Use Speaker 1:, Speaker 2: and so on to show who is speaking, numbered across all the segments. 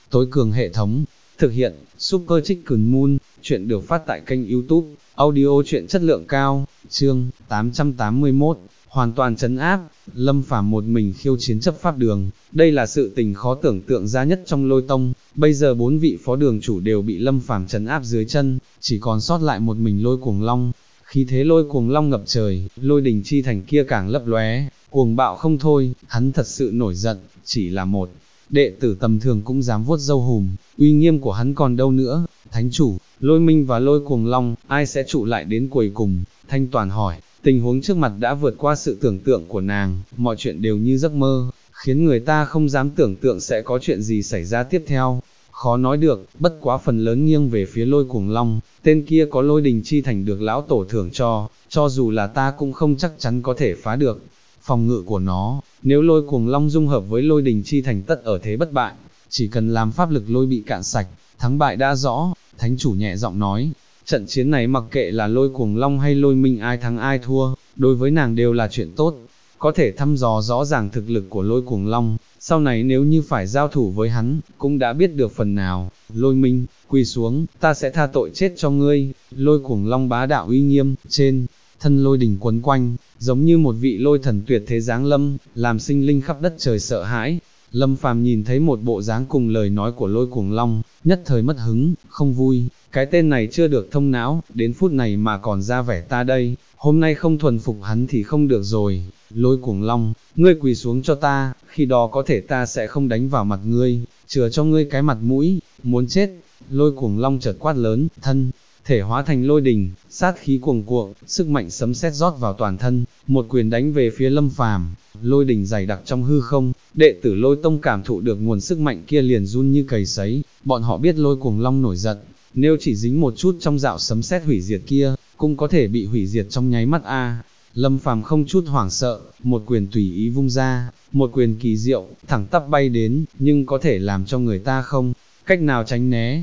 Speaker 1: tối cường hệ thống. Thực hiện, Super Chicken Moon, chuyện được phát tại kênh YouTube, audio chuyện chất lượng cao, chương 881, hoàn toàn trấn áp, Lâm Phàm một mình khiêu chiến chấp pháp đường, đây là sự tình khó tưởng tượng ra nhất trong Lôi Tông, bây giờ 4 vị phó đường chủ đều bị Lâm Phàm trấn áp dưới chân, chỉ còn sót lại một mình Lôi Cuồng Long, khí thế Lôi Cuồng Long ngập trời, lôi đình chi thành kia càng lấp lóe, cuồng bạo không thôi, hắn thật sự nổi giận, chỉ là một đệ tử tầm thường cũng dám vuốt râu hùm, uy nghiêm của hắn còn đâu nữa, thánh chủ, Lôi Minh và Lôi Cuồng Long, ai sẽ trụ lại đến cuối cùng, Thanh Toàn hỏi, tình huống trước mặt đã vượt qua sự tưởng tượng của nàng, mọi chuyện đều như giấc mơ, khiến người ta không dám tưởng tượng sẽ có chuyện gì xảy ra tiếp theo, khó nói được, bất quá phần lớn nghiêng về phía Lôi Cuồng Long, tên kia có lôi đình chi thành được lão tổ thưởng cho dù là ta cũng không chắc chắn có thể phá được, phòng ngự của nó, nếu Lôi Cuồng Long dung hợp với lôi đình chi thành tất ở thế bất bại, chỉ cần làm pháp lực lôi bị cạn sạch, thắng bại đã rõ, thánh chủ nhẹ giọng nói, trận chiến này mặc kệ là Lôi Cuồng Long hay Lôi Minh ai thắng ai thua, đối với nàng đều là chuyện tốt, có thể thăm dò rõ ràng thực lực của Lôi Cuồng Long, sau này nếu như phải giao thủ với hắn, cũng đã biết được phần nào, Lôi Minh, quỳ xuống, ta sẽ tha tội chết cho ngươi, Lôi Cuồng Long bá đạo uy nghiêm, trên thân lôi đình quấn quanh, giống như một vị lôi thần tuyệt thế giáng lâm, làm sinh linh khắp đất trời sợ hãi. Lâm Phàm nhìn thấy một bộ dáng cùng lời nói của Lôi Cuồng Long, nhất thời mất hứng, không vui, cái tên này chưa được thông não, đến phút này mà còn ra vẻ ta đây, hôm nay không thuần phục hắn thì không được rồi. Lôi Cuồng Long, ngươi quỳ xuống cho ta, khi đó có thể ta sẽ không đánh vào mặt ngươi, chừa cho ngươi cái mặt mũi, muốn chết. Lôi Cuồng Long chợt quát lớn, thân thể hóa thành lôi đình, sát khí cuồng cuộn, sức mạnh sấm sét rót vào toàn thân, một quyền đánh về phía Lâm Phàm, lôi đình dày đặc trong hư không, đệ tử Lôi Tông cảm thụ được nguồn sức mạnh kia liền run như cầy sấy, bọn họ biết Lôi Cuồng Long nổi giận, nếu chỉ dính một chút trong dạo sấm sét hủy diệt kia, cũng có thể bị hủy diệt trong nháy mắt a. Lâm Phàm không chút hoảng sợ, một quyền tùy ý vung ra, một quyền kỳ diệu, thẳng tắp bay đến, nhưng có thể làm cho người ta không cách nào tránh né,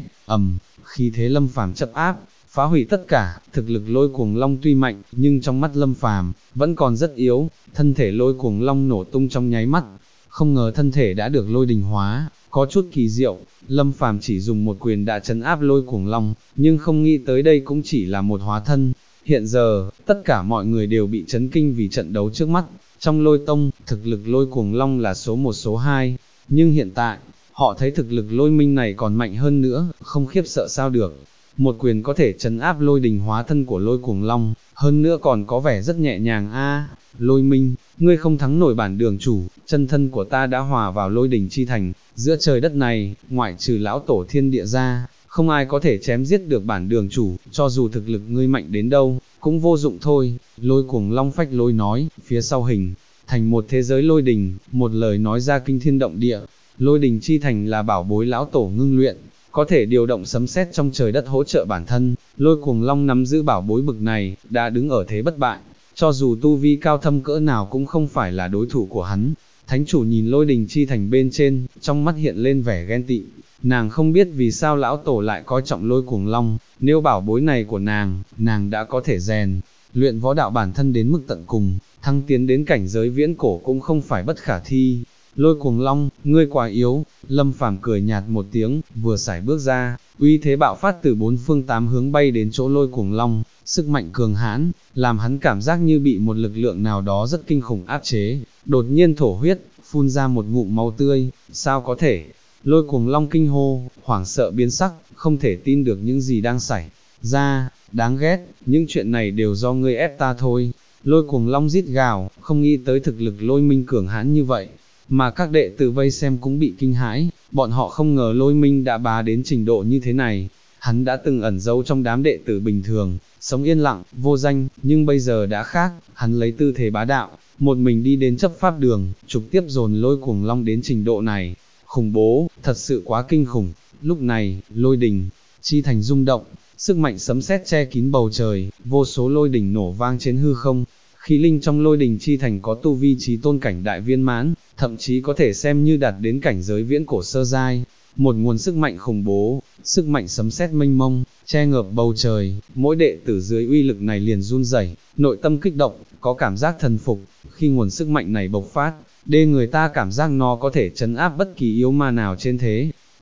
Speaker 1: khí thế Lâm Phàm chậm áp, phá hủy tất cả, thực lực Lôi Cuồng Long tuy mạnh, nhưng trong mắt Lâm Phàm vẫn còn rất yếu, thân thể Lôi Cuồng Long nổ tung trong nháy mắt, không ngờ thân thể đã được lôi đình hóa, có chút kỳ diệu, Lâm Phàm chỉ dùng một quyền đã trấn áp Lôi Cuồng Long, nhưng không nghĩ tới đây cũng chỉ là một hóa thân. Hiện giờ, tất cả mọi người đều bị chấn kinh vì trận đấu trước mắt, trong Lôi Tông, thực lực Lôi Cuồng Long là số 1 số 2, nhưng hiện tại, họ thấy thực lực Lôi Minh này còn mạnh hơn nữa, không khiếp sợ sao được. Một quyền có thể trấn áp lôi đình hóa thân của Lôi Cuồng Long, hơn nữa còn có vẻ rất nhẹ nhàng a. Lôi Minh, ngươi không thắng nổi bản đường chủ, chân thân của ta đã hòa vào lôi đình chi thành, giữa trời đất này, ngoại trừ lão tổ thiên địa ra, không ai có thể chém giết được bản đường chủ, cho dù thực lực ngươi mạnh đến đâu, cũng vô dụng thôi. Lôi Cuồng Long phách lôi nói, phía sau hình thành một thế giới lôi đình, một lời nói ra kinh thiên động địa. Lôi đình chi thành là bảo bối lão tổ ngưng luyện, có thể điều động sấm sét trong trời đất hỗ trợ bản thân, Lôi Cuồng Long nắm giữ bảo bối bực này, đã đứng ở thế bất bại, cho dù tu vi cao thâm cỡ nào cũng không phải là đối thủ của hắn. Thánh chủ nhìn lôi đình chi thành bên trên, trong mắt hiện lên vẻ ghen tị, nàng không biết vì sao lão tổ lại coi trọng Lôi Cuồng Long, nếu bảo bối này của nàng đã có thể rèn luyện võ đạo bản thân đến mức tận cùng, thăng tiến đến cảnh giới viễn cổ cũng không phải bất khả thi. Lôi Cuồng Long, ngươi quá yếu, Lâm Phàm cười nhạt một tiếng, vừa sải bước ra, uy thế bạo phát từ bốn phương tám hướng bay đến chỗ Lôi Cuồng Long, sức mạnh cường hãn, làm hắn cảm giác như bị một lực lượng nào đó rất kinh khủng áp chế, đột nhiên thổ huyết, phun ra một ngụm máu tươi, sao có thể? Lôi Cuồng Long kinh hô, hoảng sợ biến sắc, không thể tin được những gì đang xảy ra, đáng ghét, những chuyện này đều do ngươi ép ta thôi. Lôi Cuồng Long rít gào, không nghĩ tới thực lực Lôi Minh cường hãn như vậy, mà các đệ tử vây xem cũng bị kinh hãi, bọn họ không ngờ Lôi Minh đã bá đến trình độ như thế này, hắn đã từng ẩn giấu trong đám đệ tử bình thường, sống yên lặng, vô danh, nhưng bây giờ đã khác, hắn lấy tư thế bá đạo, một mình đi đến chấp pháp đường, trực tiếp dồn Lôi Cuồng Long đến trình độ này, khủng bố, thật sự quá kinh khủng. Lúc này, lôi đình chi thành rung động, sức mạnh sấm sét che kín bầu trời, vô số lôi đình nổ vang trên hư không. Khí linh trong lôi đình chi thành có tu vi chí tôn cảnh đại viên mãn, thậm chí có thể xem như đạt đến cảnh giới viễn cổ sơ giai. Một nguồn sức mạnh khủng bố, sức mạnh sấm sét mênh mông, che ngợp bầu trời, mỗi đệ tử dưới uy lực này liền run rẩy, nội tâm kích động, có cảm giác thần phục, khi nguồn sức mạnh này bộc phát, người ta cảm giác nó có thể trấn áp bất kỳ yếu ma nào trên thế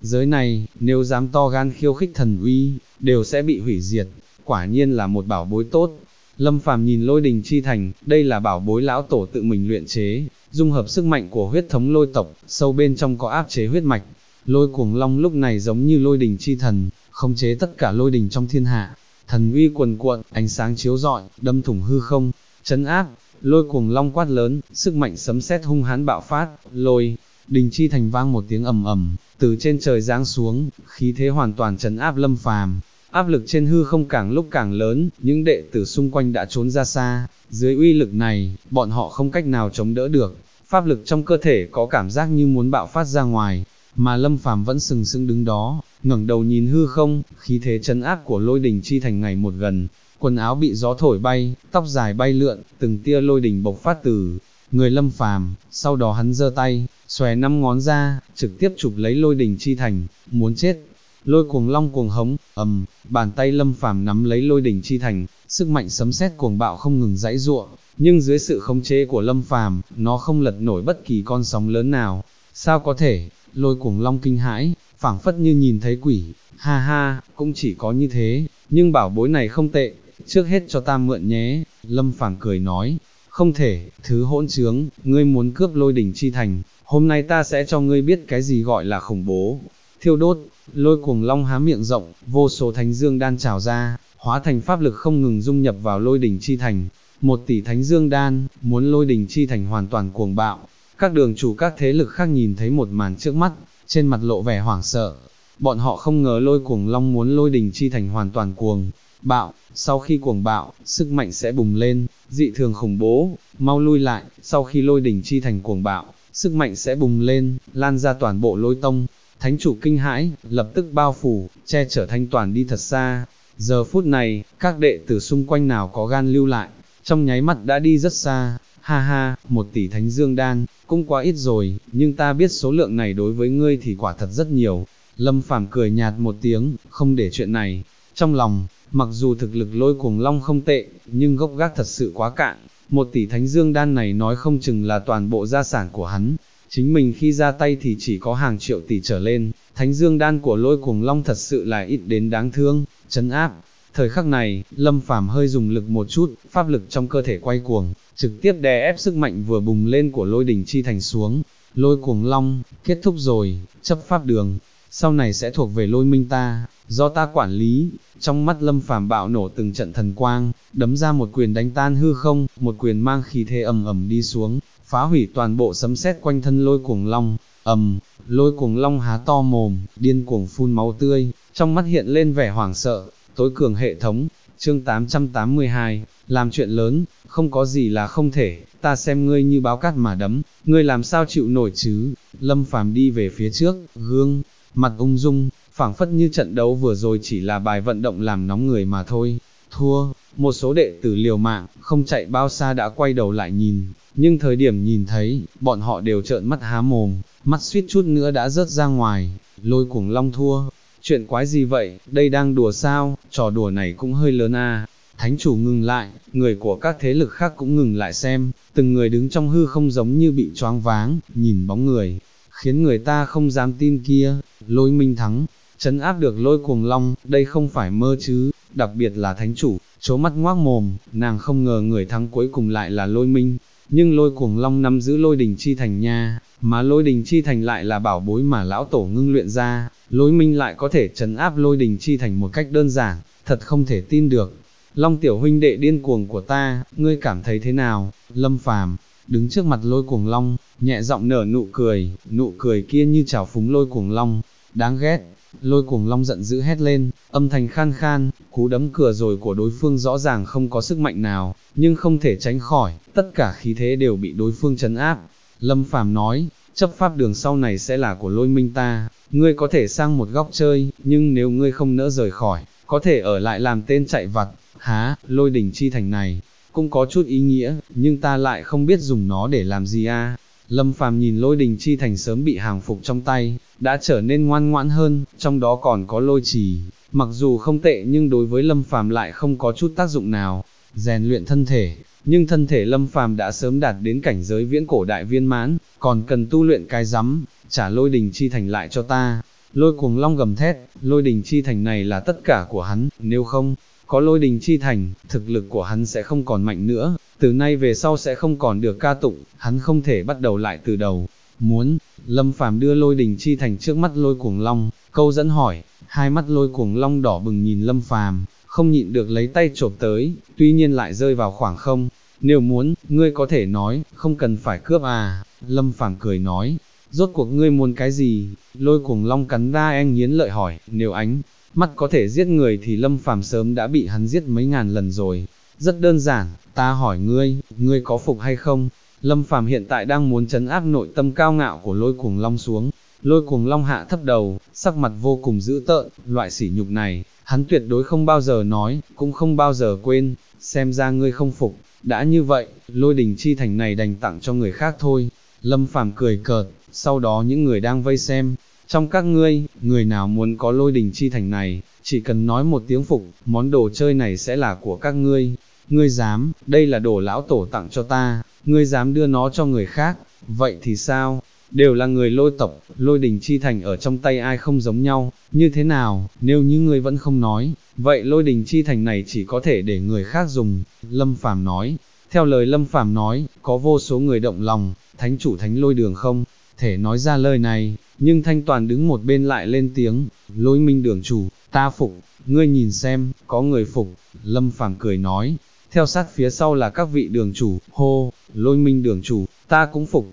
Speaker 1: giới này, nếu dám to gan khiêu khích thần uy, đều sẽ bị hủy diệt, quả nhiên là một bảo bối tốt. Lâm Phàm nhìn lôi đình chi thành, đây là bảo bối lão tổ tự mình luyện chế, dung hợp sức mạnh của huyết thống lôi tộc, sâu bên trong có áp chế huyết mạch. Lôi cuồng long lúc này giống như lôi đình chi thần, khống chế tất cả lôi đình trong thiên hạ. Thần uy cuồn cuộn, ánh sáng chiếu rọi, đâm thủng hư không, trấn áp. Lôi cuồng long quát lớn, sức mạnh sấm sét hung hãn bạo phát, lôi đình chi thành vang một tiếng ầm ầm, từ trên trời giáng xuống, khí thế hoàn toàn trấn áp Lâm Phàm. Áp lực trên hư không càng lúc càng lớn, những đệ tử xung quanh đã trốn ra xa, dưới uy lực này, bọn họ không cách nào chống đỡ được, pháp lực trong cơ thể có cảm giác như muốn bạo phát ra ngoài, mà Lâm Phàm vẫn sừng sững đứng đó, ngẩng đầu nhìn hư không, khí thế trấn áp của lôi đình chi thành ngày một gần, quần áo bị gió thổi bay, tóc dài bay lượn, từng tia lôi đình bộc phát từ người Lâm Phàm, sau đó hắn giơ tay, xòe 5 ngón ra, trực tiếp chụp lấy lôi đình chi thành, muốn chết. Lôi cuồng long cuồng hống, bàn tay Lâm Phàm nắm lấy lôi đỉnh chi thành, sức mạnh sấm sét cuồng bạo không ngừng giãy giụa, nhưng dưới sự khống chế của Lâm Phàm, nó không lật nổi bất kỳ con sóng lớn nào. Sao có thể? Lôi cuồng long kinh hãi, phảng phất như nhìn thấy quỷ, ha ha, cũng chỉ có như thế, nhưng bảo bối này không tệ, trước hết cho ta mượn nhé. Lâm Phàm cười nói, không thể, thứ hỗn trướng, ngươi muốn cướp lôi đỉnh chi thành, hôm nay ta sẽ cho ngươi biết cái gì gọi là khủng bố. Thiêu đốt, lôi cuồng long há miệng rộng, vô số thánh dương đan trào ra, hóa thành pháp lực không ngừng dung nhập vào lôi đỉnh chi thành. 1 tỷ thánh dương đan, muốn lôi đỉnh chi thành hoàn toàn cuồng bạo. Các đường chủ các thế lực khác nhìn thấy một màn trước mắt, trên mặt lộ vẻ hoảng sợ. Bọn họ không ngờ lôi cuồng long muốn lôi đỉnh chi thành hoàn toàn cuồng bạo, sau khi cuồng bạo, sức mạnh sẽ bùng lên, dị thường khủng bố, mau lui lại, sau khi lôi đỉnh chi thành cuồng bạo, sức mạnh sẽ bùng lên, lan ra toàn bộ lôi tông. Thánh chủ kinh hãi, lập tức bao phủ, che chở Thanh Toàn đi thật xa. Giờ phút này, các đệ tử xung quanh nào có gan lưu lại, trong nháy mắt đã đi rất xa. Ha ha, 1 tỷ thánh dương đan, cũng quá ít rồi, nhưng ta biết số lượng này đối với ngươi thì quả thật rất nhiều. Lâm Phàm cười nhạt một tiếng, không để chuyện này. Trong lòng, mặc dù thực lực lôi cuồng long không tệ, nhưng gốc gác thật sự quá cạn. 1 tỷ thánh dương đan này nói không chừng là toàn bộ gia sản của hắn. Chính mình khi ra tay thì chỉ có hàng triệu tỷ trở lên, thánh dương đan của lôi cuồng long thật sự là ít đến đáng thương, trấn áp. Thời khắc này, Lâm Phàm hơi dùng lực một chút, pháp lực trong cơ thể quay cuồng, trực tiếp đè ép sức mạnh vừa bùng lên của lôi đỉnh chi thành xuống. Lôi cuồng long, kết thúc rồi, chấp pháp đường, sau này sẽ thuộc về lôi minh ta, do ta quản lý. Trong mắt Lâm Phàm bạo nổ từng trận thần quang, đấm ra một quyền đánh tan hư không, một quyền mang khí thế ầm ầm đi xuống, phá hủy toàn bộ sấm sét quanh thân lôi cuồng long. Lôi cuồng long há to mồm, điên cuồng phun máu tươi, trong mắt hiện lên vẻ hoảng sợ. Tối cường hệ thống, chương 882, làm chuyện lớn, không có gì là không thể, ta xem ngươi như báo cát mà đấm, ngươi làm sao chịu nổi chứ. Lâm Phàm đi về phía trước, gương mặt ung dung, phảng phất như trận đấu vừa rồi chỉ là bài vận động làm nóng người mà thôi. Thua, một số đệ tử liều mạng, không chạy bao xa đã quay đầu lại nhìn, nhưng thời điểm nhìn thấy, bọn họ đều trợn mắt há mồm, mắt suýt chút nữa đã rớt ra ngoài. Lôi cuồng long thua, chuyện quái gì vậy, đây đang đùa sao, trò đùa này cũng hơi lớn à. Thánh chủ ngừng lại, người của các thế lực khác cũng ngừng lại xem, từng người đứng trong hư không giống như bị choáng váng, nhìn bóng người, khiến người ta không dám tin kia. Lôi minh thắng, trấn áp được lôi cuồng long, đây không phải mơ chứ. Đặc biệt là thánh chủ, trố mắt ngoác mồm, nàng không ngờ người thắng cuối cùng lại là lôi minh. Nhưng lôi cuồng long nắm giữ lôi đình chi thành nha, mà lôi đình chi thành lại là bảo bối mà lão tổ ngưng luyện ra, lôi minh lại có thể trấn áp lôi đình chi thành một cách đơn giản, thật không thể tin được. Long tiểu huynh đệ điên cuồng của ta, ngươi cảm thấy thế nào? Lâm Phàm đứng trước mặt lôi cuồng long, nhẹ giọng nở nụ cười kia như trào phúng lôi cuồng long, đáng ghét. Lôi cuồng long giận dữ hét lên, âm thanh khan khan, cú đấm cửa rồi của đối phương rõ ràng không có sức mạnh nào, nhưng không thể tránh khỏi, tất cả khí thế đều bị đối phương trấn áp. Lâm Phàm nói, chấp pháp đường sau này sẽ là của lôi minh ta, ngươi có thể sang một góc chơi, nhưng nếu ngươi không nỡ rời khỏi, có thể ở lại làm tên chạy vặt. Há, lôi đỉnh chi thành này, cũng có chút ý nghĩa, nhưng ta lại không biết dùng nó để làm gì a. Lâm Phàm nhìn lôi đình chi thành sớm bị hàng phục trong tay, đã trở nên ngoan ngoãn hơn, trong đó còn có lôi trì, mặc dù không tệ nhưng đối với Lâm Phàm lại không có chút tác dụng nào. Rèn luyện thân thể, nhưng thân thể Lâm Phàm đã sớm đạt đến cảnh giới viễn cổ đại viên mãn, còn cần tu luyện cái rắm, trả lôi đình chi thành lại cho ta. Lôi Cuồng Long gầm thét, Lôi Đình Chi Thành này là tất cả của hắn, nếu không có Lôi Đình Chi Thành, thực lực của hắn sẽ không còn mạnh nữa, từ nay về sau sẽ không còn được ca tụng, hắn không thể bắt đầu lại từ đầu. Muốn, Lâm Phàm đưa Lôi Đình Chi Thành trước mắt Lôi Cuồng Long, câu dẫn hỏi, hai mắt Lôi Cuồng Long đỏ bừng nhìn Lâm Phàm, không nhịn được lấy tay chộp tới, tuy nhiên lại rơi vào khoảng không. Nếu muốn, ngươi có thể nói, không cần phải cướp à, Lâm Phàm cười nói, rốt cuộc ngươi muốn cái gì? Lôi Cuồng Long cắn ra anh nghiến lợi hỏi, nếu ánh mắt có thể giết người thì Lâm Phàm sớm đã bị hắn giết mấy ngàn lần rồi. Rất đơn giản, ta hỏi ngươi, ngươi có phục hay không? Lâm Phàm hiện tại đang muốn trấn áp nội tâm cao ngạo của Lôi Cuồng Long xuống. Lôi Cuồng Long hạ thấp đầu, sắc mặt vô cùng dữ tợn, loại sỉ nhục này, hắn tuyệt đối không bao giờ nói, cũng không bao giờ quên, xem ra ngươi không phục, đã như vậy, Lôi Đình Chi Thành này đành tặng cho người khác thôi. Lâm Phàm cười cợt, sau đó những người đang vây xem, trong các ngươi, người nào muốn có Lôi Đình Chi Thành này, chỉ cần nói một tiếng phục, món đồ chơi này sẽ là của các ngươi. Ngươi dám, đây là đồ lão tổ tặng cho ta, ngươi dám đưa nó cho người khác, vậy thì sao? Đều là người Lôi tộc, Lôi Đình Chi Thành ở trong tay ai không giống nhau, như thế nào, nếu như ngươi vẫn không nói, vậy Lôi Đình Chi Thành này chỉ có thể để người khác dùng. Lâm Phàm nói, theo lời Lâm Phàm nói, có vô số người động lòng, thánh chủ Thánh Lôi Đường không thể nói ra lời này, nhưng Thanh Toàn đứng một bên lại lên tiếng, Lôi Minh Đường chủ, ta phục, ngươi nhìn xem, có người phục. Lâm Phàm cười nói, theo sát phía sau là các vị đường chủ, hô, Lôi Minh Đường chủ, ta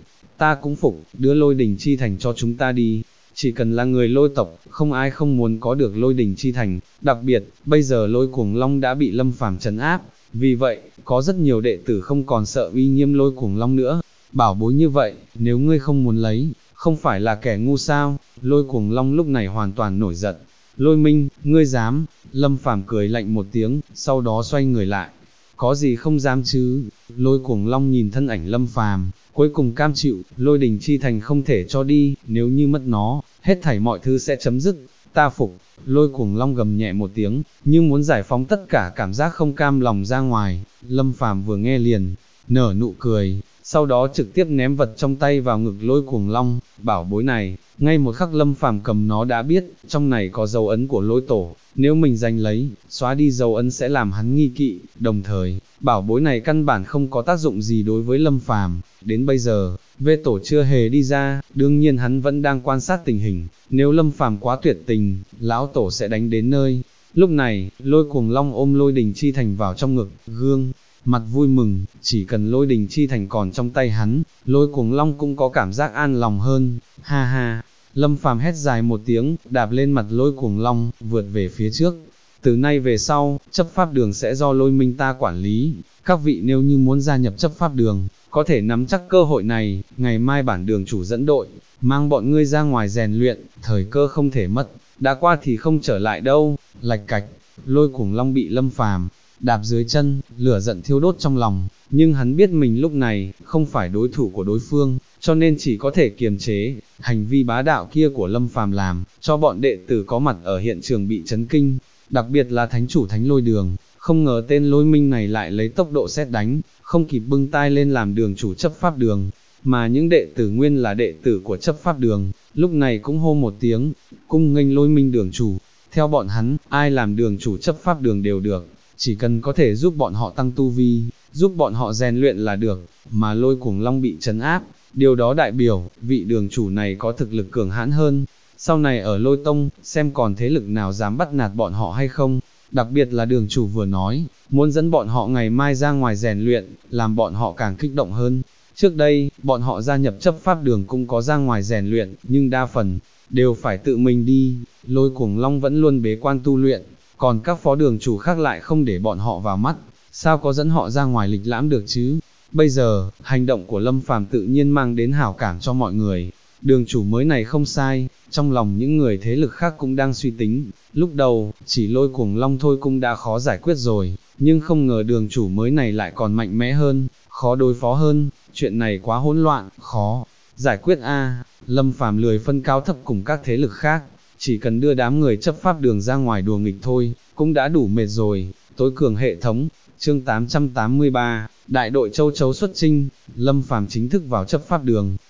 Speaker 1: cũng phục, đưa Lôi Đình Chi Thành cho chúng ta đi, chỉ cần là người Lôi tộc, không ai không muốn có được Lôi Đình Chi Thành, đặc biệt, bây giờ Lôi Cuồng Long đã bị Lâm Phàm trấn áp, vì vậy, có rất nhiều đệ tử không còn sợ uy nghiêm Lôi Cuồng Long nữa, bảo bối như vậy, nếu ngươi không muốn lấy, không phải là kẻ ngu sao? Lôi Cuồng Long lúc này hoàn toàn nổi giận, Lôi Minh, ngươi dám? Lâm Phàm cười lạnh một tiếng, sau đó xoay người lại, có gì không dám chứ? Lôi Cuồng Long nhìn thân ảnh Lâm Phàm, cuối cùng cam chịu, Lôi Đình Chi Thành không thể cho đi, nếu như mất nó, hết thảy mọi thứ sẽ chấm dứt, ta phục. Lôi Cuồng Long gầm nhẹ một tiếng, nhưng muốn giải phóng tất cả cảm giác không cam lòng ra ngoài. Lâm Phàm vừa nghe liền nở nụ cười, sau đó trực tiếp ném vật trong tay vào ngực Lôi Cuồng Long, bảo bối này, ngay một khắc Lâm Phàm cầm nó đã biết, trong này có dấu ấn của Lôi tổ, nếu mình giành lấy, xóa đi dấu ấn sẽ làm hắn nghi kỵ, đồng thời, bảo bối này căn bản không có tác dụng gì đối với Lâm Phàm. Đến bây giờ, Vê tổ chưa hề đi ra, đương nhiên hắn vẫn đang quan sát tình hình, nếu Lâm Phàm quá tuyệt tình, lão tổ sẽ đánh đến nơi. Lúc này, Lôi Cuồng Long ôm Lôi Đình Chi Thành vào trong ngực, gương mặt vui mừng, chỉ cần Lôi Đình Chi Thành còn trong tay hắn, Lôi Cuồng Long cũng có cảm giác an lòng hơn, ha ha. Lâm Phàm hét dài một tiếng, đạp lên mặt Lôi Cuồng Long, vượt về phía trước. Từ nay về sau, chấp pháp đường sẽ do Lôi Minh ta quản lý, các vị nếu như muốn gia nhập chấp pháp đường, có thể nắm chắc cơ hội này, ngày mai bản đường chủ dẫn đội, mang bọn ngươi ra ngoài rèn luyện, thời cơ không thể mất, đã qua thì không trở lại đâu. Lạch cạch, Lôi Cuồng Long bị Lâm Phàm đạp dưới chân, lửa giận thiêu đốt trong lòng, nhưng hắn biết mình lúc này, không phải đối thủ của đối phương, cho nên chỉ có thể kiềm chế. Hành vi bá đạo kia của Lâm Phàm làm, cho bọn đệ tử có mặt ở hiện trường bị chấn kinh, đặc biệt là thánh chủ Thánh Lôi Đường, không ngờ tên Lôi Minh này lại lấy tốc độ sét đánh, không kịp bưng tay lên làm đường chủ chấp pháp đường, mà những đệ tử nguyên là đệ tử của chấp pháp đường, lúc này cũng hô một tiếng, cung nghênh Lôi Minh đường chủ. Theo bọn hắn, ai làm đường chủ chấp pháp đường đều được, chỉ cần có thể giúp bọn họ tăng tu vi, giúp bọn họ rèn luyện là được, mà Lôi Cuồng Long bị trấn áp, điều đó đại biểu, vị đường chủ này có thực lực cường hãn hơn, sau này ở Lôi Tông, xem còn thế lực nào dám bắt nạt bọn họ hay không. Đặc biệt là đường chủ vừa nói, muốn dẫn bọn họ ngày mai ra ngoài rèn luyện, làm bọn họ càng kích động hơn. Trước đây, bọn họ gia nhập chấp pháp đường cũng có ra ngoài rèn luyện, nhưng đa phần, đều phải tự mình đi. Lôi Cuồng Long vẫn luôn bế quan tu luyện, còn các phó đường chủ khác lại không để bọn họ vào mắt, sao có dẫn họ ra ngoài lịch lãm được chứ? Bây giờ, hành động của Lâm Phàm tự nhiên mang đến hảo cảm cho mọi người. Đường chủ mới này không sai, trong lòng những người thế lực khác cũng đang suy tính, lúc đầu, chỉ Lôi Cuồng Long thôi cũng đã khó giải quyết rồi, nhưng không ngờ đường chủ mới này lại còn mạnh mẽ hơn, khó đối phó hơn, chuyện này quá hỗn loạn, khó giải quyết a. Lâm Phàm lười phân cao thấp cùng các thế lực khác, chỉ cần đưa đám người chấp pháp đường ra ngoài đùa nghịch thôi, cũng đã đủ mệt rồi. Tối cường hệ thống, chương 883, đại đội châu chấu xuất chinh, Lâm Phàm chính thức vào chấp pháp đường,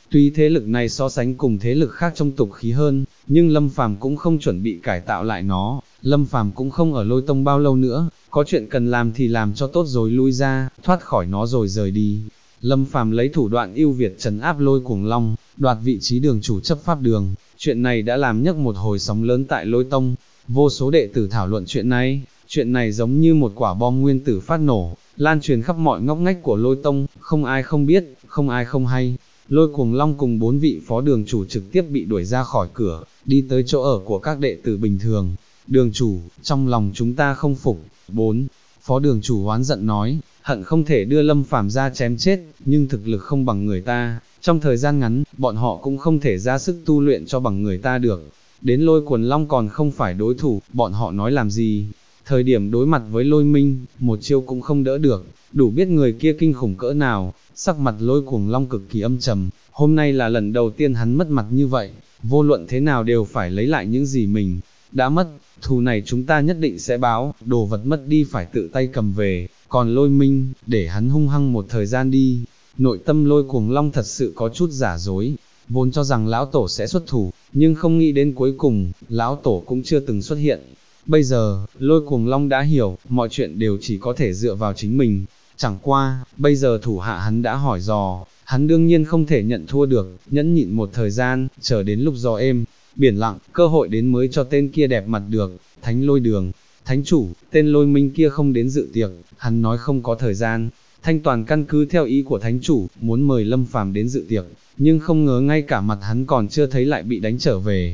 Speaker 1: Tuy thế lực này so sánh cùng thế lực khác trong tục khí hơn, nhưng Lâm Phàm cũng không chuẩn bị cải tạo lại nó, Lâm Phàm cũng không ở Lôi Tông bao lâu nữa, có chuyện cần làm thì làm cho tốt rồi lui ra, thoát khỏi nó rồi rời đi. Lâm Phàm lấy thủ đoạn ưu việt trấn áp Lôi Cuồng Long, đoạt vị trí đường chủ chấp pháp đường, chuyện này đã làm nhấc một hồi sóng lớn tại Lôi Tông, vô số đệ tử thảo luận chuyện này giống như một quả bom nguyên tử phát nổ, lan truyền khắp mọi ngóc ngách của Lôi Tông, không ai không biết, không ai không hay. Lôi Cuồng Long cùng 4 vị phó đường chủ trực tiếp bị đuổi ra khỏi cửa, đi tới chỗ ở của các đệ tử bình thường. Đường chủ, trong lòng chúng ta không phục. 4. Phó đường chủ oán giận nói, hận không thể đưa Lâm Phàm ra chém chết, nhưng thực lực không bằng người ta, trong thời gian ngắn, bọn họ cũng không thể ra sức tu luyện cho bằng người ta được. Đến Lôi Cuồng Long còn không phải đối thủ, bọn họ nói làm gì? Thời điểm đối mặt với Lôi Minh, một chiêu cũng không đỡ được, đủ biết người kia kinh khủng cỡ nào. Sắc mặt Lôi Cuồng Long cực kỳ âm trầm, hôm nay là lần đầu tiên hắn mất mặt như vậy, vô luận thế nào đều phải lấy lại những gì mình đã mất, thù này chúng ta nhất định sẽ báo, đồ vật mất đi phải tự tay cầm về, còn Lôi Minh, để hắn hung hăng một thời gian đi. Nội tâm Lôi Cuồng Long thật sự có chút giả dối, vốn cho rằng lão tổ sẽ xuất thủ, nhưng không nghĩ đến cuối cùng, lão tổ cũng chưa từng xuất hiện. Bây giờ, Lôi Cuồng Long đã hiểu, mọi chuyện đều chỉ có thể dựa vào chính mình. Chẳng qua, bây giờ thủ hạ hắn đã hỏi dò, hắn đương nhiên không thể nhận thua được, nhẫn nhịn một thời gian, chờ đến lúc gió êm, biển lặng, cơ hội đến mới cho tên kia đẹp mặt được. Thánh Lôi Đường, thánh chủ, tên Lôi Minh kia không đến dự tiệc, hắn nói không có thời gian. Thanh Toàn căn cứ theo ý của thánh chủ, muốn mời Lâm Phàm đến dự tiệc, nhưng không ngờ ngay cả mặt hắn còn chưa thấy lại bị đánh trở về.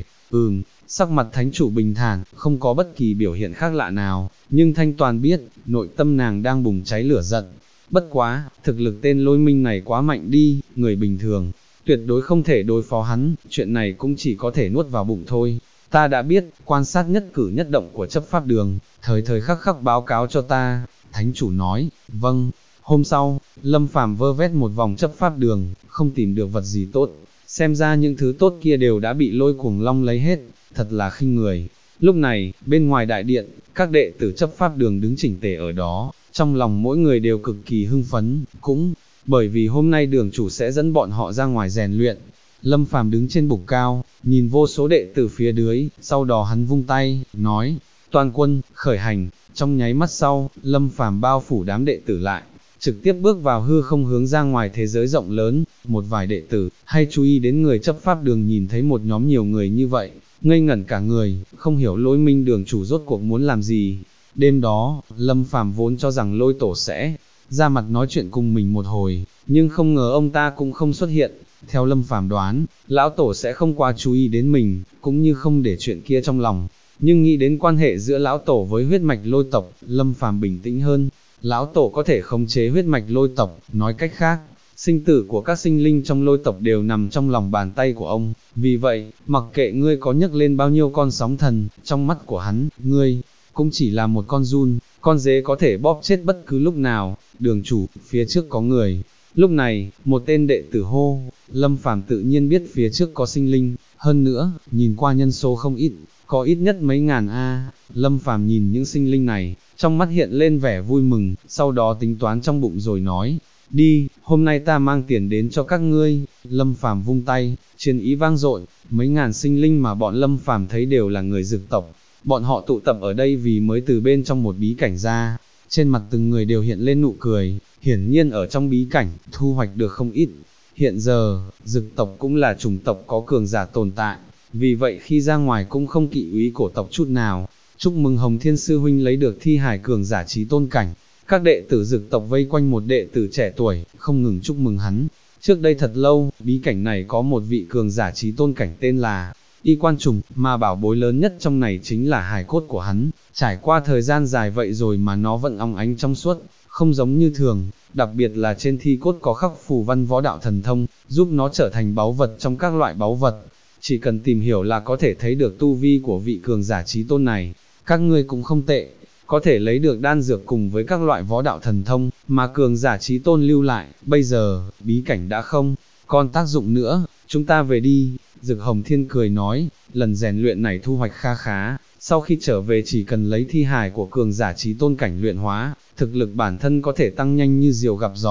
Speaker 1: Sắc mặt thánh chủ bình thản, không có bất kỳ biểu hiện khác lạ nào, nhưng Thanh Toàn biết, nội tâm nàng đang bùng cháy lửa giận. Bất quá, thực lực tên Lôi Minh này quá mạnh đi, người bình thường, tuyệt đối không thể đối phó hắn, chuyện này cũng chỉ có thể nuốt vào bụng thôi. Ta đã biết, quan sát nhất cử nhất động của chấp pháp đường, thời thời khắc khắc báo cáo cho ta, thánh chủ nói, vâng. Hôm sau, Lâm Phàm vơ vét một vòng chấp pháp đường, không tìm được vật gì tốt, xem ra những thứ tốt kia đều đã bị Lôi Cuồng Long lấy hết, thật là khinh người. Lúc này, bên ngoài đại điện, các đệ tử chấp pháp đường đứng chỉnh tề ở đó, trong lòng mỗi người đều cực kỳ hưng phấn, cũng bởi vì hôm nay đường chủ sẽ dẫn bọn họ ra ngoài rèn luyện. Lâm Phàm đứng trên bục cao, nhìn vô số đệ tử phía dưới, sau đó hắn vung tay, nói, toàn quân, khởi hành. Trong nháy mắt sau, Lâm Phàm bao phủ đám đệ tử lại, trực tiếp bước vào hư không hướng ra ngoài thế giới rộng lớn. Một vài đệ tử, hay chú ý đến người chấp pháp đường nhìn thấy một nhóm nhiều người như vậy, ngây ngẩn cả người, không hiểu Lôi Minh đường chủ rốt cuộc muốn làm gì. Đêm đó, Lâm Phàm vốn cho rằng Lôi tổ sẽ ra mặt nói chuyện cùng mình một hồi, nhưng không ngờ ông ta cũng không xuất hiện. Theo Lâm Phàm đoán, lão tổ sẽ không quá chú ý đến mình, cũng như không để chuyện kia trong lòng. Nhưng nghĩ đến quan hệ giữa lão tổ với huyết mạch Lôi tộc, Lâm Phàm bình tĩnh hơn. Lão tổ có thể khống chế huyết mạch Lôi tộc, nói cách khác, sinh tử của các sinh linh trong Lôi tộc đều nằm trong lòng bàn tay của ông. Vì vậy, mặc kệ ngươi có nhấc lên bao nhiêu con sóng thần, trong mắt của hắn, ngươi cũng chỉ là một con giun, con dế có thể bóp chết bất cứ lúc nào. Đường chủ, phía trước có người. Lúc này, một tên đệ tử hô. Lâm Phàm tự nhiên biết phía trước có sinh linh, hơn nữa, nhìn qua nhân số không ít, có ít nhất mấy ngàn a. Lâm Phàm nhìn những sinh linh này, trong mắt hiện lên vẻ vui mừng, sau đó tính toán trong bụng rồi nói, đi, hôm nay ta mang tiền đến cho các ngươi. Lâm Phàm vung tay, chiến ý vang dội, mấy ngàn sinh linh mà bọn Lâm Phàm thấy đều là người Dực tộc. Bọn họ tụ tập ở đây vì mới từ bên trong một bí cảnh ra, trên mặt từng người đều hiện lên nụ cười, hiển nhiên ở trong bí cảnh, thu hoạch được không ít. Hiện giờ, Dực tộc cũng là chủng tộc có cường giả tồn tại, vì vậy khi ra ngoài cũng không kỵ úy cổ tộc chút nào. Chúc mừng Hồng Thiên Sư Huynh lấy được thi hải cường giả chí tôn cảnh. Các đệ tử Dực tộc vây quanh một đệ tử trẻ tuổi, không ngừng chúc mừng hắn. Trước đây thật lâu, bí cảnh này có một vị cường giả chí tôn cảnh tên là Y Quan Trùng, mà bảo bối lớn nhất trong này chính là hài cốt của hắn. Trải qua thời gian dài vậy rồi mà nó vẫn óng ánh trong suốt, không giống như thường, đặc biệt là trên thi cốt có khắc phù văn võ đạo thần thông, giúp nó trở thành báu vật trong các loại báu vật. Chỉ cần tìm hiểu là có thể thấy được tu vi của vị cường giả chí tôn này. Các ngươi cũng không tệ, có thể lấy được đan dược cùng với các loại võ đạo thần thông, mà cường giả chí tôn lưu lại. Bây giờ, bí cảnh đã không còn tác dụng nữa, chúng ta về đi. Dực Hồng Thiên cười nói, lần rèn luyện này thu hoạch kha khá, sau khi trở về chỉ cần lấy thi hài của cường giả chí tôn cảnh luyện hóa, thực lực bản thân có thể tăng nhanh như diều gặp gió.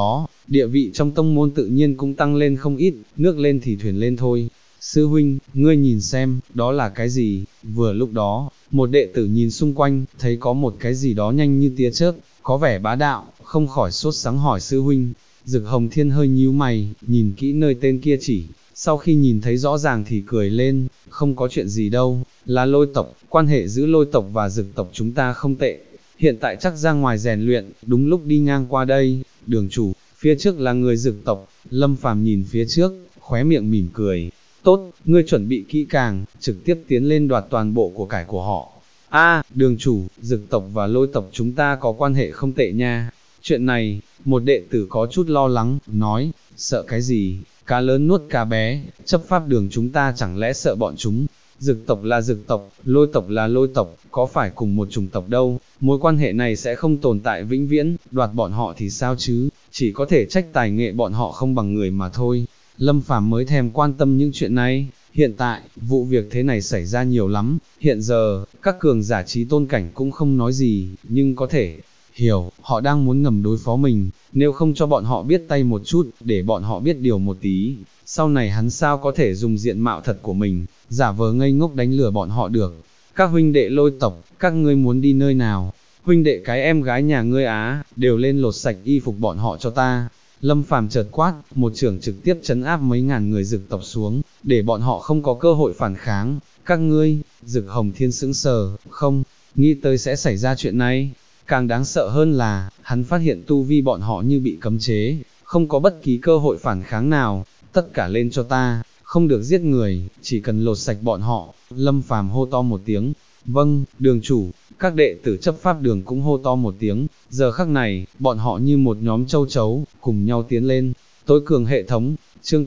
Speaker 1: địa vị trong tông môn tự nhiên cũng tăng lên không ít, nước lên thì thuyền lên thôi. Sư huynh, ngươi nhìn xem, đó là cái gì? Vừa lúc đó, một đệ tử nhìn xung quanh, thấy có một cái gì đó nhanh như tia chớp, có vẻ bá đạo, không khỏi sốt sắng hỏi sư huynh. Dực Hồng Thiên hơi nhíu mày, nhìn kỹ nơi tên kia chỉ, sau khi nhìn thấy rõ ràng thì cười lên, không có chuyện gì đâu, là Lôi tộc, quan hệ giữa Lôi tộc và Dực tộc chúng ta không tệ, hiện tại chắc ra ngoài rèn luyện, đúng lúc đi ngang qua đây. Đường chủ, phía trước là người Dực tộc. Lâm Phàm nhìn phía trước, khóe miệng mỉm cười. Tốt, ngươi chuẩn bị kỹ càng, trực tiếp tiến lên đoạt toàn bộ của cải của họ. Đường chủ, Dực tộc và Lôi tộc chúng ta có quan hệ không tệ nha. Chuyện này, một đệ tử có chút lo lắng, nói, sợ cái gì, cá lớn nuốt cá bé, chấp pháp đường chúng ta chẳng lẽ sợ bọn chúng. Dực tộc là Dực tộc, Lôi tộc là Lôi tộc, có phải cùng một chủng tộc đâu, mối quan hệ này sẽ không tồn tại vĩnh viễn, đoạt bọn họ thì sao chứ, chỉ có thể trách tài nghệ bọn họ không bằng người mà thôi. Lâm Phàm mới thèm quan tâm những chuyện này, hiện tại, vụ việc thế này xảy ra nhiều lắm, hiện giờ, các cường giả trí tôn cảnh cũng không nói gì, nhưng có thể hiểu, họ đang muốn ngầm đối phó mình, nếu không cho bọn họ biết tay một chút, để bọn họ biết điều một tí, sau này hắn sao có thể dùng diện mạo thật của mình, giả vờ ngây ngốc đánh lừa bọn họ được. Các huynh đệ Lôi tộc, các ngươi muốn đi nơi nào? Huynh đệ cái em gái nhà ngươi đều lên lột sạch y phục bọn họ cho ta. Lâm Phàm chợt quát, một chưởng trực tiếp trấn áp mấy ngàn người Dực tộc xuống, để bọn họ không có cơ hội phản kháng. Các ngươi, Dực Hồng Thiên sững sờ, không, nghĩ tới sẽ xảy ra chuyện này. Càng đáng sợ hơn là, hắn phát hiện tu vi bọn họ như bị cấm chế, không có bất kỳ cơ hội phản kháng nào, tất cả lên cho ta, không được giết người, chỉ cần lột sạch bọn họ. Lâm Phàm hô to một tiếng, vâng, đường chủ. Các đệ tử chấp pháp đường cũng hô to một tiếng, giờ khắc này, bọn họ như một nhóm châu chấu, cùng nhau tiến lên. Tối cường hệ thống, chương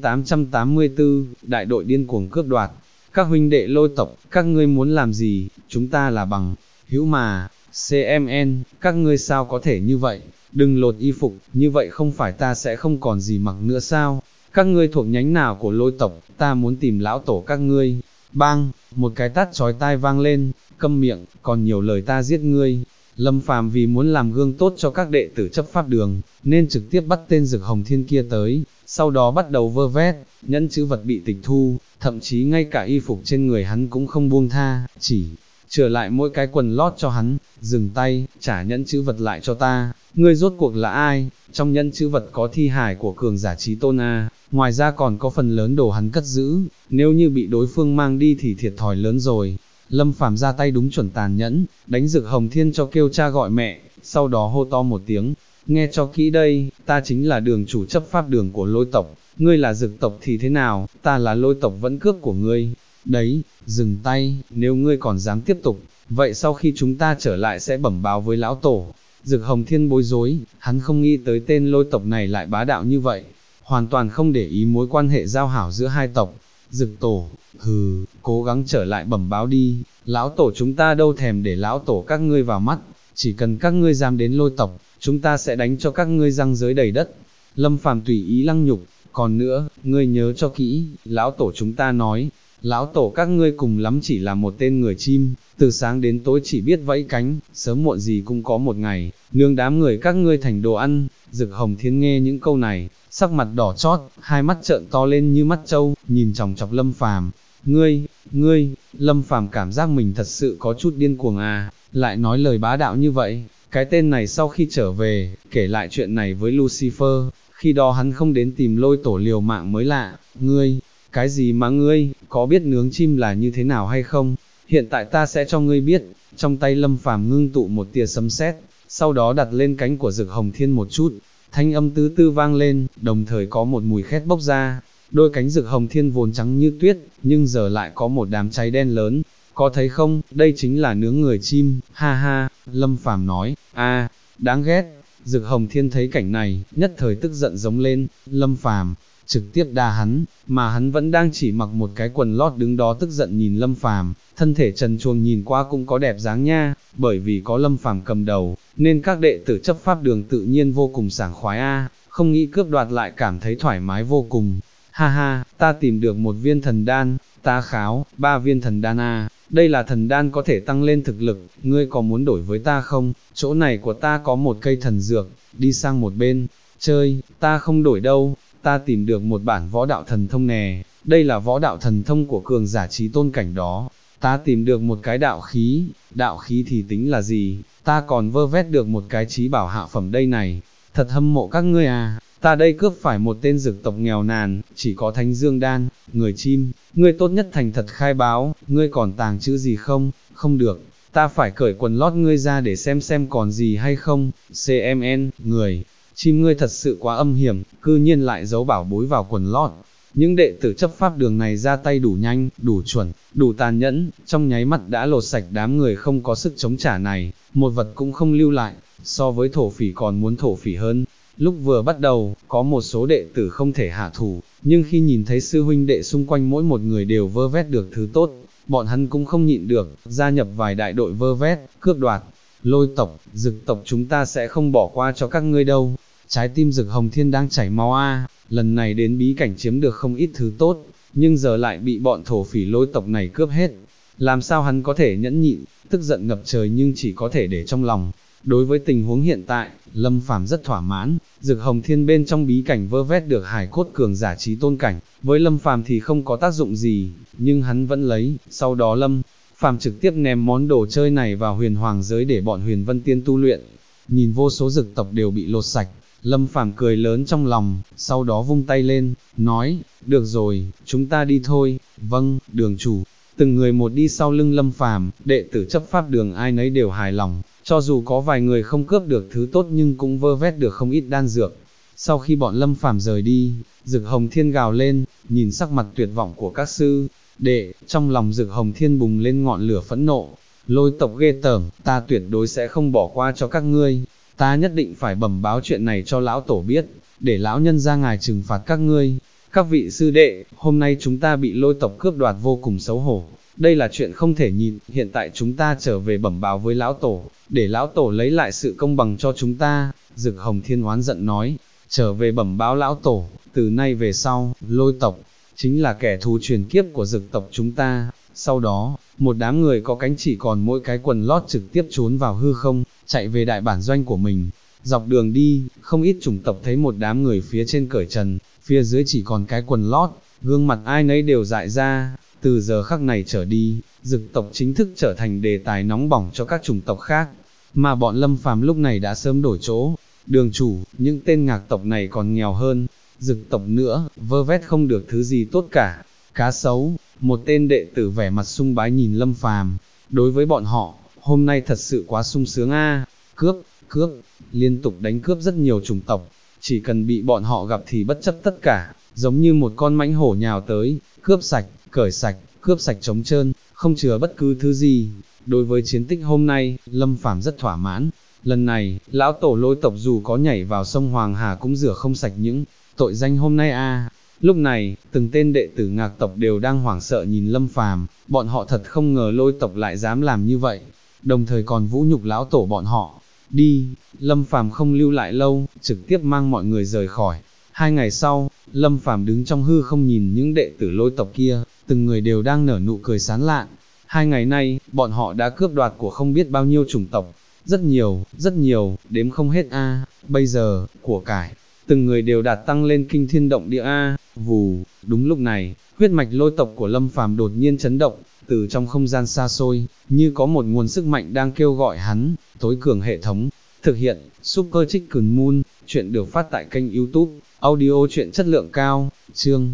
Speaker 1: 884, đại đội điên cuồng cướp đoạt. Các huynh đệ Lôi tộc, các ngươi muốn làm gì, chúng ta là bằng hữu mà. CMN, các ngươi sao có thể như vậy, đừng lột y phục, như vậy không phải ta sẽ không còn gì mặc nữa sao? Các ngươi thuộc nhánh nào của Lôi tộc, ta muốn tìm lão tổ các ngươi. Bang, một cái tát chói tai vang lên, câm miệng, còn nhiều lời ta giết ngươi. Lâm Phàm vì muốn làm gương tốt cho các đệ tử chấp pháp đường, nên trực tiếp bắt tên Dực Hồng Thiên kia tới, sau đó bắt đầu vơ vét, nhẫn chữ vật bị tịch thu, thậm chí ngay cả y phục trên người hắn cũng không buông tha, chỉ trở lại mỗi cái quần lót cho hắn. Dừng tay, trả nhẫn chữ vật lại cho ta. Ngươi rốt cuộc là ai? Trong nhẫn chữ vật có thi hài của cường giả trí tôn ngoài ra còn có phần lớn đồ hắn cất giữ, nếu như bị đối phương mang đi thì thiệt thòi lớn rồi. Lâm Phàm ra tay đúng chuẩn tàn nhẫn, đánh Dực Hồng Thiên cho kêu cha gọi mẹ, sau đó hô to một tiếng, nghe cho kỹ đây, ta chính là đường chủ chấp pháp đường của Lôi tộc, ngươi là Dực tộc thì thế nào, ta là Lôi tộc vẫn cướp của ngươi. Đấy, dừng tay, nếu ngươi còn dám tiếp tục, vậy sau khi chúng ta trở lại sẽ bẩm báo với lão tổ. Dực Hồng Thiên bối rối, hắn không nghĩ tới tên Lôi tộc này lại bá đạo như vậy, hoàn toàn không để ý mối quan hệ giao hảo giữa hai tộc. Dực tổ, cố gắng trở lại bẩm báo đi, lão tổ chúng ta đâu thèm để lão tổ các ngươi vào mắt, chỉ cần các ngươi dám đến Lôi tộc, chúng ta sẽ đánh cho các ngươi răng rơi đầy đất. Lâm Phàm tùy ý lăng nhục, còn nữa, ngươi nhớ cho kỹ, lão tổ chúng ta nói, lão tổ các ngươi cùng lắm chỉ là một tên người chim, từ sáng đến tối chỉ biết vẫy cánh, sớm muộn gì cũng có một ngày, nướng đám người các ngươi thành đồ ăn. Dực Hồng Thiên nghe những câu này, sắc mặt đỏ chót, hai mắt trợn to lên như mắt trâu, nhìn chòng chọc Lâm Phàm. Ngươi, Lâm Phàm cảm giác mình thật sự có chút điên cuồng lại nói lời bá đạo như vậy. Cái tên này sau khi trở về, kể lại chuyện này với Lucifer, khi đó hắn không đến tìm Lôi tổ liều mạng mới lạ. Ngươi, cái gì mà ngươi, có biết nướng chim là như thế nào hay không? Hiện tại ta sẽ cho ngươi biết. Trong tay Lâm Phàm ngưng tụ một tia sấm sét, sau đó đặt lên cánh của Dực Hồng Thiên một chút, thanh âm tứ tư vang lên, đồng thời có một mùi khét bốc ra. Đôi cánh Dực Hồng Thiên vốn trắng như tuyết, nhưng giờ lại có một đám cháy đen lớn. Có thấy không, đây chính là nướng người chim, ha ha. Lâm Phàm nói, đáng ghét. Dực Hồng Thiên thấy cảnh này, nhất thời tức giận giống lên. Lâm Phàm trực tiếp đà hắn, mà hắn vẫn đang chỉ mặc một cái quần lót đứng đó tức giận nhìn Lâm Phàm, thân thể trần truồng nhìn qua cũng có đẹp dáng nha, bởi vì có Lâm Phàm cầm đầu, nên các đệ tử chấp pháp đường tự nhiên vô cùng sảng khoái không nghĩ cướp đoạt lại cảm thấy thoải mái vô cùng. Ha ha, ta tìm được một viên thần đan, ta kháo, 3 viên thần đan đây là thần đan có thể tăng lên thực lực, ngươi có muốn đổi với ta không? Chỗ này của ta có một cây thần dược, đi sang một bên. chơi, ta không đổi đâu, ta tìm được một bản võ đạo thần thông nè, đây là võ đạo thần thông của cường giả trí tôn cảnh đó, ta tìm được một cái đạo khí thì tính là gì, ta còn vơ vét được một cái trí bảo hạ phẩm đây này, thật hâm mộ các ngươi à, ta đây cướp phải một tên dực tộc nghèo nàn, chỉ có thánh dương đan, người chim, ngươi tốt nhất thành thật khai báo, ngươi còn tàng chữ gì không, không được, ta phải cởi quần lót ngươi ra để xem còn gì hay không, CMN, người, chim ngươi thật sự quá âm hiểm, cư nhiên lại giấu bảo bối vào quần lót. Những đệ tử chấp pháp đường này ra tay đủ nhanh, đủ chuẩn, đủ tàn nhẫn, trong nháy mắt đã lột sạch đám người không có sức chống trả này, một vật cũng không lưu lại, so với thổ phỉ còn muốn thổ phỉ hơn. Lúc vừa bắt đầu, có một số đệ tử không thể hạ thủ, nhưng khi nhìn thấy sư huynh đệ xung quanh mỗi một người đều vơ vét được thứ tốt, bọn hắn cũng không nhịn được, gia nhập vài đại đội vơ vét, cướp đoạt. Lôi tộc, Dực tộc chúng ta sẽ không bỏ qua cho các ngươi đâu. Trái tim Dực Hồng Thiên đang chảy máu a, lần này đến bí cảnh chiếm được không ít thứ tốt, nhưng giờ lại bị bọn thổ phỉ Lôi tộc này cướp hết. Làm sao hắn có thể nhẫn nhịn, tức giận ngập trời nhưng chỉ có thể để trong lòng. Đối với tình huống hiện tại, Lâm Phàm rất thỏa mãn, Dực Hồng Thiên bên trong bí cảnh vơ vét được hải cốt cường giả trí tôn cảnh, với Lâm Phàm thì không có tác dụng gì, nhưng hắn vẫn lấy, sau đó Lâm Phàm trực tiếp ném món đồ chơi này vào huyền hoàng giới để bọn huyền vân tiên tu luyện. Nhìn vô số dực tộc đều bị lột sạch, Lâm Phàm cười lớn trong lòng, sau đó vung tay lên, nói, được rồi, chúng ta đi thôi, vâng, đường chủ. Từng người một đi sau lưng Lâm Phàm, đệ tử chấp pháp đường ai nấy đều hài lòng, cho dù có vài người không cướp được thứ tốt nhưng cũng vơ vét được không ít đan dược. Sau khi bọn Lâm Phàm rời đi, Dực Hồng Thiên gào lên, nhìn sắc mặt tuyệt vọng của các sư đệ, trong lòng Dực Hồng Thiên bùng lên ngọn lửa phẫn nộ. Lôi tộc ghê tởm, ta tuyệt đối sẽ không bỏ qua cho các ngươi, ta nhất định phải bẩm báo chuyện này cho lão tổ biết, để lão nhân ra ngài trừng phạt các ngươi. Các vị sư đệ, hôm nay chúng ta bị Lôi tộc cướp đoạt vô cùng xấu hổ, đây là chuyện không thể nhịn, hiện tại chúng ta trở về bẩm báo với lão tổ, để lão tổ lấy lại sự công bằng cho chúng ta. Dực Hồng Thiên oán giận nói, trở về bẩm báo lão tổ, từ nay về sau, Lôi tộc chính là kẻ thù truyền kiếp của Dực tộc chúng ta. Sau đó, một đám người có cánh chỉ còn mỗi cái quần lót trực tiếp trốn vào hư không, chạy về đại bản doanh của mình. Dọc đường đi, không ít chủng tộc thấy một đám người phía trên cởi trần, phía dưới chỉ còn cái quần lót, gương mặt ai nấy đều dại ra. Từ giờ khắc này trở đi, Dực tộc chính thức trở thành đề tài nóng bỏng cho các chủng tộc khác, mà bọn Lâm Phàm lúc này đã sớm đổi chỗ. Đường chủ, những tên ngạc tộc này còn nghèo hơn Dực tộc nữa, vơ vét không được thứ gì tốt cả. Cá sấu, một tên đệ tử vẻ mặt sung bái nhìn Lâm Phàm, đối với bọn họ, hôm nay thật sự quá sung sướng a, cướp, liên tục đánh cướp rất nhiều chủng tộc, chỉ cần bị bọn họ gặp thì bất chấp tất cả, giống như một con mãnh hổ nhào tới, cướp sạch, cởi sạch, cướp sạch trống trơn, không chừa bất cứ thứ gì. Đối với chiến tích hôm nay, Lâm Phàm rất thỏa mãn. Lần này, lão tổ Lôi tộc dù có nhảy vào sông Hoàng Hà cũng rửa không sạch những tội danh hôm nay a. Lúc này, từng tên đệ tử ngạc tộc đều đang hoảng sợ nhìn Lâm Phàm, bọn họ thật không ngờ Lôi tộc lại dám làm như vậy, đồng thời còn vũ nhục lão tổ bọn họ. Đi, Lâm Phàm không lưu lại lâu, trực tiếp mang mọi người rời khỏi. 2 ngày sau, Lâm Phàm đứng trong hư không nhìn những đệ tử Lôi tộc kia, từng người đều đang nở nụ cười sán lạn. 2 ngày nay, bọn họ đã cướp đoạt của không biết bao nhiêu chủng tộc, rất nhiều, đếm không hết a. Bây giờ, của cải, từng người đều đạt tăng lên kinh thiên động địa a. Vù, đúng lúc này, huyết mạch Lôi tộc của Lâm Phàm đột nhiên chấn động, từ trong không gian xa xôi, như có một nguồn sức mạnh đang kêu gọi hắn. Tối cường hệ thống, thực hiện, Super Chicken Moon, chuyện được phát tại kênh YouTube, audio chuyện chất lượng cao, chương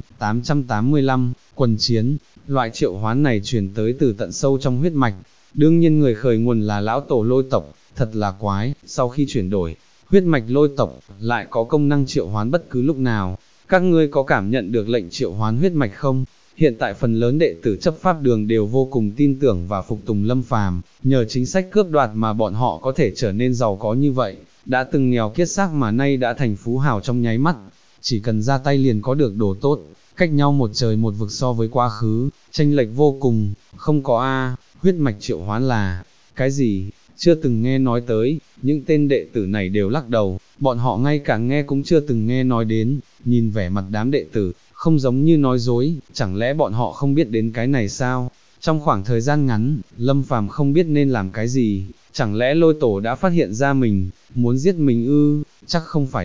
Speaker 1: 885, quần chiến. Loại triệu hoán này truyền tới từ tận sâu trong huyết mạch, đương nhiên người khởi nguồn là lão tổ Lôi tộc, thật là quái, sau khi chuyển đổi, huyết mạch Lôi tộc lại có công năng triệu hoán bất cứ lúc nào. Các ngươi có cảm nhận được lệnh triệu hoán huyết mạch không? Hiện tại phần lớn đệ tử chấp pháp đường đều vô cùng tin tưởng và phục tùng Lâm Phàm, nhờ chính sách cướp đoạt mà bọn họ có thể trở nên giàu có như vậy, đã từng nghèo kiết xác mà nay đã thành phú hào trong nháy mắt, chỉ cần ra tay liền có được đồ tốt, cách nhau một trời một vực so với quá khứ, chênh lệch vô cùng. Không có a, huyết mạch triệu hoán là cái gì? Chưa từng nghe nói tới. Những tên đệ tử này đều lắc đầu, bọn họ ngay cả nghe cũng chưa từng nghe nói đến. Nhìn vẻ mặt đám đệ tử, không giống như nói dối, chẳng lẽ bọn họ không biết đến cái này sao? Trong khoảng thời gian ngắn, Lâm Phàm không biết nên làm cái gì, chẳng lẽ Lôi tổ đã phát hiện ra mình, muốn giết mình ư? Chắc không phải đâu,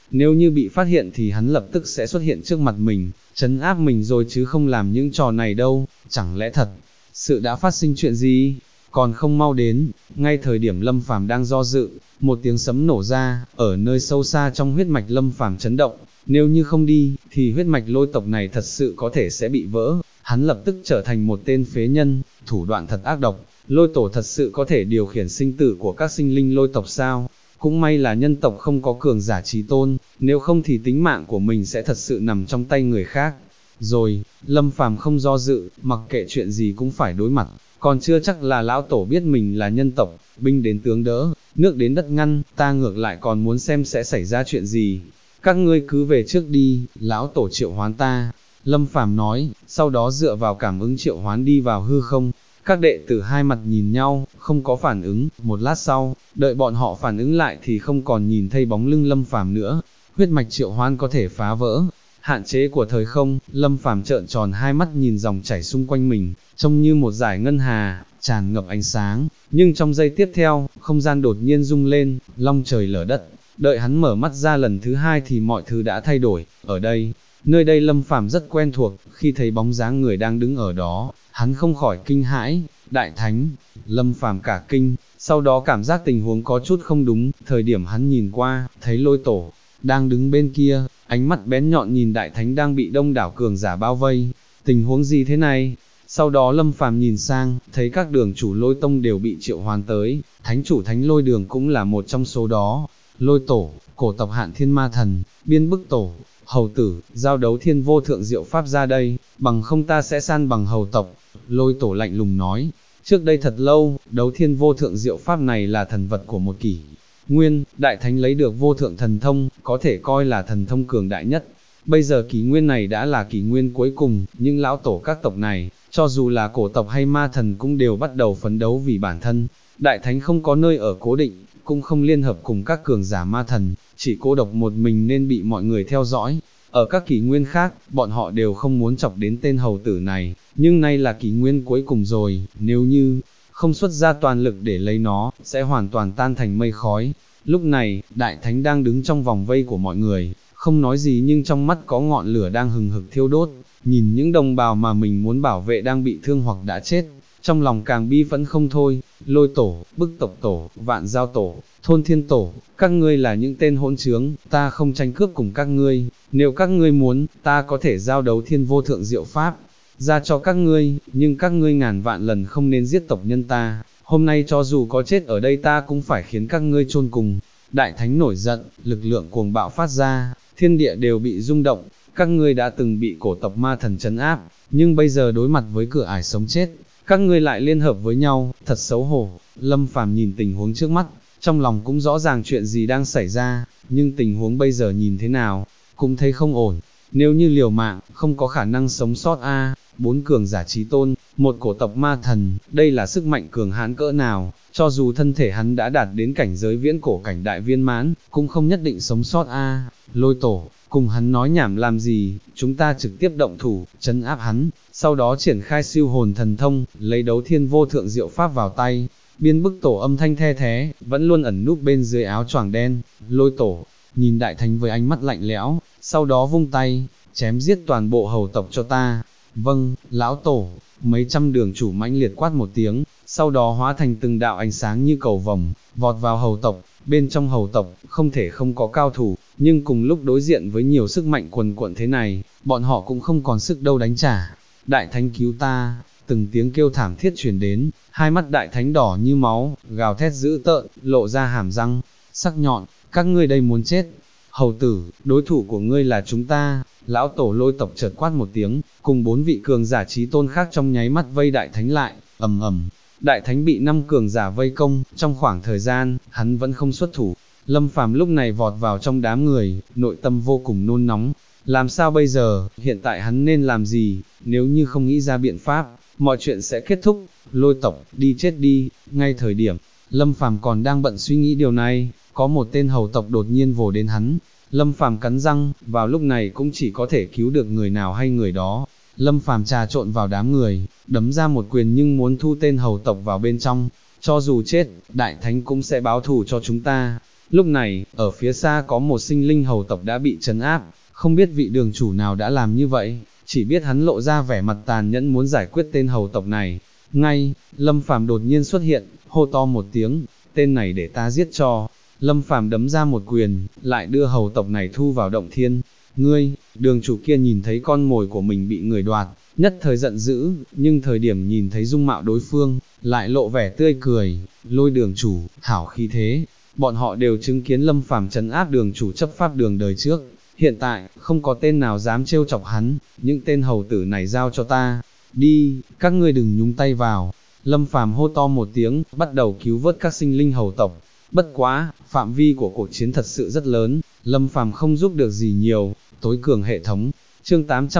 Speaker 1: nếu như bị phát hiện thì hắn lập tức sẽ xuất hiện trước mặt mình, trấn áp mình rồi chứ không làm những trò này đâu, chẳng lẽ thật sự đã phát sinh chuyện gì, còn không mau đến. Ngay thời điểm Lâm Phàm đang do dự, một tiếng sấm nổ ra, ở nơi sâu xa trong huyết mạch Lâm Phàm chấn động, nếu như không đi, thì huyết mạch Lôi tộc này thật sự có thể sẽ bị vỡ, hắn lập tức trở thành một tên phế nhân, thủ đoạn thật ác độc. Lôi tổ thật sự có thể điều khiển sinh tử của các sinh linh Lôi tộc sao? Cũng may là nhân tộc không có cường giả chí tôn, nếu không thì tính mạng của mình sẽ thật sự nằm trong tay người khác. Rồi, Lâm Phàm không do dự, mặc kệ chuyện gì cũng phải đối mặt, còn chưa chắc là lão tổ biết mình là nhân tộc, binh đến tướng đỡ, nước đến đất ngăn, ta ngược lại còn muốn xem sẽ xảy ra chuyện gì. Các ngươi cứ về trước đi, lão tổ triệu hoán ta. Lâm Phàm nói, sau đó dựa vào cảm ứng triệu hoán đi vào hư không. Các đệ tử hai mặt nhìn nhau, không có phản ứng, một lát sau, đợi bọn họ phản ứng lại thì không còn nhìn thấy bóng lưng Lâm Phàm nữa. Huyết mạch triệu hoán có thể phá vỡ hạn chế của thời không. Lâm Phàm trợn tròn hai mắt nhìn dòng chảy xung quanh mình, trông như một dải ngân hà, tràn ngập ánh sáng, nhưng trong giây tiếp theo, không gian đột nhiên rung lên, long trời lở đất. Đợi hắn mở mắt ra lần thứ hai thì mọi thứ đã thay đổi. Ở đây, nơi đây Lâm Phàm rất quen thuộc, khi thấy bóng dáng người đang đứng ở đó, hắn không khỏi kinh hãi. Đại Thánh. Lâm Phàm cả kinh, sau đó cảm giác tình huống có chút không đúng, thời điểm hắn nhìn qua, thấy Lôi tổ đang đứng bên kia, ánh mắt bén nhọn nhìn Đại Thánh đang bị đông đảo cường giả bao vây. Tình huống gì thế này? Sau đó Lâm Phàm nhìn sang, thấy các đường chủ Lôi tông đều bị triệu hoán tới, thánh chủ Thánh Lôi đường cũng là một trong số đó. Lôi tổ, cổ tộc Hạn Thiên Ma Thần, Biên Bức tổ, hầu tử, giao đấu thiên vô thượng diệu pháp ra đây, bằng không ta sẽ san bằng hầu tộc. Lôi tổ lạnh lùng nói, trước đây thật lâu, đấu thiên vô thượng diệu pháp này là thần vật của một kỷ nguyên, Đại Thánh lấy được vô thượng thần thông, có thể coi là thần thông cường đại nhất. Bây giờ kỷ nguyên này đã là kỷ nguyên cuối cùng, nhưng lão tổ các tộc này, cho dù là cổ tộc hay ma thần cũng đều bắt đầu phấn đấu vì bản thân. Đại Thánh không có nơi ở cố định, cũng không liên hợp cùng các cường giả ma thần, chỉ cô độc một mình nên bị mọi người theo dõi. Ở các kỷ nguyên khác, bọn họ đều không muốn chọc đến tên hầu tử này, nhưng nay là kỷ nguyên cuối cùng rồi, nếu như không xuất ra toàn lực để lấy nó, sẽ hoàn toàn tan thành mây khói. Lúc này, Đại Thánh đang đứng trong vòng vây của mọi người, không nói gì nhưng trong mắt có ngọn lửa đang hừng hực thiêu đốt, nhìn những đồng bào mà mình muốn bảo vệ đang bị thương hoặc đã chết, trong lòng càng bi phẫn không thôi. Lôi tổ, Bức tộc tổ, Vạn Giao tổ, Thôn Thiên tổ, các ngươi là những tên hỗn trướng, ta không tranh cướp cùng các ngươi, nếu các ngươi muốn, ta có thể giao đấu thiên vô thượng diệu pháp ra cho các ngươi, nhưng các ngươi ngàn vạn lần không nên giết tộc nhân ta, hôm nay cho dù có chết ở đây ta cũng phải khiến các ngươi chôn cùng. Đại Thánh nổi giận, lực lượng cuồng bạo phát ra, thiên địa đều bị rung động, các ngươi đã từng bị cổ tộc ma thần trấn áp, nhưng bây giờ đối mặt với cửa ải sống chết, các ngươi lại liên hợp với nhau, thật xấu hổ. Lâm Phàm nhìn tình huống trước mắt, trong lòng cũng rõ ràng chuyện gì đang xảy ra, nhưng tình huống bây giờ nhìn thế nào, cũng thấy không ổn. Nếu như liều mạng, không có khả năng sống sót a. Bốn cường giả chí tôn, một cổ tộc ma thần, đây là sức mạnh cường hãn cỡ nào, cho dù thân thể hắn đã đạt đến cảnh giới viễn cổ cảnh đại viên mãn, cũng không nhất định sống sót a. Lôi tổ, cùng hắn nói nhảm làm gì, chúng ta trực tiếp động thủ, trấn áp hắn, sau đó triển khai siêu hồn thần thông, lấy đấu thiên vô thượng diệu pháp vào tay. Biên Bức tổ âm thanh the thế, vẫn luôn ẩn núp bên dưới áo choàng đen. Lôi tổ, nhìn Đại Thánh với ánh mắt lạnh lẽo, sau đó vung tay, chém giết toàn bộ hầu tộc cho ta. Vâng, lão tổ. Mấy trăm đường chủ mãnh liệt quát một tiếng, sau đó hóa thành từng đạo ánh sáng như cầu vồng, vọt vào hầu tộc. Bên trong hầu tộc, không thể không có cao thủ, nhưng cùng lúc đối diện với nhiều sức mạnh quần quận thế này, bọn họ cũng không còn sức đâu đánh trả. Đại Thánh cứu ta, từng tiếng kêu thảm thiết truyền đến, hai mắt Đại Thánh đỏ như máu, gào thét dữ tợn, lộ ra hàm răng sắc nhọn, các ngươi đây muốn chết. Hầu tử, đối thủ của ngươi là chúng ta. Lão tổ Lôi tộc chợt quát một tiếng, cùng bốn vị cường giả chí tôn khác trong nháy mắt vây Đại Thánh lại, ầm ầm. Đại Thánh bị 5 cường giả vây công, trong khoảng thời gian, hắn vẫn không xuất thủ. Lâm Phàm lúc này vọt vào trong đám người, nội tâm vô cùng nôn nóng. Làm sao bây giờ, hiện tại hắn nên làm gì, nếu như không nghĩ ra biện pháp, mọi chuyện sẽ kết thúc. Lôi tộc, đi chết đi. Ngay thời điểm, Lâm Phàm còn đang bận suy nghĩ điều này, có một tên hầu tộc đột nhiên vồ đến hắn. Lâm Phàm cắn răng, vào lúc này cũng chỉ có thể cứu được người nào hay người đó. Lâm Phàm trà trộn vào đám người, đấm ra một quyền nhưng muốn thu tên hầu tộc vào bên trong. Cho dù chết, Đại Thánh cũng sẽ báo thù cho chúng ta. Lúc này, ở phía xa có một sinh linh hầu tộc đã bị trấn áp, không biết vị đường chủ nào đã làm như vậy, chỉ biết hắn lộ ra vẻ mặt tàn nhẫn muốn giải quyết tên hầu tộc này. Ngay, Lâm Phàm đột nhiên xuất hiện, hô to một tiếng, tên này để ta giết cho. Lâm Phàm đấm ra một quyền, lại đưa hầu tộc này thu vào động thiên. Ngươi, đường chủ kia nhìn thấy con mồi của mình bị người đoạt, nhất thời giận dữ, nhưng thời điểm nhìn thấy dung mạo đối phương, lại lộ vẻ tươi cười. Lôi đường chủ, hảo khí thế. Bọn họ đều chứng kiến Lâm Phàm trấn áp đường chủ chấp pháp đường đời trước. Hiện tại, không có tên nào dám trêu chọc hắn, những tên hầu tử này giao cho ta. Đi, các ngươi đừng nhúng tay vào. Lâm Phàm hô to một tiếng, bắt đầu cứu vớt các sinh linh hầu tộc. Bất quá, phạm vi của cuộc chiến thật sự rất lớn, Lâm Phàm không giúp được gì nhiều. Tối cường hệ thống, chương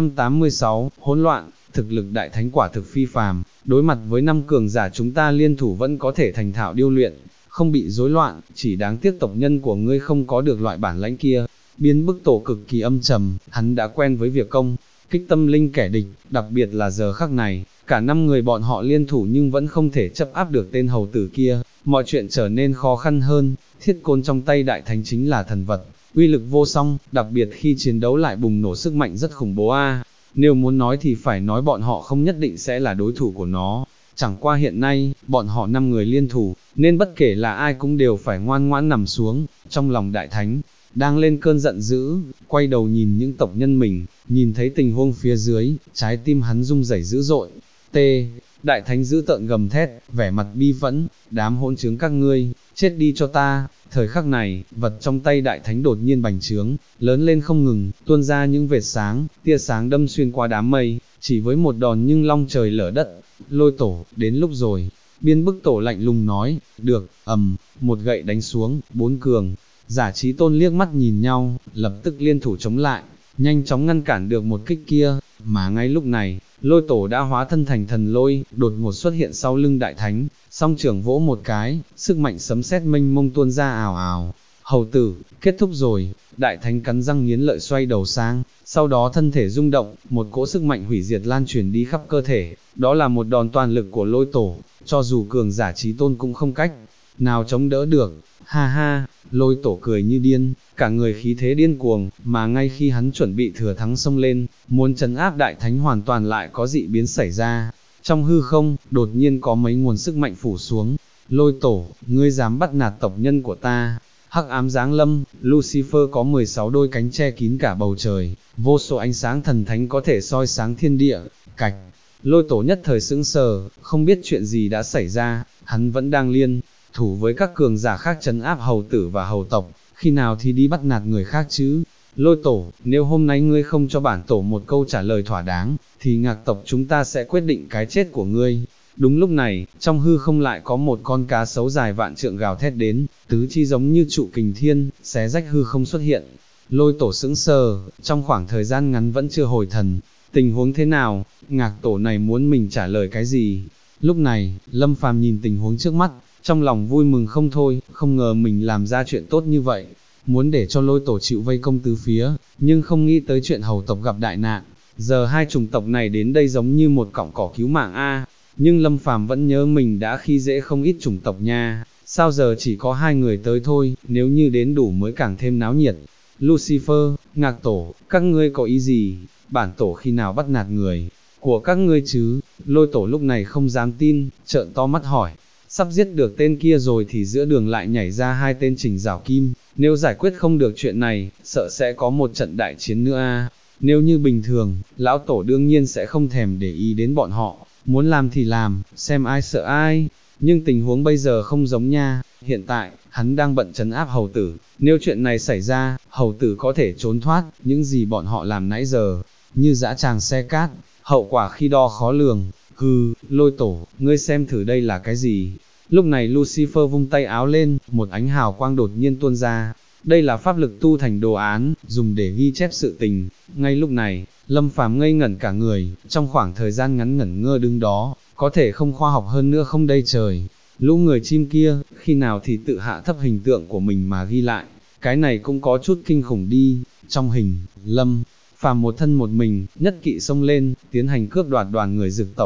Speaker 1: 886, hỗn loạn, thực lực đại thánh quả thực phi phàm, đối mặt với 5 cường giả chúng ta liên thủ vẫn có thể thành thạo điêu luyện, không bị rối loạn, chỉ đáng tiếc tộc nhân của ngươi không có được loại bản lãnh kia. Biến bức tổ cực kỳ âm trầm, hắn đã quen với việc công kích tâm linh kẻ địch, đặc biệt là giờ khắc này, cả 5 người bọn họ liên thủ nhưng vẫn không thể chấp áp được tên hầu tử kia, mọi chuyện trở nên khó khăn hơn. Thiết côn trong tay đại thánh chính là thần vật, uy lực vô song, đặc biệt khi chiến đấu lại bùng nổ sức mạnh rất khủng bố a. Nếu muốn nói thì phải nói bọn họ không nhất định sẽ là đối thủ của nó. Chẳng qua hiện nay, bọn họ 5 người liên thủ, nên bất kể là ai cũng đều phải ngoan ngoãn nằm xuống. Trong lòng đại thánh đang lên cơn giận dữ, quay đầu nhìn những tộc nhân mình, nhìn thấy tình huống phía dưới, trái tim hắn rung rẩy dữ dội. T. Đại thánh dữ tợn gầm thét, vẻ mặt bi phẫn, đám hỗn trướng các ngươi, chết đi cho ta. Thời khắc này, vật trong tay đại thánh đột nhiên bành trướng, lớn lên không ngừng, tuôn ra những vệt sáng, tia sáng đâm xuyên qua đám mây, chỉ với một đòn nhưng long trời lở đất. Lôi tổ, đến lúc rồi. Biên bức tổ lạnh lùng nói, được, một gậy đánh xuống, 4 cường. Giả Chí Tôn liếc mắt nhìn nhau, lập tức liên thủ chống lại, nhanh chóng ngăn cản được một kích kia, mà ngay lúc này, lôi tổ đã hóa thân thành thần lôi, đột ngột xuất hiện sau lưng đại thánh, song trưởng vỗ một cái, sức mạnh sấm sét mênh mông tuôn ra ào ào. Hầu tử, kết thúc rồi, đại thánh cắn răng nghiến lợi xoay đầu sang, sau đó thân thể rung động, một cỗ sức mạnh hủy diệt lan truyền đi khắp cơ thể, đó là một đòn toàn lực của lôi tổ, cho dù cường giả Chí Tôn cũng không cách nào chống đỡ được. Ha ha, lôi tổ cười như điên, cả người khí thế điên cuồng, mà ngay khi hắn chuẩn bị thừa thắng xông lên, muốn trấn áp đại thánh hoàn toàn lại có dị biến xảy ra. Trong hư không, đột nhiên có mấy nguồn sức mạnh phủ xuống. Lôi tổ, ngươi dám bắt nạt tộc nhân của ta. Hắc ám giáng lâm, Lucifer có 16 đôi cánh che kín cả bầu trời, vô số ánh sáng thần thánh có thể soi sáng thiên địa. Cạch, lôi tổ nhất thời sững sờ, không biết chuyện gì đã xảy ra, hắn vẫn đang liên thủ với các cường giả khác trấn áp hầu tử và hầu tộc, khi nào thì đi bắt nạt người khác chứ. Lôi tổ, nếu hôm nay ngươi không cho bản tổ một câu trả lời thỏa đáng, thì Ngạc tộc chúng ta sẽ quyết định cái chết của ngươi. Đúng lúc này, trong hư không lại có một con cá sấu dài vạn trượng gào thét đến, tứ chi giống như trụ kình thiên, xé rách hư không xuất hiện. Lôi tổ sững sờ, trong khoảng thời gian ngắn vẫn chưa hồi thần. Tình huống thế nào, Ngạc tổ này muốn mình trả lời cái gì? Lúc này, Lâm Phàm nhìn tình huống trước mắt, trong lòng vui mừng không thôi, không ngờ mình làm ra chuyện tốt như vậy, muốn để cho lôi tổ chịu vây công tứ phía, nhưng không nghĩ tới chuyện hầu tộc gặp đại nạn, giờ hai chủng tộc này đến đây giống như một cọng cỏ cứu mạng a. Nhưng Lâm Phàm vẫn nhớ mình đã khi dễ không ít chủng tộc nha, sao giờ chỉ có 2 người tới thôi, nếu như đến đủ mới càng thêm náo nhiệt. Lucifer, Ngạc tổ, các ngươi có ý gì, bản tổ khi nào bắt nạt người của các ngươi chứ? Lôi tổ lúc này không dám tin, trợn to mắt hỏi. Sắp giết được tên kia rồi thì giữa đường lại nhảy ra 2 tên Trình Giảo Kim, nếu giải quyết không được chuyện này, sợ sẽ có một trận đại chiến nữa a. Nếu như bình thường, lão tổ đương nhiên sẽ không thèm để ý đến bọn họ, muốn làm thì làm, xem ai sợ ai. Nhưng tình huống bây giờ không giống nha, hiện tại, hắn đang bận trấn áp hầu tử, nếu chuyện này xảy ra, hầu tử có thể trốn thoát, những gì bọn họ làm nãy giờ, như dã tràng xe cát, hậu quả khi đo khó lường. Hừ, lôi tổ, ngươi xem thử đây là cái gì? Lúc này Lucifer vung tay áo lên, một ánh hào quang đột nhiên tuôn ra. Đây là pháp lực tu thành đồ án, dùng để ghi chép sự tình. Ngay lúc này, Lâm Phàm ngây ngẩn cả người, trong khoảng thời gian ngắn ngẩn ngơ đứng đó, có thể không khoa học hơn nữa không đây trời. Lũ người chim kia, khi nào thì tự hạ thấp hình tượng của mình mà ghi lại, cái này cũng có chút kinh khủng đi. Trong hình, Lâm Phàm một thân một mình, nhất kỵ xông lên, tiến hành cướp đoạt đoàn người Dực tộc.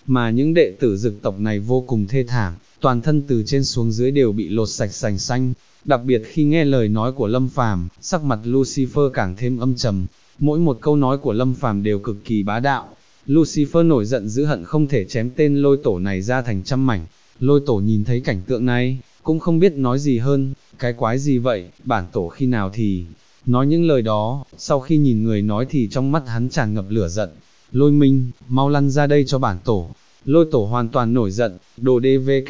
Speaker 1: mà những đệ tử dực tộc này vô cùng thê thảm, toàn thân từ trên xuống dưới đều bị lột sạch sành xanh. Đặc biệt khi nghe lời nói của Lâm Phàm, sắc mặt Lucifer càng thêm âm trầm, mỗi một câu nói của Lâm Phàm đều cực kỳ bá đạo. Lucifer nổi giận dữ hận không thể chém tên Lôi Tổ này ra thành trăm mảnh. Lôi Tổ nhìn thấy cảnh tượng này, cũng không biết nói gì hơn, cái quái gì vậy, bản tổ khi nào thì nói những lời đó. Sau khi nhìn người nói thì trong mắt hắn tràn ngập lửa giận. Lôi Minh, mau lăn ra đây cho bản tổ. Lôi Tổ hoàn toàn nổi giận, đồ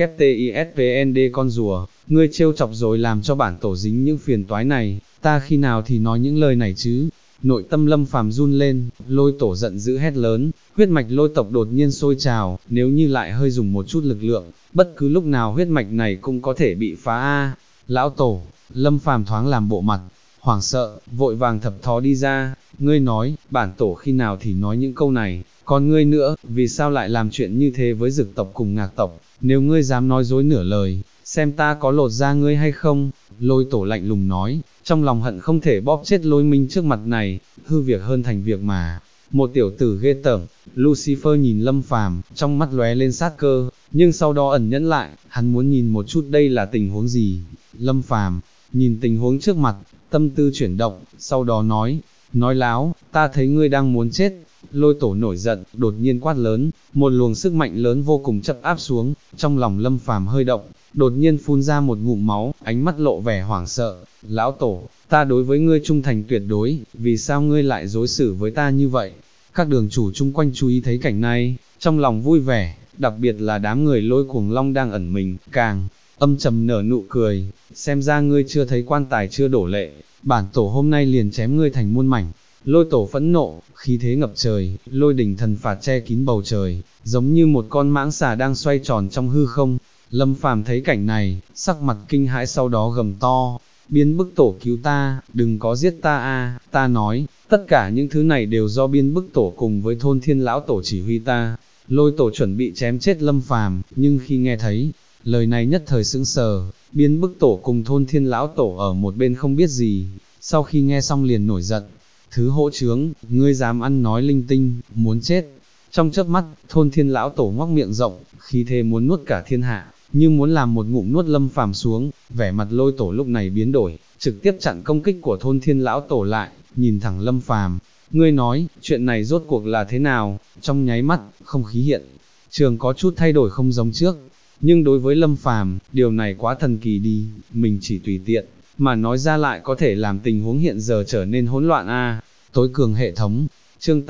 Speaker 1: DVKTISVND con rùa, ngươi trêu chọc rồi làm cho bản tổ dính những phiền toái này, ta khi nào thì nói những lời này chứ. Nội tâm Lâm Phàm run lên, Lôi Tổ giận dữ hét lớn, huyết mạch Lôi tộc đột nhiên sôi trào, nếu như lại hơi dùng một chút lực lượng, bất cứ lúc nào huyết mạch này cũng có thể bị phá a. Lão Tổ, Lâm Phàm thoáng làm bộ mặt hoảng sợ, vội vàng thập thó đi ra, ngươi nói, bản tổ khi nào thì nói những câu này, còn ngươi nữa, vì sao lại làm chuyện như thế với dực tộc cùng ngạc tộc, nếu ngươi dám nói dối nửa lời, xem ta có lột da ngươi hay không. Lôi Tổ lạnh lùng nói, trong lòng hận không thể bóp chết Lôi Minh trước mặt này, hư việc hơn thành việc mà. Một tiểu tử ghê tởm. Lucifer nhìn Lâm Phàm, trong mắt lóe lên sát cơ, nhưng sau đó ẩn nhẫn lại, hắn muốn nhìn một chút đây là tình huống gì. Lâm Phàm nhìn tình huống trước mặt, tâm tư chuyển động, sau đó nói láo, ta thấy ngươi đang muốn chết. Lôi Tổ nổi giận, đột nhiên quát lớn, một luồng sức mạnh lớn vô cùng chập áp xuống, trong lòng Lâm Phàm hơi động, đột nhiên phun ra một ngụm máu, ánh mắt lộ vẻ hoảng sợ. Lão Tổ, ta đối với ngươi trung thành tuyệt đối, vì sao ngươi lại đối xử với ta như vậy? Các đường chủ chung quanh chú ý thấy cảnh này, trong lòng vui vẻ, đặc biệt là đám người Lôi Cuồng Long đang ẩn mình, càng âm trầm nở nụ cười, xem ra ngươi chưa thấy quan tài chưa đổ lệ, bản tổ hôm nay liền chém ngươi thành muôn mảnh. Lôi Tổ phẫn nộ, khí thế ngập trời, lôi đỉnh thần phạt che kín bầu trời, giống như một con mãng xà đang xoay tròn trong hư không. Lâm Phàm thấy cảnh này, sắc mặt kinh hãi, sau đó gầm to, Biên Bức Tổ cứu ta, đừng có giết ta a, ta nói, tất cả những thứ này đều do Biên Bức Tổ cùng với Thôn Thiên Lão Tổ chỉ huy ta. Lôi Tổ chuẩn bị chém chết Lâm Phàm, nhưng khi nghe thấy lời này nhất thời sững sờ. Biên Bức Tổ cùng Thôn Thiên Lão Tổ ở một bên không biết gì, sau khi nghe xong liền nổi giận, thứ hỗn trướng, ngươi dám ăn nói linh tinh, muốn chết. Trong chớp mắt, Thôn Thiên Lão Tổ ngoác miệng rộng, khí thế muốn nuốt cả thiên hạ, nhưng muốn làm một ngụm nuốt Lâm Phàm xuống. Vẻ mặt Lôi Tổ lúc này biến đổi, trực tiếp chặn công kích của Thôn Thiên Lão Tổ lại, nhìn thẳng Lâm Phàm, ngươi nói, chuyện này rốt cuộc là thế nào? Trong nháy mắt, không khí hiện trường có chút thay đổi không giống trước, nhưng đối với Lâm Phàm, điều này quá thần kỳ đi, mình chỉ tùy tiện mà nói ra lại có thể làm tình huống hiện giờ trở nên hỗn loạn a. Tối cường hệ thống, chương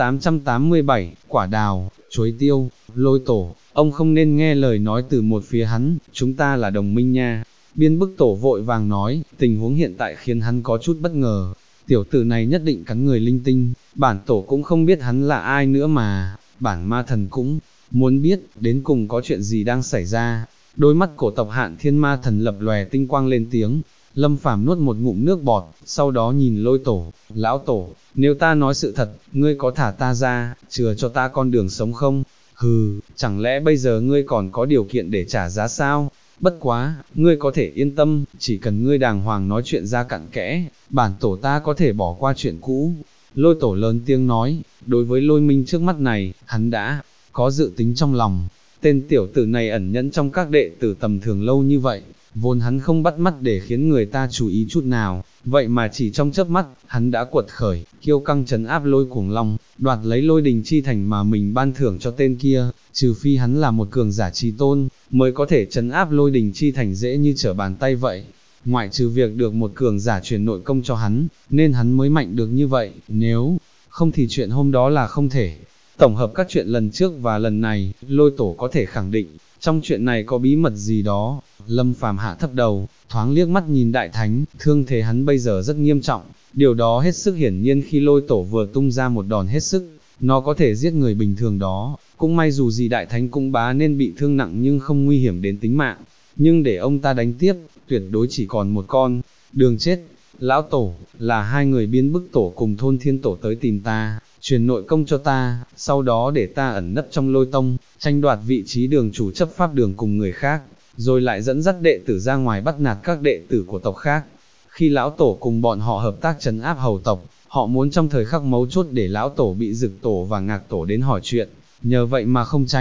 Speaker 1: 887, quả đào, chuối tiêu. Lôi Tổ, ông không nên nghe lời nói từ một phía hắn, chúng ta là đồng minh nha. Biên Bức Tổ vội vàng nói, tình huống hiện tại khiến hắn có chút bất ngờ, tiểu tử này nhất định cắn người linh tinh, bản tổ cũng không biết hắn là ai nữa mà, bản ma thần cũng muốn biết, đến cùng có chuyện gì đang xảy ra. Đôi mắt cổ tộc Hạn Thiên Ma Thần lập lòe tinh quang lên tiếng. Lâm Phàm nuốt một ngụm nước bọt, sau đó nhìn Lôi Tổ, Lão Tổ, nếu ta nói sự thật, ngươi có thả ta ra, chừa cho ta con đường sống không? Hừ, chẳng lẽ bây giờ ngươi còn có điều kiện để trả giá sao? Bất quá, ngươi có thể yên tâm, chỉ cần ngươi đàng hoàng nói chuyện ra cặn kẽ, bản tổ ta có thể bỏ qua chuyện cũ. Lôi Tổ lớn tiếng nói, đối với Lôi Minh trước mắt này, hắn đã có dự tính trong lòng. Tên tiểu tử này ẩn nhẫn trong các đệ tử tầm thường lâu như vậy, vốn hắn không bắt mắt để khiến người ta chú ý chút nào, vậy mà chỉ trong chớp mắt, hắn đã quật khởi, kiêu căng trấn áp Lôi Cuồng Long, đoạt lấy Lôi Đình Chi Thành mà mình ban thưởng cho tên kia, trừ phi hắn là một cường giả chí tôn, mới có thể trấn áp Lôi Đình Chi Thành dễ như trở bàn tay vậy. Ngoại trừ việc được một cường giả truyền nội công cho hắn, nên hắn mới mạnh được như vậy, nếu không thì chuyện hôm đó là không thể. Tổng hợp các chuyện lần trước và lần này, Lôi Tổ có thể khẳng định, trong chuyện này có bí mật gì đó. Lâm Phàm hạ thấp đầu, thoáng liếc mắt nhìn Đại Thánh, thương thế hắn bây giờ rất nghiêm trọng, điều đó hết sức hiển nhiên khi Lôi Tổ vừa tung ra một đòn hết sức, nó có thể giết người bình thường đó, cũng may dù gì Đại Thánh cũng bá nên bị thương nặng nhưng không nguy hiểm đến tính mạng, nhưng để ông ta đánh tiếp, tuyệt đối chỉ còn một con đường chết. Lão Tổ, là hai người Biên Bức Tổ cùng Thôn Thiên Tổ tới tìm ta, truyền nội công cho ta, sau đó để ta ẩn nấp trong Lôi Tông, tranh đoạt vị trí đường chủ chấp pháp đường cùng người khác, rồi lại dẫn dắt đệ tử ra ngoài bắt nạt các đệ tử của tộc khác. Khi Lão Tổ cùng bọn họ hợp tác trấn áp hầu tộc, họ muốn trong thời khắc mấu chốt để Lão Tổ bị Dực Tổ và Ngạc Tổ đến hỏi chuyện, nhờ vậy mà không tranh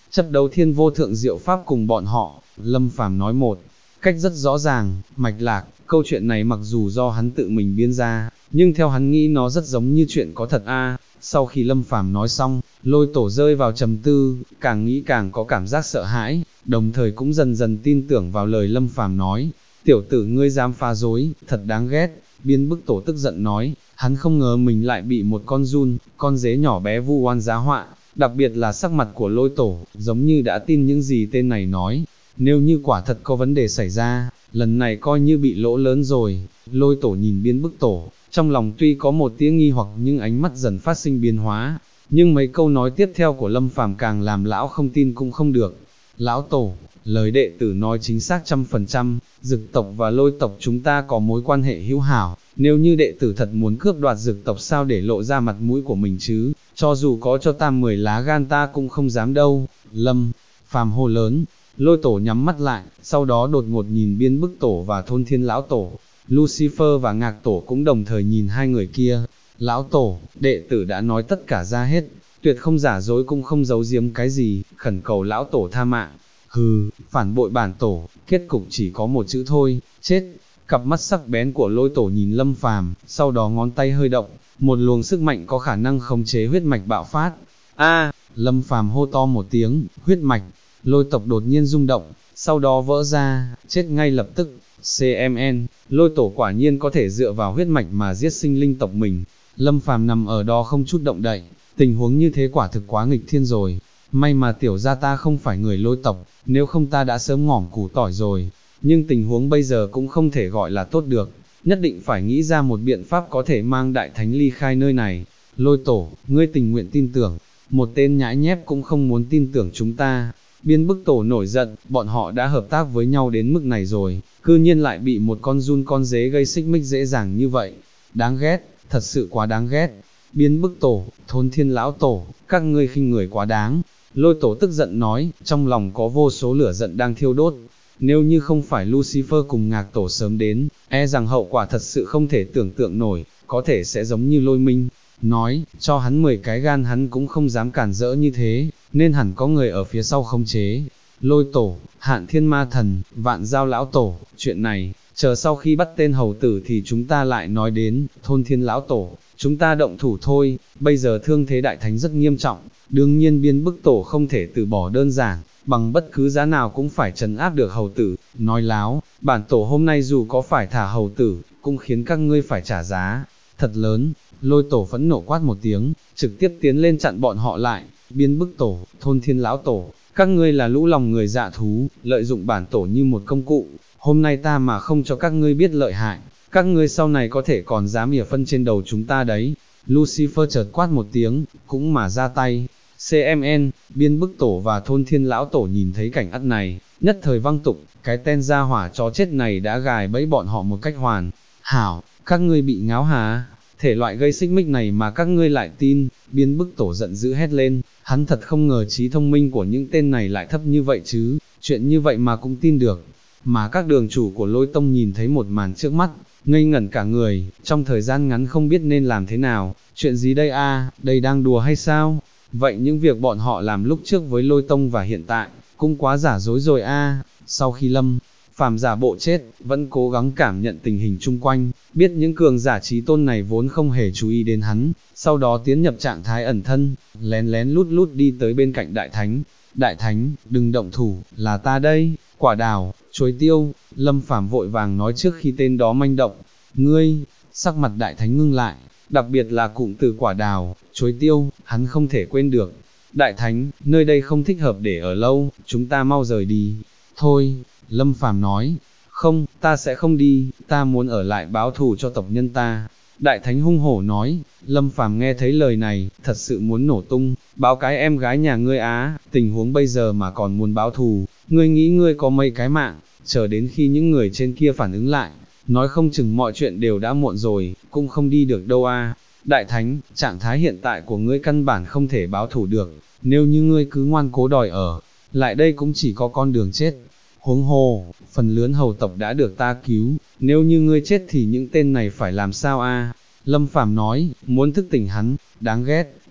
Speaker 1: chấp đấu thiên vô thượng diệu pháp cùng bọn họ. Lâm Phàm nói một cách rất rõ ràng, mạch lạc, câu chuyện này mặc dù do hắn tự mình biên ra, nhưng theo hắn nghĩ nó rất giống như chuyện có thật a. Sau khi Lâm Phàm nói xong, Lôi Tổ rơi vào trầm tư, càng nghĩ càng có cảm giác sợ hãi, đồng thời cũng dần dần tin tưởng vào lời Lâm Phàm nói. Tiểu tử ngươi dám phá dối, thật đáng ghét. Biên Bức Tổ tức giận nói, hắn không ngờ mình lại bị một con giun, con dế nhỏ bé vu oan giá họa, đặc biệt là sắc mặt của Lôi Tổ, giống như đã tin những gì tên này nói. Nếu như quả thật có vấn đề xảy ra, lần này coi như bị lỗ lớn rồi. Lôi Tổ nhìn Biên Bức Tổ, trong lòng tuy có một tia nghi hoặc nhưng ánh mắt dần phát sinh biến hóa, nhưng mấy câu nói tiếp theo của Lâm Phàm càng làm lão không tin cũng không được. Lão Tổ, lời đệ tử nói chính xác 100%, Dực tộc và Lôi tộc chúng ta có mối quan hệ hữu hảo, nếu như đệ tử thật muốn cướp đoạt Dực tộc sao để lộ ra mặt mũi của mình chứ, cho dù có cho ta 10 lá gan ta cũng không dám đâu. Lâm Phàm hô lớn. Lôi Tổ nhắm mắt lại, sau đó đột ngột nhìn Biên Bức Tổ và Thôn Thiên Lão Tổ. Lucifer và Ngạc Tổ cũng đồng thời nhìn hai người kia. Lão Tổ, đệ tử đã nói tất cả ra hết, tuyệt không giả dối cũng không giấu giếm cái gì, khẩn cầu Lão Tổ tha mạng. Hừ, phản bội bản Tổ, kết cục chỉ có một chữ thôi, chết. Cặp mắt sắc bén của Lôi Tổ nhìn Lâm Phàm, sau đó ngón tay hơi động, một luồng sức mạnh có khả năng khống chế huyết mạch bạo phát. A, Lâm Phàm hô to một tiếng, huyết mạch. Lôi tộc đột nhiên rung động, sau đó vỡ ra, chết ngay lập tức. CMN, Lôi Tổ quả nhiên có thể dựa vào huyết mạch mà giết sinh linh tộc mình. Lâm Phàm nằm ở đó không chút động đậy, tình huống như thế quả thực quá nghịch thiên rồi. May mà tiểu gia ta không phải người Lôi tộc, nếu không ta đã sớm ngỏm củ tỏi rồi. Nhưng tình huống bây giờ cũng không thể gọi là tốt được, nhất định phải nghĩ ra một biện pháp có thể mang Đại Thánh ly khai nơi này. Lôi Tổ, ngươi tình nguyện tin tưởng, một tên nhãi nhép cũng không muốn tin tưởng chúng ta. Biên Bức Tổ nổi giận, bọn họ đã hợp tác với nhau đến mức này rồi, cư nhiên lại bị một con giun con dế gây xích mích dễ dàng như vậy. Đáng ghét, thật sự quá đáng ghét. Biên Bức Tổ, Thôn Thiên Lão Tổ, các ngươi khinh người quá đáng. Lôi Tổ tức giận nói, trong lòng có vô số lửa giận đang thiêu đốt. Nếu như không phải Lucifer cùng Ngạc Tổ sớm đến, e rằng hậu quả thật sự không thể tưởng tượng nổi, có thể sẽ giống như Lôi Minh. Nói, cho hắn 10 cái gan hắn cũng không dám cản rỡ như thế, nên hẳn có người ở phía sau khống chế. Lôi Tổ, Hạn Thiên Ma Thần, Vạn Giao Lão Tổ, chuyện này, chờ sau khi bắt tên hầu tử thì chúng ta lại nói đến. Thôn Thiên Lão Tổ, chúng ta động thủ thôi, bây giờ thương thế Đại Thánh rất nghiêm trọng, đương nhiên Biên Bức Tổ không thể từ bỏ đơn giản, bằng bất cứ giá nào cũng phải trấn áp được hầu tử. Nói láo, bản Tổ hôm nay dù có phải thả hầu tử, cũng khiến các ngươi phải trả giá thật lớn. Lôi Tổ phẫn nộ quát một tiếng, trực tiếp tiến lên chặn bọn họ lại. Biên Bức Tổ, Thôn Thiên Lão Tổ, các ngươi là lũ lòng người dạ thú, lợi dụng bản Tổ như một công cụ, hôm nay ta mà không cho các ngươi biết lợi hại, các ngươi sau này có thể còn dám ỉa phân trên đầu chúng ta đấy. Lucifer chợt quát một tiếng, cũng mà ra tay. CMN, Biên Bức Tổ và Thôn Thiên Lão Tổ nhìn thấy cảnh ắt này, nhất thời văng tục, cái tên gia hỏa chó chết này đã gài bẫy bọn họ một cách hoàn hảo. Các ngươi bị ngáo hả? Thể loại gây xích mích này mà các ngươi lại tin. Biên Bức Tổ giận dữ hét lên, hắn thật không ngờ trí thông minh của những tên này lại thấp như vậy chứ, chuyện như vậy mà cũng tin được. Mà các đường chủ của Lôi Tông nhìn thấy một màn trước mắt, ngây ngẩn cả người, trong thời gian ngắn không biết nên làm thế nào. Chuyện gì đây a? Đây đang đùa hay sao? Vậy những việc bọn họ làm lúc trước với Lôi Tông và hiện tại, cũng quá giả dối rồi a. Sau khi Lâm Phàm giả bộ chết, vẫn cố gắng cảm nhận tình hình chung quanh, biết những cường giả trí tôn này vốn không hề chú ý đến hắn, sau đó tiến nhập trạng thái ẩn thân, lén lén lút lút đi tới bên cạnh Đại Thánh. Đại Thánh, đừng động thủ, là ta đây. Quả Đào, Chuối Tiêu. Lâm Phàm vội vàng nói trước khi tên đó manh động. Ngươi, sắc mặt Đại Thánh ngưng lại, đặc biệt là cụm từ Quả Đào, Chuối Tiêu, hắn không thể quên được. Đại Thánh, nơi đây không thích hợp để ở lâu, chúng ta mau rời đi. Thôi, Lâm Phàm nói, không, ta sẽ không đi, ta muốn ở lại báo thù cho tộc nhân ta. Đại Thánh hung hổ nói. Lâm Phàm nghe thấy lời này, thật sự muốn nổ tung. Báo cái em gái nhà ngươi á, tình huống bây giờ mà còn muốn báo thù, ngươi nghĩ ngươi có mấy cái mạng, chờ đến khi những người trên kia phản ứng lại, nói không chừng mọi chuyện đều đã muộn rồi, cũng không đi được đâu a. Đại Thánh, trạng thái hiện tại của ngươi căn bản không thể báo thù được, nếu như ngươi cứ ngoan cố đòi ở lại đây cũng chỉ có con đường chết. Huống hồ, phần lớn hầu tộc đã được ta cứu, nếu như ngươi chết thì những tên này phải làm sao a? Lâm Phàm nói, muốn thức tỉnh hắn, đáng ghét,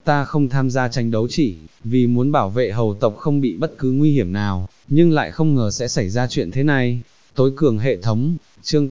Speaker 1: ta không tham gia tranh đấu chỉ vì muốn bảo vệ hầu tộc không bị bất cứ nguy hiểm nào, nhưng lại không ngờ sẽ xảy ra chuyện thế này. Tối cường hệ thống, chương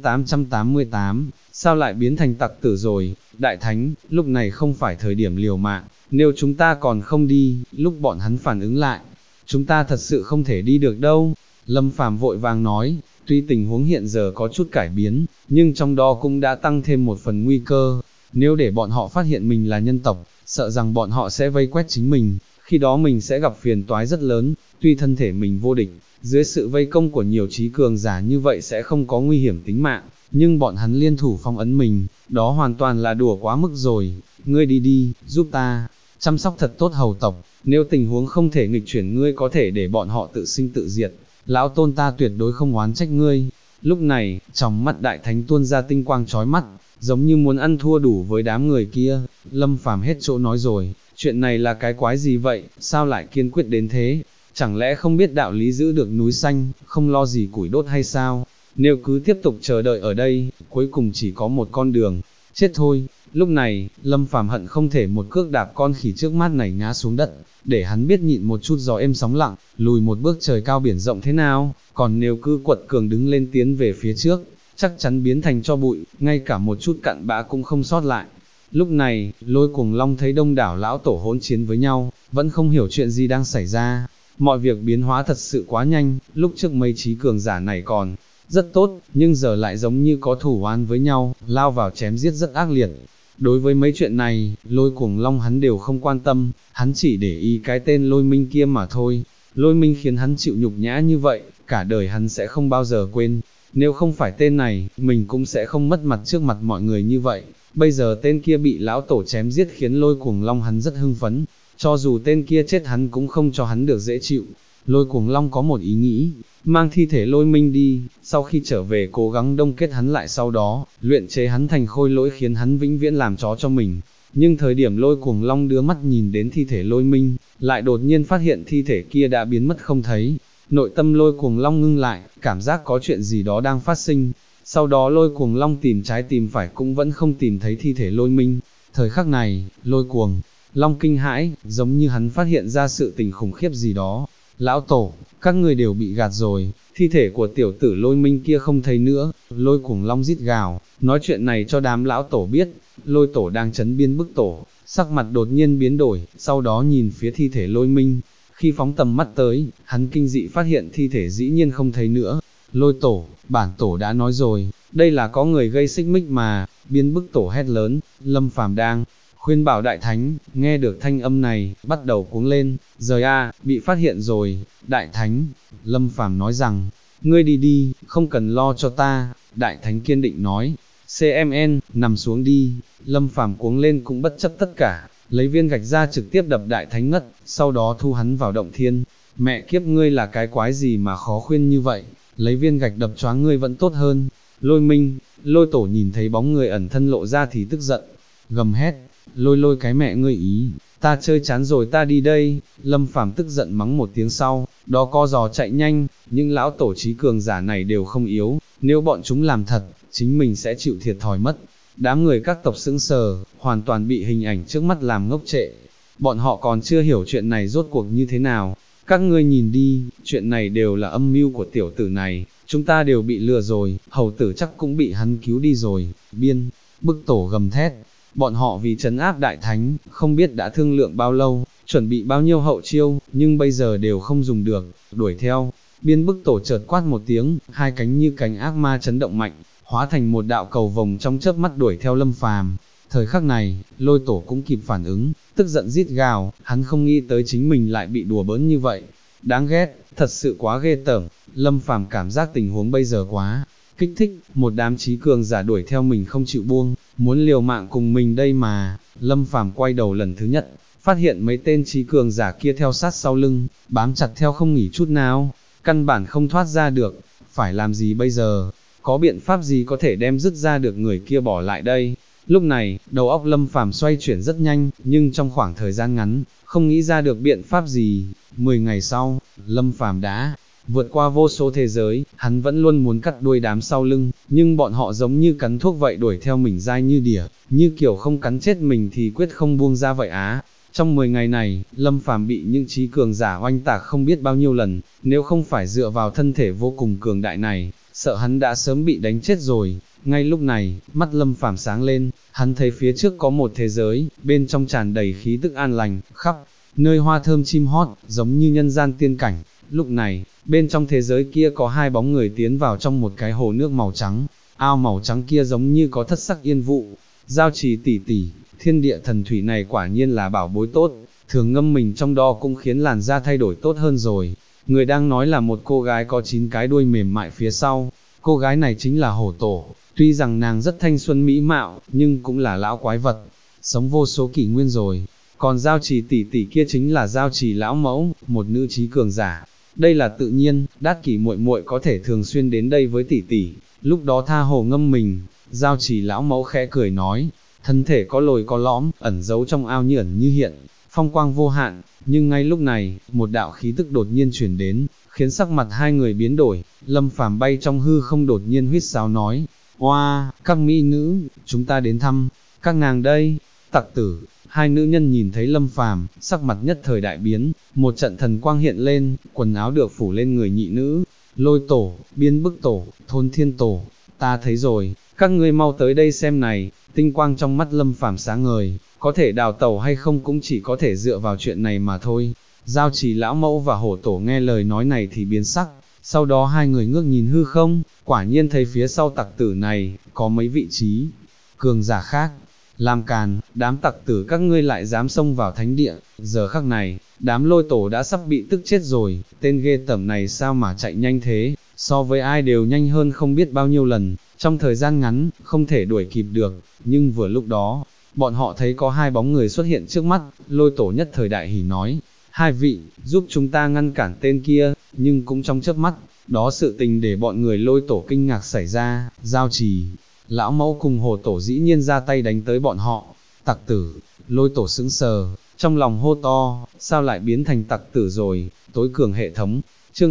Speaker 1: 888, sao lại biến thành tặc tử rồi, đại thánh, lúc này không phải thời điểm liều mạng, nếu chúng ta còn không đi, lúc bọn hắn phản ứng lại, chúng ta thật sự không thể đi được đâu. Lâm Phàm vội vàng nói, tuy tình huống hiện giờ có chút cải biến, nhưng trong đó cũng đã tăng thêm một phần nguy cơ, nếu để bọn họ phát hiện mình là nhân tộc, sợ rằng bọn họ sẽ vây quét chính mình, khi đó mình sẽ gặp phiền toái rất lớn, tuy thân thể mình vô địch, dưới sự vây công của nhiều trí cường giả như vậy sẽ không có nguy hiểm tính mạng, nhưng bọn hắn liên thủ phong ấn mình, đó hoàn toàn là đùa quá mức rồi, ngươi đi đi, giúp ta, chăm sóc thật tốt hầu tộc, nếu tình huống không thể nghịch chuyển ngươi có thể để bọn họ tự sinh tự diệt, lão tôn ta tuyệt đối không oán trách ngươi. Lúc này, trong mắt đại thánh tuôn ra tinh quang chói mắt, giống như muốn ăn thua đủ với đám người kia. Lâm Phàm hết chỗ nói rồi, chuyện này là cái quái gì vậy, sao lại kiên quyết đến thế, chẳng lẽ không biết đạo lý giữ được núi xanh, không lo gì củi đốt hay sao, nếu cứ tiếp tục chờ đợi ở đây, cuối cùng chỉ có một con đường, chết thôi. Lúc này, Lâm Phàm hận không thể một cước đạp con khỉ trước mắt này ngã xuống đất, để hắn biết nhịn một chút gió êm sóng lặng, lùi một bước trời cao biển rộng thế nào, còn nếu cứ quật cường đứng lên tiến về phía trước, chắc chắn biến thành cho bụi, ngay cả một chút cặn bã cũng không sót lại. Lúc này, Lôi Cuồng Long thấy đông đảo lão tổ hỗn chiến với nhau, vẫn không hiểu chuyện gì đang xảy ra, mọi việc biến hóa thật sự quá nhanh, lúc trước mấy trí cường giả này còn rất tốt, nhưng giờ lại giống như có thủ oán với nhau, lao vào chém giết rất ác liệt. Đối với mấy chuyện này, Lôi Cuồng Long hắn đều không quan tâm, hắn chỉ để ý cái tên Lôi Minh kia mà thôi. Lôi Minh khiến hắn chịu nhục nhã như vậy, cả đời hắn sẽ không bao giờ quên. Nếu không phải tên này, mình cũng sẽ không mất mặt trước mặt mọi người như vậy. Bây giờ tên kia bị lão tổ chém giết khiến Lôi Cuồng Long hắn rất hưng phấn, cho dù tên kia chết hắn cũng không cho hắn được dễ chịu. Lôi Cuồng Long có một ý nghĩ, mang thi thể Lôi Minh đi, sau khi trở về cố gắng đông kết hắn lại, sau đó, luyện chế hắn thành khôi lỗi khiến hắn vĩnh viễn làm chó cho mình. Nhưng thời điểm Lôi Cuồng Long đưa mắt nhìn đến thi thể Lôi Minh, lại đột nhiên phát hiện thi thể kia đã biến mất không thấy. Nội tâm Lôi Cuồng Long ngưng lại, cảm giác có chuyện gì đó đang phát sinh. Sau đó Lôi Cuồng Long tìm trái tìm phải cũng vẫn không tìm thấy thi thể Lôi Minh. Thời khắc này, Lôi Cuồng Long kinh hãi, giống như hắn phát hiện ra sự tình khủng khiếp gì đó. Lão tổ, các người đều bị gạt rồi, thi thể của tiểu tử Lôi Minh kia không thấy nữa. Lôi Cuồng Long rít gào, nói chuyện này cho đám lão tổ biết. Lôi tổ đang chấn biên bức tổ, sắc mặt đột nhiên biến đổi, sau đó nhìn phía thi thể Lôi Minh. Khi phóng tầm mắt tới, hắn kinh dị phát hiện thi thể dĩ nhiên không thấy nữa. Lôi tổ, bản tổ đã nói rồi, đây là có người gây xích mích mà. Biên bức tổ hét lớn. Lâm Phàm đang khuyên bảo đại thánh, nghe được thanh âm này, bắt đầu cuống lên, rời a, bị phát hiện rồi. Đại thánh, Lâm Phàm nói rằng, ngươi đi đi, không cần lo cho ta. Đại thánh kiên định nói, CMN, nằm xuống đi. Lâm Phàm cuống lên cũng bất chấp tất cả, lấy viên gạch ra trực tiếp đập đại thánh ngất, sau đó thu hắn vào động thiên. Mẹ kiếp, ngươi là cái quái gì mà khó khuyên như vậy, lấy viên gạch đập choáng ngươi vẫn tốt hơn. Lôi Minh, Lôi tổ nhìn thấy bóng người ẩn thân lộ ra thì tức giận, gầm hét, lôi cái mẹ ngươi ý, ta chơi chán rồi, ta đi đây. Lâm Phàm tức giận mắng một tiếng sau, đó co giò chạy nhanh. Nhưng lão tổ trí cường giả này đều không yếu, nếu bọn chúng làm thật, chính mình sẽ chịu thiệt thòi mất. Đám người các tộc sững sờ, hoàn toàn bị hình ảnh trước mắt làm ngốc trệ. Bọn họ còn chưa hiểu chuyện này rốt cuộc như thế nào. Các ngươi nhìn đi, chuyện này đều là âm mưu của tiểu tử này, chúng ta đều bị lừa rồi, hầu tử chắc cũng bị hắn cứu đi rồi. Biên bức tổ gầm thét, bọn họ vì trấn áp đại thánh, không biết đã thương lượng bao lâu, chuẩn bị bao nhiêu hậu chiêu, nhưng bây giờ đều không dùng được, đuổi theo. Biên bức tổ chợt quát một tiếng, hai cánh như cánh ác ma chấn động mạnh, hóa thành một đạo cầu vồng trong chớp mắt đuổi theo Lâm Phàm. Thời khắc này, Lôi tổ cũng kịp phản ứng, tức giận rít gào, hắn không nghĩ tới chính mình lại bị đùa bỡn như vậy. Đáng ghét, thật sự quá ghê tởm. Lâm Phàm cảm giác tình huống bây giờ quá kích thích, một đám trí cường giả đuổi theo mình không chịu buông, muốn liều mạng cùng mình đây mà. Lâm Phàm quay đầu lần thứ nhất, phát hiện mấy tên trí cường giả kia theo sát sau lưng, bám chặt theo không nghỉ chút nào, căn bản không thoát ra được. Phải làm gì bây giờ? Có biện pháp gì có thể đem dứt ra được người kia bỏ lại đây? Lúc này, đầu óc Lâm Phàm xoay chuyển rất nhanh, nhưng trong khoảng thời gian ngắn, không nghĩ ra được biện pháp gì. 10 ngày sau, Lâm Phàm đã vượt qua vô số thế giới, hắn vẫn luôn muốn cắt đuôi đám sau lưng, nhưng bọn họ giống như cắn thuốc vậy đuổi theo mình dai như đỉa, như kiểu không cắn chết mình thì quyết không buông ra vậy á. Trong 10 ngày này, Lâm Phàm bị những trí cường giả oanh tạc không biết bao nhiêu lần, nếu không phải dựa vào thân thể vô cùng cường đại này, sợ hắn đã sớm bị đánh chết rồi. Ngay lúc này, mắt Lâm Phàm sáng lên, hắn thấy phía trước có một thế giới, bên trong tràn đầy khí tức an lành, khắp nơi hoa thơm chim hót, giống như nhân gian tiên cảnh. Lúc này, bên trong thế giới kia có hai bóng người tiến vào trong một cái hồ nước màu trắng, ao màu trắng kia giống như có thất sắc yên vụ. Giao Trì tỷ tỷ, thiên địa thần thủy này quả nhiên là bảo bối tốt, thường ngâm mình trong đó cũng khiến làn da thay đổi tốt hơn rồi. Người đang nói là một cô gái có 9 cái đuôi mềm mại phía sau, cô gái này chính là Hổ Tổ, tuy rằng nàng rất thanh xuân mỹ mạo, nhưng cũng là lão quái vật, sống vô số kỷ nguyên rồi. Còn Giao Trì tỷ tỷ kia chính là Giao Trì lão mẫu, một nữ trí cường giả. Đây là tự nhiên, Đát Kỷ muội muội có thể thường xuyên đến đây với tỷ tỷ, lúc đó tha hồ ngâm mình. Giao Trì lão mẫu khẽ cười nói, thân thể có lồi có lõm, ẩn giấu trong ao như ẩn như hiện, phong quang vô hạn. Nhưng ngay lúc này, một đạo khí tức đột nhiên chuyển đến, khiến sắc mặt hai người biến đổi. Lâm Phàm bay trong hư không đột nhiên huýt sáo nói, oa, các mỹ nữ, chúng ta đến thăm các nàng đây. Tặc tử, hai nữ nhân nhìn thấy Lâm Phàm, sắc mặt nhất thời đại biến, một trận thần quang hiện lên, quần áo được phủ lên người nhị nữ. Lôi tổ, Biên Bức tổ, Thôn Thiên tổ, ta thấy rồi, các ngươi mau tới đây xem này. Tinh quang trong mắt Lâm Phàm sáng ngời, có thể đào tẩu hay không cũng chỉ có thể dựa vào chuyện này mà thôi. Giao Trì lão mẫu và Hổ Tổ nghe lời nói này thì biến sắc, sau đó hai người ngước nhìn hư không, quả nhiên thấy phía sau tặc tử này, có mấy vị trí cường giả khác. Làm càn, đám tặc tử các ngươi lại dám xông vào thánh địa. Giờ khắc này, đám Lôi Tổ đã sắp bị tức chết rồi, tên ghê tởm này sao mà chạy nhanh thế, so với ai đều nhanh hơn không biết bao nhiêu lần, trong thời gian ngắn, không thể đuổi kịp được. Nhưng vừa lúc đó, bọn họ thấy có hai bóng người xuất hiện trước mắt. Lôi Tổ nhất thời đại hỉ nói, hai vị, giúp chúng ta ngăn cản tên kia. Nhưng cũng trong chớp mắt, đó sự tình để bọn người Lôi Tổ kinh ngạc xảy ra. Giao Trì lão mẫu cùng Hổ Tổ dĩ nhiên ra tay đánh tới bọn họ. Tặc tử, Lôi Tổ sững sờ, trong lòng hô to, sao lại biến thành tặc tử rồi. Tối cường hệ thống, chương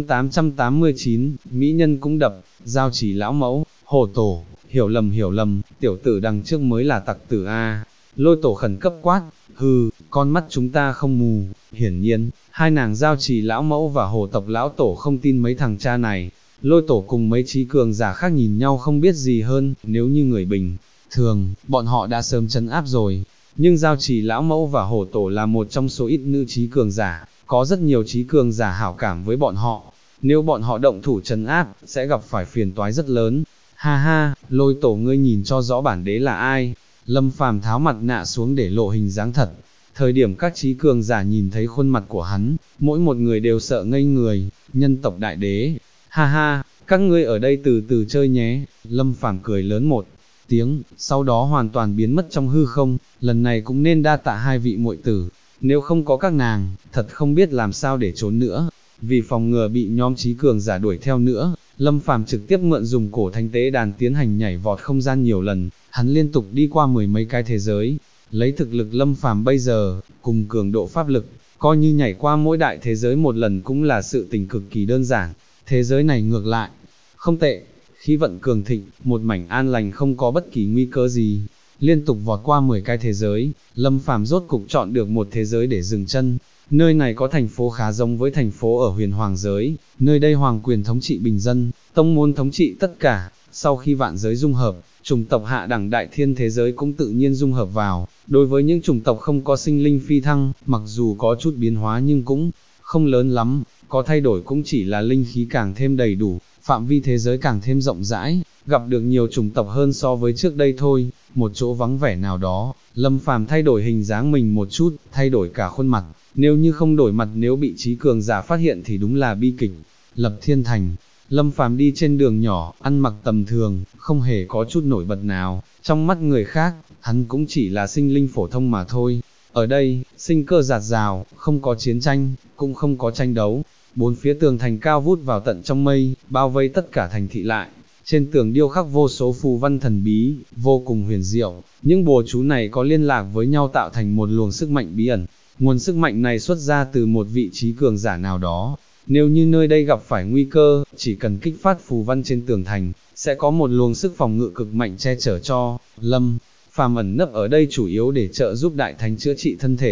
Speaker 1: 889, mỹ nhân cũng đập. Giao Trì lão mẫu, Hổ Tổ, hiểu lầm, tiểu tử đằng trước mới là tặc tử a. Lôi Tổ khẩn cấp quát, hừ, con mắt chúng ta không mù. Hiển nhiên, hai nàng Giao Trì lão mẫu và Hổ tộc lão tổ không tin mấy thằng cha này. Lôi Tổ cùng mấy trí cường giả khác nhìn nhau không biết gì hơn, nếu như người bình thường, bọn họ đã sớm trấn áp rồi. Nhưng Giao Trì lão mẫu và Hổ Tổ là một trong số ít nữ trí cường giả, có rất nhiều trí cường giả hảo cảm với bọn họ. Nếu bọn họ động thủ trấn áp, sẽ gặp phải phiền toái rất lớn. Ha ha, Lôi Tổ ngươi nhìn cho rõ bản đế là ai. Lâm Phàm tháo mặt nạ xuống để lộ hình dáng thật. Thời điểm các trí cường giả nhìn thấy khuôn mặt của hắn, mỗi một người đều sợ ngây người. Nhân tộc đại đế, ha ha, các ngươi ở đây từ từ chơi nhé. Lâm Phàm cười lớn một tiếng, sau đó hoàn toàn biến mất trong hư không. Lần này cũng nên đa tạ hai vị muội tử, nếu không có các nàng, thật không biết làm sao để trốn nữa. Vì phòng ngừa bị nhóm trí cường giả đuổi theo nữa, Lâm Phàm trực tiếp mượn dùng cổ thánh tế đàn tiến hành nhảy vọt không gian nhiều lần, hắn liên tục đi qua mười mấy cái thế giới. Lấy thực lực Lâm Phàm bây giờ, cùng cường độ pháp lực, coi như nhảy qua mỗi đại thế giới một lần cũng là sự tình cực kỳ đơn giản. Thế giới này ngược lại, không tệ, khí vận cường thịnh, một mảnh an lành không có bất kỳ nguy cơ gì. Liên tục vọt qua 10 cái thế giới, Lâm Phàm rốt cục chọn được một thế giới để dừng chân. Nơi này có thành phố khá giống với thành phố ở huyền hoàng giới, nơi đây hoàng quyền thống trị bình dân, tông môn thống trị tất cả. Sau khi vạn giới dung hợp, chủng tộc hạ đẳng đại thiên thế giới cũng tự nhiên dung hợp vào. Đối với những chủng tộc không có sinh linh phi thăng, mặc dù có chút biến hóa nhưng cũng không lớn lắm, có thay đổi cũng chỉ là linh khí càng thêm đầy đủ, phạm vi thế giới càng thêm rộng rãi, gặp được nhiều chủng tộc hơn so với trước đây thôi. Một chỗ vắng vẻ nào đó, Lâm Phàm thay đổi hình dáng mình một chút, thay đổi cả khuôn mặt. Nếu như không đổi mặt, nếu bị trí cường giả phát hiện thì đúng là bi kịch. Lập Thiên Thành, Lâm Phàm đi trên đường nhỏ, ăn mặc tầm thường, không hề có chút nổi bật nào. Trong mắt người khác, hắn cũng chỉ là sinh linh phổ thông mà thôi. Ở đây, sinh cơ rạt rào, không có chiến tranh, cũng không có tranh đấu. Bốn phía tường thành cao vút vào tận trong mây, bao vây tất cả thành thị lại. Trên tường điêu khắc vô số phù văn thần bí, vô cùng huyền diệu. Những bùa chú này có liên lạc với nhau tạo thành một luồng sức mạnh bí ẩn. Nguồn sức mạnh này xuất ra từ một vị trí cường giả nào đó. Nếu như nơi đây gặp phải nguy cơ, chỉ cần kích phát phù văn trên tường thành, sẽ có một luồng sức phòng ngự cực mạnh che chở cho Lâm Phàm ẩn nấp ở đây chủ yếu để trợ giúp đại thánh chữa trị thân thể.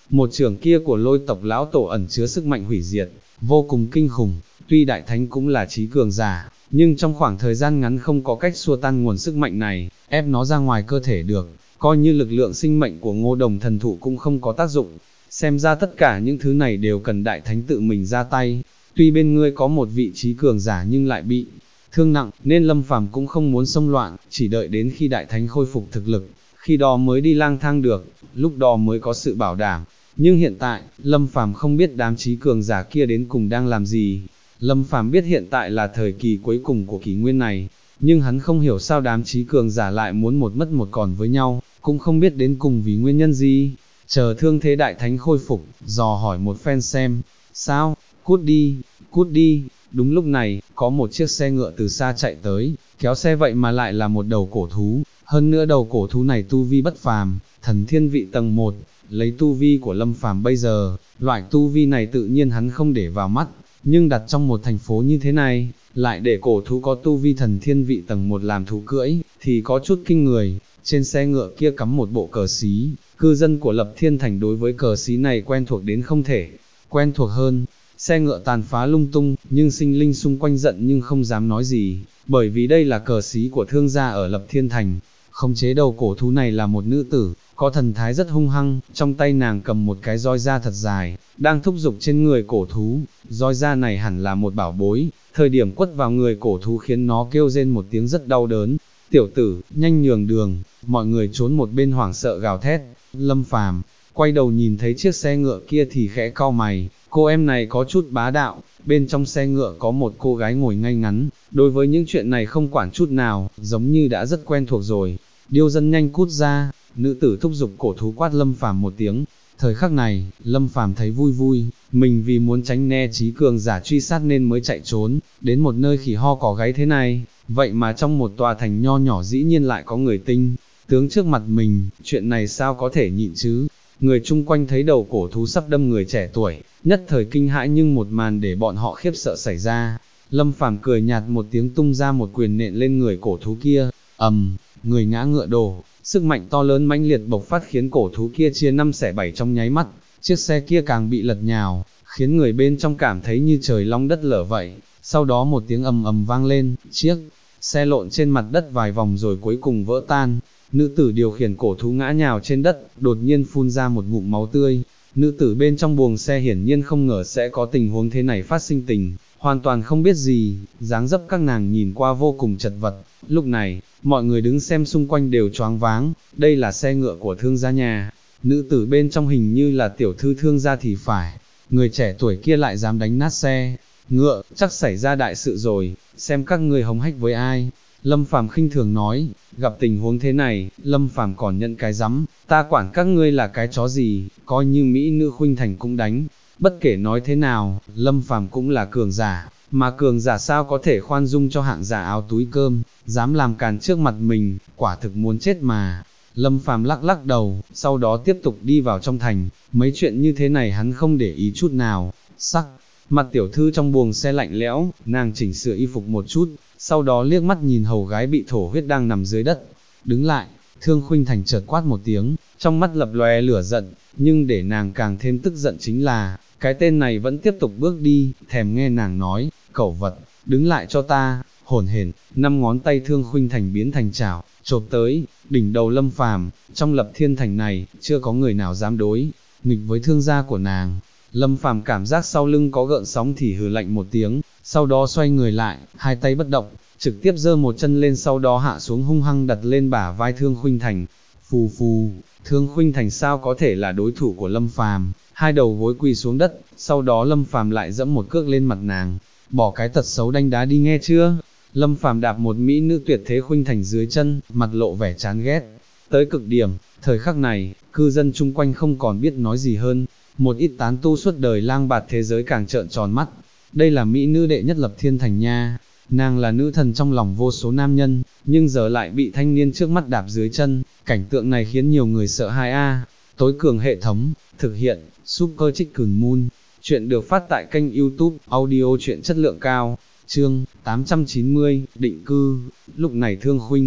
Speaker 1: một chưởng kia của Lôi tộc lão tổ ẩn chứa sức mạnh hủy diệt, vô cùng kinh khủng, tuy đại thánh cũng là trí cường giả, nhưng trong khoảng thời gian ngắn không có cách xua tan nguồn sức mạnh này, ép nó ra ngoài cơ thể được, coi như lực lượng sinh mệnh của Ngô Đồng thần thụ cũng không có tác dụng. Xem ra tất cả những thứ này đều cần đại thánh tự mình ra tay, tuy bên ngươi có một vị trí cường giả nhưng lại bị thương nặng, nên Lâm Phàm cũng không muốn xông loạn, chỉ đợi đến khi đại thánh khôi phục thực lực, khi đó mới đi lang thang được, lúc đó mới có sự bảo đảm. Nhưng hiện tại, Lâm Phàm không biết đám trí cường giả kia đến cùng đang làm gì. Lâm Phàm biết hiện tại là thời kỳ cuối cùng của kỷ nguyên này, nhưng hắn không hiểu sao đám trí cường giả lại muốn một mất một còn với nhau, cũng không biết đến cùng vì nguyên nhân gì. Chờ thương thế đại thánh khôi phục, dò hỏi một phen xem, sao, cút đi, đúng lúc này, có một chiếc xe ngựa từ xa chạy tới, kéo xe vậy mà lại là một đầu cổ thú, hơn nữa đầu cổ thú này tu vi bất phàm, thần thiên vị tầng 1, lấy tu vi của Lâm Phàm bây giờ, loại tu vi này tự nhiên hắn không để vào mắt, nhưng đặt trong một thành phố như thế này, lại để cổ thú có tu vi thần thiên vị tầng 1 làm thú cưỡi, thì có chút kinh người. Trên xe ngựa kia cắm một bộ cờ xí, cư dân của Lập Thiên Thành đối với cờ xí này quen thuộc đến không thể quen thuộc hơn. Xe ngựa tàn phá lung tung, nhưng sinh linh xung quanh giận nhưng không dám nói gì, bởi vì đây là cờ xí của thương gia ở Lập Thiên Thành. Khống chế đầu cổ thú này là một nữ tử, có thần thái rất hung hăng, trong tay nàng cầm một cái roi da thật dài, đang thúc giục trên người cổ thú. Roi da này hẳn là một bảo bối, thời điểm quất vào người cổ thú khiến nó kêu rên một tiếng rất đau đớn. Tiểu tử, nhanh nhường đường, mọi người trốn một bên hoảng sợ gào thét. Lâm Phàm quay đầu nhìn thấy chiếc xe ngựa kia thì khẽ cau mày, cô em này có chút bá đạo. Bên trong xe ngựa có một cô gái ngồi ngay ngắn, đối với những chuyện này không quản chút nào, giống như đã rất quen thuộc rồi. Điêu dân nhanh cút ra, nữ tử thúc giục cổ thú quát Lâm Phàm một tiếng. Thời khắc này, Lâm Phàm thấy vui vui, mình vì muốn tránh né trí cường giả truy sát nên mới chạy trốn, đến một nơi khỉ ho cò gáy thế này, vậy mà trong một tòa thành nho nhỏ dĩ nhiên lại có người tinh tướng trước mặt mình, chuyện này sao có thể nhịn chứ. Người chung quanh thấy đầu cổ thú sắp đâm người trẻ tuổi, nhất thời kinh hãi, nhưng một màn để bọn họ khiếp sợ xảy ra. Lâm Phàm cười nhạt một tiếng tung ra một quyền nện lên người cổ thú kia, người ngã ngựa đổ, sức mạnh to lớn mãnh liệt bộc phát khiến cổ thú kia chia 5 xẻ 7 trong nháy mắt. Chiếc xe kia càng bị lật nhào, khiến người bên trong cảm thấy như trời long đất lở vậy. Sau đó một tiếng ầm ầm vang lên, chiếc xe lộn trên mặt đất vài vòng rồi cuối cùng vỡ tan. Nữ tử điều khiển cổ thú ngã nhào trên đất, đột nhiên phun ra một ngụm máu tươi. Nữ tử bên trong buồng xe hiển nhiên không ngờ sẽ có tình huống thế này phát sinh, hoàn toàn không biết gì, dáng dấp các nàng nhìn qua vô cùng chật vật. Lúc này, mọi người đứng xem xung quanh đều choáng váng, đây là xe ngựa của thương gia nhà. Nữ tử bên trong hình như là tiểu thư thương gia thì phải, người trẻ tuổi kia lại dám đánh nát xe ngựa, chắc xảy ra đại sự rồi, xem các ngươi hống hách với ai. Lâm Phàm khinh thường nói, gặp tình huống thế này, Lâm Phàm còn nhận cái rắm, ta quản các ngươi là cái chó gì, coi như mỹ nữ khuynh thành cũng đánh. Bất kể nói thế nào, Lâm Phàm cũng là cường giả, mà cường giả sao có thể khoan dung cho hạng giả áo túi cơm, dám làm càn trước mặt mình, quả thực muốn chết mà. Lâm Phàm lắc lắc đầu, sau đó tiếp tục đi vào trong thành, mấy chuyện như thế này hắn không để ý chút nào. Sắc mặt tiểu thư trong buồng xe lạnh lẽo, nàng chỉnh sửa y phục một chút, sau đó liếc mắt nhìn hầu gái bị thổ huyết đang nằm dưới đất. Đứng lại, Thương Khuynh Thành chợt quát một tiếng, trong mắt lập lòe lửa giận, nhưng để nàng càng thêm tức giận chính là, cái tên này vẫn tiếp tục bước đi, thèm nghe nàng nói, cẩu vật, đứng lại cho ta. Hổn hển, 5 ngón tay Thương Khuynh Thành biến thành chảo, chộp tới đỉnh đầu Lâm Phàm. Trong Lập Thiên Thành này, chưa có người nào dám đối nghịch với thương gia của nàng. Lâm Phàm cảm giác sau lưng có gợn sóng thì hừ lạnh một tiếng, sau đó xoay người lại, hai tay bất động, trực tiếp giơ một chân lên, sau đó hạ xuống hung hăng đặt lên bả vai Thương Khuynh Thành. Phù phù, Thương Khuynh Thành sao có thể là đối thủ của Lâm Phàm, hai đầu gối quỳ xuống đất, sau đó Lâm Phàm lại dẫm một cước lên mặt nàng, bỏ cái tật xấu đanh đá đi nghe chưa. Lâm Phàm đạp một mỹ nữ tuyệt thế Khuynh Thành dưới chân, mặt lộ vẻ chán ghét tới cực điểm. Thời khắc này, cư dân chung quanh không còn biết nói gì hơn, một ít tán tu suốt đời lang bạt thế giới càng trợn tròn mắt. Đây là mỹ nữ đệ nhất Lập Thiên Thành nha, nàng là nữ thần trong lòng vô số nam nhân, nhưng giờ lại bị thanh niên trước mắt đạp dưới chân, cảnh tượng này khiến nhiều người sợ hãi a. Tối cường hệ thống, thực hiện, Super Chicken Moon, chuyện được phát tại kênh YouTube, audio truyện chất lượng cao, chương 890, định cư. Lúc này Thương Khuynh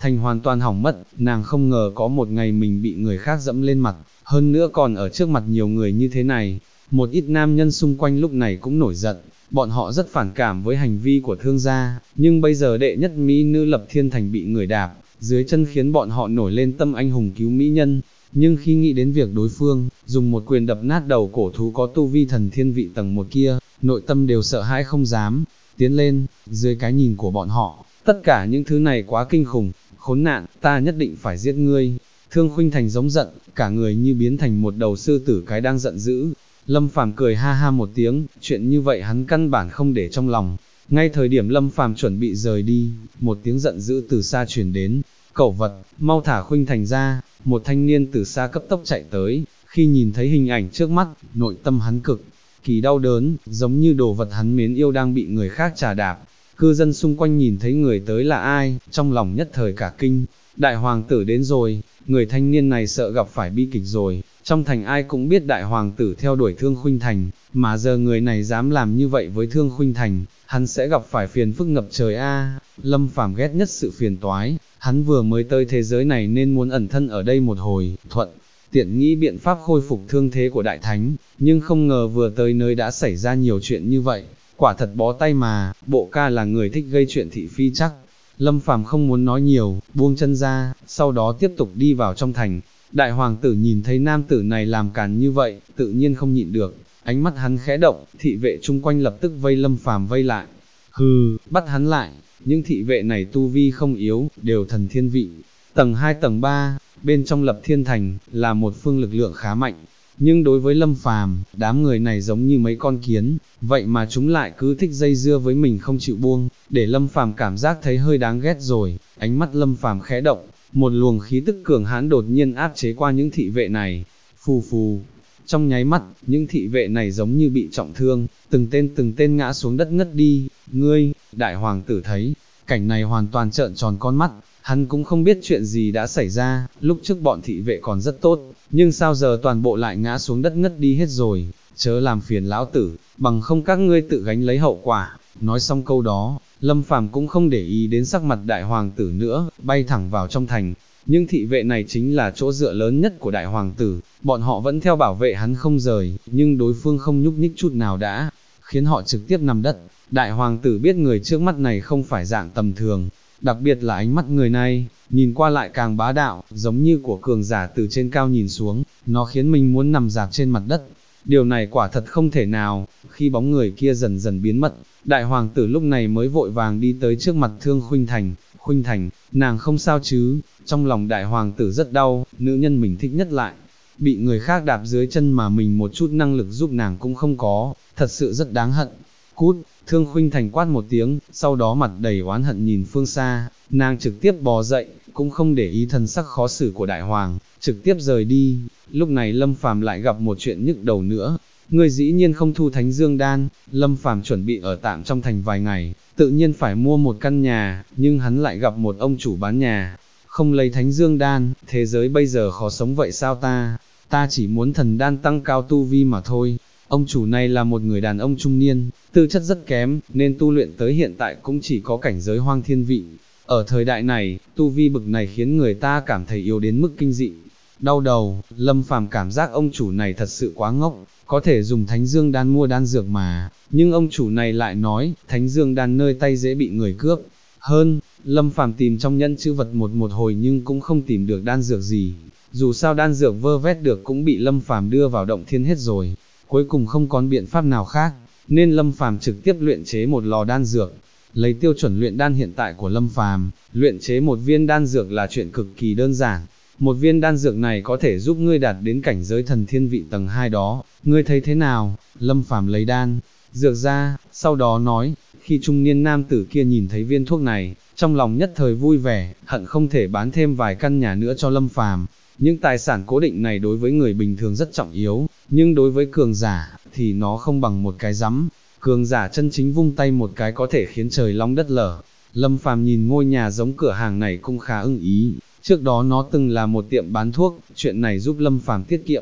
Speaker 1: thành hoàn toàn hỏng mất, nàng không ngờ có một ngày mình bị người khác dẫm lên mặt, hơn nữa còn ở trước mặt nhiều người như thế này. Một ít nam nhân xung quanh lúc này cũng nổi giận, bọn họ rất phản cảm với hành vi của thương gia, nhưng bây giờ đệ nhất mỹ nữ Lập Thiên Thành bị người đạp, dưới chân khiến bọn họ nổi lên tâm anh hùng cứu mỹ nhân. Nhưng khi nghĩ đến việc đối phương, dùng một quyền đập nát đầu cổ thú có tu vi thần thiên vị tầng 1 kia, nội tâm đều sợ hãi không dám tiến lên. Dưới cái nhìn của bọn họ, tất cả những thứ này quá kinh khủng, khốn nạn, ta nhất định phải giết ngươi. Thương Khuynh Thành giống giận, cả người như biến thành một đầu sư tử cái đang giận dữ. Lâm Phàm cười ha ha một tiếng, chuyện như vậy hắn căn bản không để trong lòng. Ngay thời điểm Lâm Phàm chuẩn bị rời đi, một tiếng giận dữ từ xa truyền đến, cẩu vật, mau thả Khuynh Thành ra. Một thanh niên từ xa cấp tốc chạy tới, khi nhìn thấy hình ảnh trước mắt, nội tâm hắn cực kỳ đau đớn, giống như đồ vật hắn mến yêu đang bị người khác trà đạp. Cư dân xung quanh nhìn thấy người tới là ai, trong lòng nhất thời cả kinh. Đại hoàng tử đến rồi, người thanh niên này sợ gặp phải bi kịch rồi. Trong thành ai cũng biết đại hoàng tử theo đuổi Thương Khuynh Thành, mà giờ người này dám làm như vậy với Thương Khuynh Thành, hắn sẽ gặp phải phiền phức ngập trời a. Lâm Phàm ghét nhất sự phiền toái, hắn vừa mới tới thế giới này nên muốn ẩn thân ở đây một hồi, thuận tiện nghĩ biện pháp khôi phục thương thế của đại thánh, nhưng không ngờ vừa tới nơi đã xảy ra nhiều chuyện như vậy, quả thật bó tay mà, bộ ca là người thích gây chuyện thị phi chắc. Lâm Phàm không muốn nói nhiều, buông chân ra, sau đó tiếp tục đi vào trong thành. Đại hoàng tử nhìn thấy nam tử này làm càn như vậy, tự nhiên không nhịn được, ánh mắt hắn khẽ động, thị vệ chung quanh lập tức vây Lâm Phàm vây lại. Hừ, bắt hắn lại. Những thị vệ này tu vi không yếu, đều thần thiên vị, tầng 2 tầng 3, bên trong Lập Thiên Thành, là một phương lực lượng khá mạnh. Nhưng đối với Lâm Phàm, đám người này giống như mấy con kiến, vậy mà chúng lại cứ thích dây dưa với mình không chịu buông, để Lâm Phàm cảm giác thấy hơi đáng ghét rồi. Ánh mắt Lâm Phàm khẽ động, một luồng khí tức cường hãn đột nhiên áp chế qua những thị vệ này. Phù phù, trong nháy mắt, những thị vệ này giống như bị trọng thương, từng tên ngã xuống đất ngất đi. Ngươi, đại hoàng tử thấy cảnh này hoàn toàn trợn tròn con mắt, hắn cũng không biết chuyện gì đã xảy ra, lúc trước bọn thị vệ còn rất tốt, nhưng sao giờ toàn bộ lại ngã xuống đất ngất đi hết rồi. Chớ làm phiền lão tử, bằng không các ngươi tự gánh lấy hậu quả. Nói xong câu đó, Lâm Phàm cũng không để ý đến sắc mặt đại hoàng tử nữa, bay thẳng vào trong thành. Nhưng thị vệ này chính là chỗ dựa lớn nhất của đại hoàng tử, bọn họ vẫn theo bảo vệ hắn không rời, nhưng đối phương không nhúc nhích chút nào đã khiến họ trực tiếp nằm đất. Đại hoàng tử biết người trước mắt này không phải dạng tầm thường, đặc biệt là ánh mắt người này, nhìn qua lại càng bá đạo, giống như của cường giả từ trên cao nhìn xuống, nó khiến mình muốn nằm rạp trên mặt đất. Điều này quả thật không thể nào. Khi bóng người kia dần dần biến mất, đại hoàng tử lúc này mới vội vàng đi tới trước mặt Thương Khuynh Thành. Khuynh Thành, nàng không sao chứ? Trong lòng đại hoàng tử rất đau, nữ nhân mình thích nhất lại bị người khác đạp dưới chân mà mình một chút năng lực giúp nàng cũng không có, thật sự rất đáng hận. Cút! Thương Khuynh Thành quát một tiếng, sau đó mặt đầy oán hận nhìn phương xa, nàng trực tiếp bò dậy, cũng không để ý thần sắc khó xử của đại hoàng, trực tiếp rời đi. Lúc này Lâm Phàm lại gặp một chuyện nhức đầu nữa. Ngươi dĩ nhiên không thu Thánh Dương Đan. Lâm Phàm chuẩn bị ở tạm trong thành vài ngày, tự nhiên phải mua một căn nhà, nhưng hắn lại gặp một ông chủ bán nhà. Không lấy Thánh Dương Đan, thế giới bây giờ khó sống vậy sao ta? Ta chỉ muốn thần đan tăng cao tu vi mà thôi. Ông chủ này là một người đàn ông trung niên, tư chất rất kém, nên tu luyện tới hiện tại cũng chỉ có cảnh giới hoang thiên vị. Ở thời đại này, tu vi bực này khiến người ta cảm thấy yếu đến mức kinh dị. Đau đầu, Lâm Phàm cảm giác ông chủ này thật sự quá ngốc, có thể dùng Thánh Dương Đan mua đan dược mà, nhưng ông chủ này lại nói, Thánh Dương Đan nơi tay dễ bị người cướp. Hơn, Lâm Phàm tìm trong nhẫn chữ vật một hồi nhưng cũng không tìm được đan dược gì, dù sao đan dược vơ vét được cũng bị Lâm Phàm đưa vào động thiên hết rồi, cuối cùng không còn biện pháp nào khác, nên Lâm Phàm trực tiếp luyện chế một lò đan dược. Lấy tiêu chuẩn luyện đan hiện tại của Lâm Phàm, luyện chế một viên đan dược là chuyện cực kỳ đơn giản. Một viên đan dược này có thể giúp ngươi đạt đến cảnh giới thần thiên vị tầng 2 đó, ngươi thấy thế nào? Lâm Phàm lấy đan dược ra, sau đó nói. Khi trung niên nam tử kia nhìn thấy viên thuốc này, trong lòng nhất thời vui vẻ, hận không thể bán thêm vài căn nhà nữa cho Lâm Phàm. Những tài sản cố định này đối với người bình thường rất trọng yếu, nhưng đối với cường giả, thì nó không bằng một cái rắm. Cường giả chân chính vung tay một cái có thể khiến trời long đất lở. Lâm Phàm nhìn ngôi nhà giống cửa hàng này cũng khá ưng ý, trước đó nó từng là một tiệm bán thuốc, chuyện này giúp Lâm Phàm tiết kiệm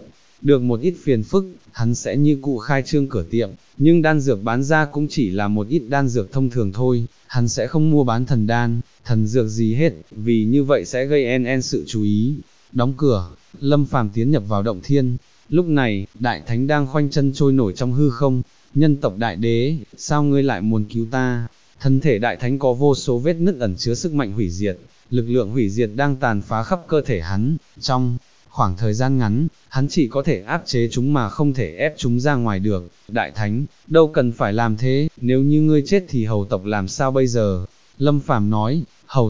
Speaker 1: được một ít phiền phức, hắn sẽ như cụ khai trương cửa tiệm, nhưng đan dược bán ra cũng chỉ là một ít đan dược thông thường thôi, hắn sẽ không mua bán thần đan, thần dược gì hết, vì như vậy sẽ gây sự chú ý. Đóng cửa, Lâm Phàm tiến nhập vào động thiên, lúc này, đại thánh đang khoanh chân trôi nổi trong hư không, nhân tộc đại đế, sao ngươi lại muốn cứu ta? Thân thể đại thánh có vô số vết nứt ẩn chứa sức mạnh hủy diệt, lực lượng hủy diệt đang tàn phá khắp cơ thể hắn, trong khoảng thời gian ngắn, hắn chỉ có thể áp chế chúng mà không thể ép chúng ra ngoài được. Đại thánh, đâu cần phải làm thế, nếu như ngươi chết thì hầu tộc làm sao bây giờ? Lâm Phàm nói,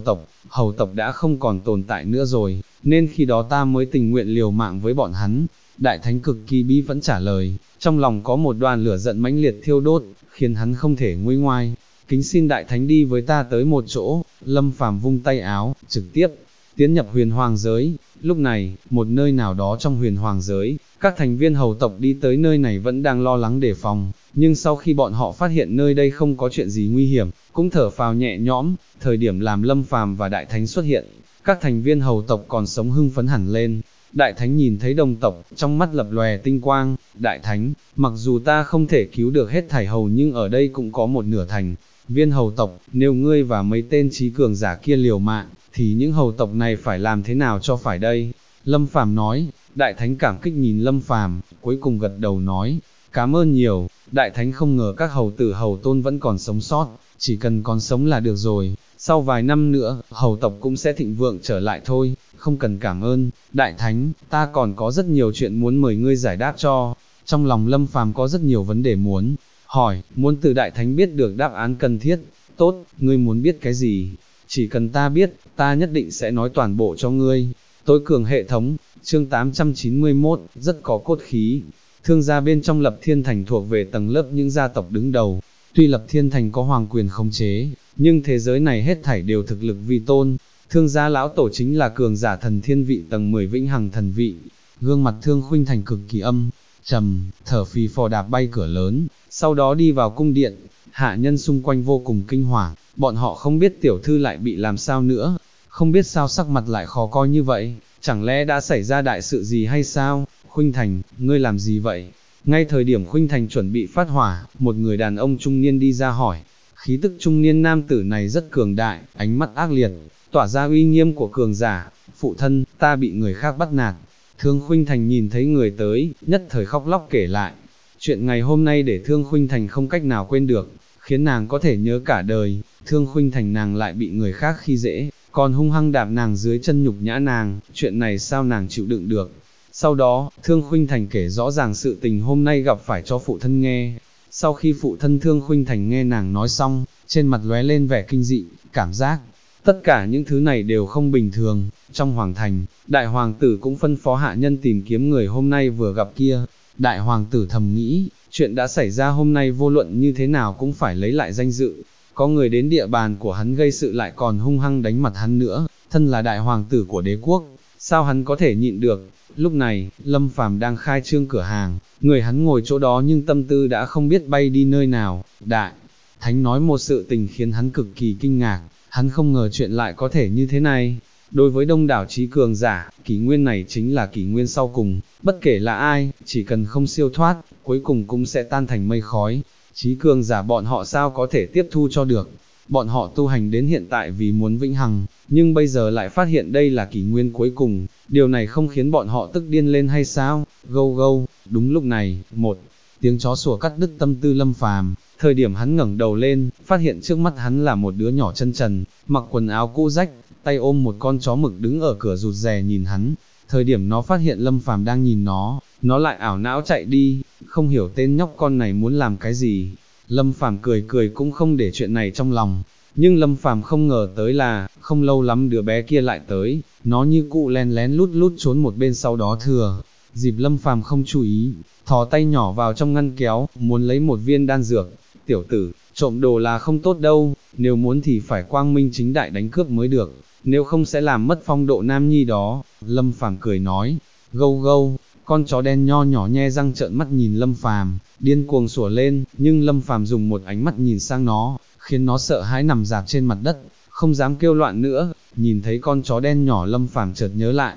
Speaker 1: hầu tộc đã không còn tồn tại nữa rồi, nên khi đó ta mới tình nguyện liều mạng với bọn hắn. Đại thánh cực kỳ bí vẫn trả lời, trong lòng có một đoàn lửa giận mãnh liệt thiêu đốt, khiến hắn không thể nguôi ngoai. Kính xin đại thánh đi với ta tới một chỗ. Lâm Phàm vung tay áo, trực tiếp tiến nhập huyền hoàng giới. Lúc này, một nơi nào đó trong huyền hoàng giới, các thành viên hầu tộc đi tới nơi này vẫn đang lo lắng đề phòng, nhưng sau khi bọn họ phát hiện nơi đây không có chuyện gì nguy hiểm, cũng thở phào nhẹ nhõm. Thời điểm làm Lâm Phàm và đại thánh xuất hiện, các thành viên hầu tộc còn sống hưng phấn hẳn lên. Đại thánh nhìn thấy đồng tộc, trong mắt lập lòe tinh quang. Đại thánh, mặc dù ta không thể cứu được hết thảy hầu nhưng ở đây cũng có một nửa thành viên hầu tộc, nếu ngươi và mấy tên trí cường giả kia liều mạng, thì những hầu tộc này phải làm thế nào cho phải đây? Lâm Phàm nói. Đại thánh cảm kích nhìn Lâm Phàm, cuối cùng gật đầu nói, cảm ơn nhiều. Đại thánh không ngờ các hầu tử hầu tôn vẫn còn sống sót, chỉ cần còn sống là được rồi, sau vài năm nữa, hầu tộc cũng sẽ thịnh vượng trở lại thôi, không cần cảm ơn. Đại thánh, ta còn có rất nhiều chuyện muốn mời ngươi giải đáp cho. Trong lòng Lâm Phàm có rất nhiều vấn đề muốn hỏi, muốn từ đại thánh biết được đáp án cần thiết. Tốt, ngươi muốn biết cái gì? Chỉ cần ta biết, ta nhất định sẽ nói toàn bộ cho ngươi. Tối cường hệ thống, chương 891, rất có cốt khí. Thương gia bên trong Lập Thiên Thành thuộc về tầng lớp những gia tộc đứng đầu. Tuy Lập Thiên Thành có hoàng quyền khống chế, nhưng thế giới này hết thảy đều thực lực vi tôn. Thương gia lão tổ chính là cường giả thần thiên vị tầng 10 vĩnh hằng thần vị. Gương mặt Thương Khuynh Thành cực kỳ trầm, thở phì phò đạp bay cửa lớn, sau đó đi vào cung điện. Hạ nhân xung quanh vô cùng kinh hoàng, bọn họ không biết tiểu thư lại bị làm sao nữa, không biết sao sắc mặt lại khó coi như vậy, chẳng lẽ đã xảy ra đại sự gì hay sao? Khuynh Thành, ngươi làm gì vậy? Ngay thời điểm Khuynh Thành chuẩn bị phát hỏa, một người đàn ông trung niên đi ra hỏi. Khí tức trung niên nam tử này rất cường đại, ánh mắt ác liệt, tỏa ra uy nghiêm của cường giả. Phụ thân, ta bị người khác bắt nạt. Thương Khuynh Thành nhìn thấy người tới, nhất thời khóc lóc kể lại. Chuyện ngày hôm nay để Thương Khuynh Thành không cách nào quên được, khiến nàng có thể nhớ cả đời. Thương Khuynh Thành nàng lại bị người khác khi dễ, còn hung hăng đạp nàng dưới chân nhục nhã nàng, chuyện này sao nàng chịu đựng được. Sau đó, Thương Khuynh Thành kể rõ ràng sự tình hôm nay gặp phải cho phụ thân nghe. Sau khi phụ thân Thương Khuynh Thành nghe nàng nói xong, trên mặt lóe lên vẻ kinh dị, cảm giác tất cả những thứ này đều không bình thường. Trong hoàng thành, đại hoàng tử cũng phân phó hạ nhân tìm kiếm người hôm nay vừa gặp kia. Đại hoàng tử thầm nghĩ, chuyện đã xảy ra hôm nay vô luận như thế nào cũng phải lấy lại danh dự. Có người đến địa bàn của hắn gây sự lại còn hung hăng đánh mặt hắn nữa, thân là đại hoàng tử của đế quốc, sao hắn có thể nhịn được. Lúc này, Lâm Phàm đang khai trương cửa hàng, người hắn ngồi chỗ đó nhưng tâm tư đã không biết bay đi nơi nào. Đại thánh nói một sự tình khiến hắn cực kỳ kinh ngạc, hắn không ngờ chuyện lại có thể như thế này. Đối với đông đảo trí cường giả, kỷ nguyên này chính là kỷ nguyên sau cùng, bất kể là ai, chỉ cần không siêu thoát, cuối cùng cũng sẽ tan thành mây khói. Trí cường giả bọn họ sao có thể tiếp thu cho được? Bọn họ tu hành đến hiện tại vì muốn vĩnh hằng, nhưng bây giờ lại phát hiện đây là kỷ nguyên cuối cùng, điều này không khiến bọn họ tức điên lên hay sao? Gâu gâu, đúng lúc này, một tiếng chó sủa cắt đứt tâm tư Lâm Phàm. Thời điểm hắn ngẩng đầu lên, phát hiện trước mắt hắn là một đứa nhỏ chân trần, mặc quần áo cũ rách, tay ôm một con chó mực đứng ở cửa rụt rè nhìn hắn. Thời điểm nó phát hiện Lâm Phàm đang nhìn nó lại ảo não chạy đi, không hiểu tên nhóc con này muốn làm cái gì. Lâm Phàm cười cười cũng không để chuyện này trong lòng, nhưng Lâm Phàm không ngờ tới là, không lâu lắm đứa bé kia lại tới, nó như cụ lén lén lút lút trốn một bên sau đó thừa dịp Lâm Phàm không chú ý, thò tay nhỏ vào trong ngăn kéo, muốn lấy một viên đan dược. Tiểu tử, trộm đồ là không tốt đâu, nếu muốn thì phải quang minh chính đại đánh cướp mới được, nếu không sẽ làm mất phong độ nam nhi đó. Lâm Phàm cười nói. Gâu gâu, con chó đen nho nhỏ nhe răng trợn mắt nhìn Lâm Phàm, điên cuồng sủa lên, nhưng Lâm Phàm dùng một ánh mắt nhìn sang nó, khiến nó sợ hãi nằm rạp trên mặt đất, không dám kêu loạn nữa. Nhìn thấy con chó đen nhỏ, Lâm Phàm chợt nhớ lại,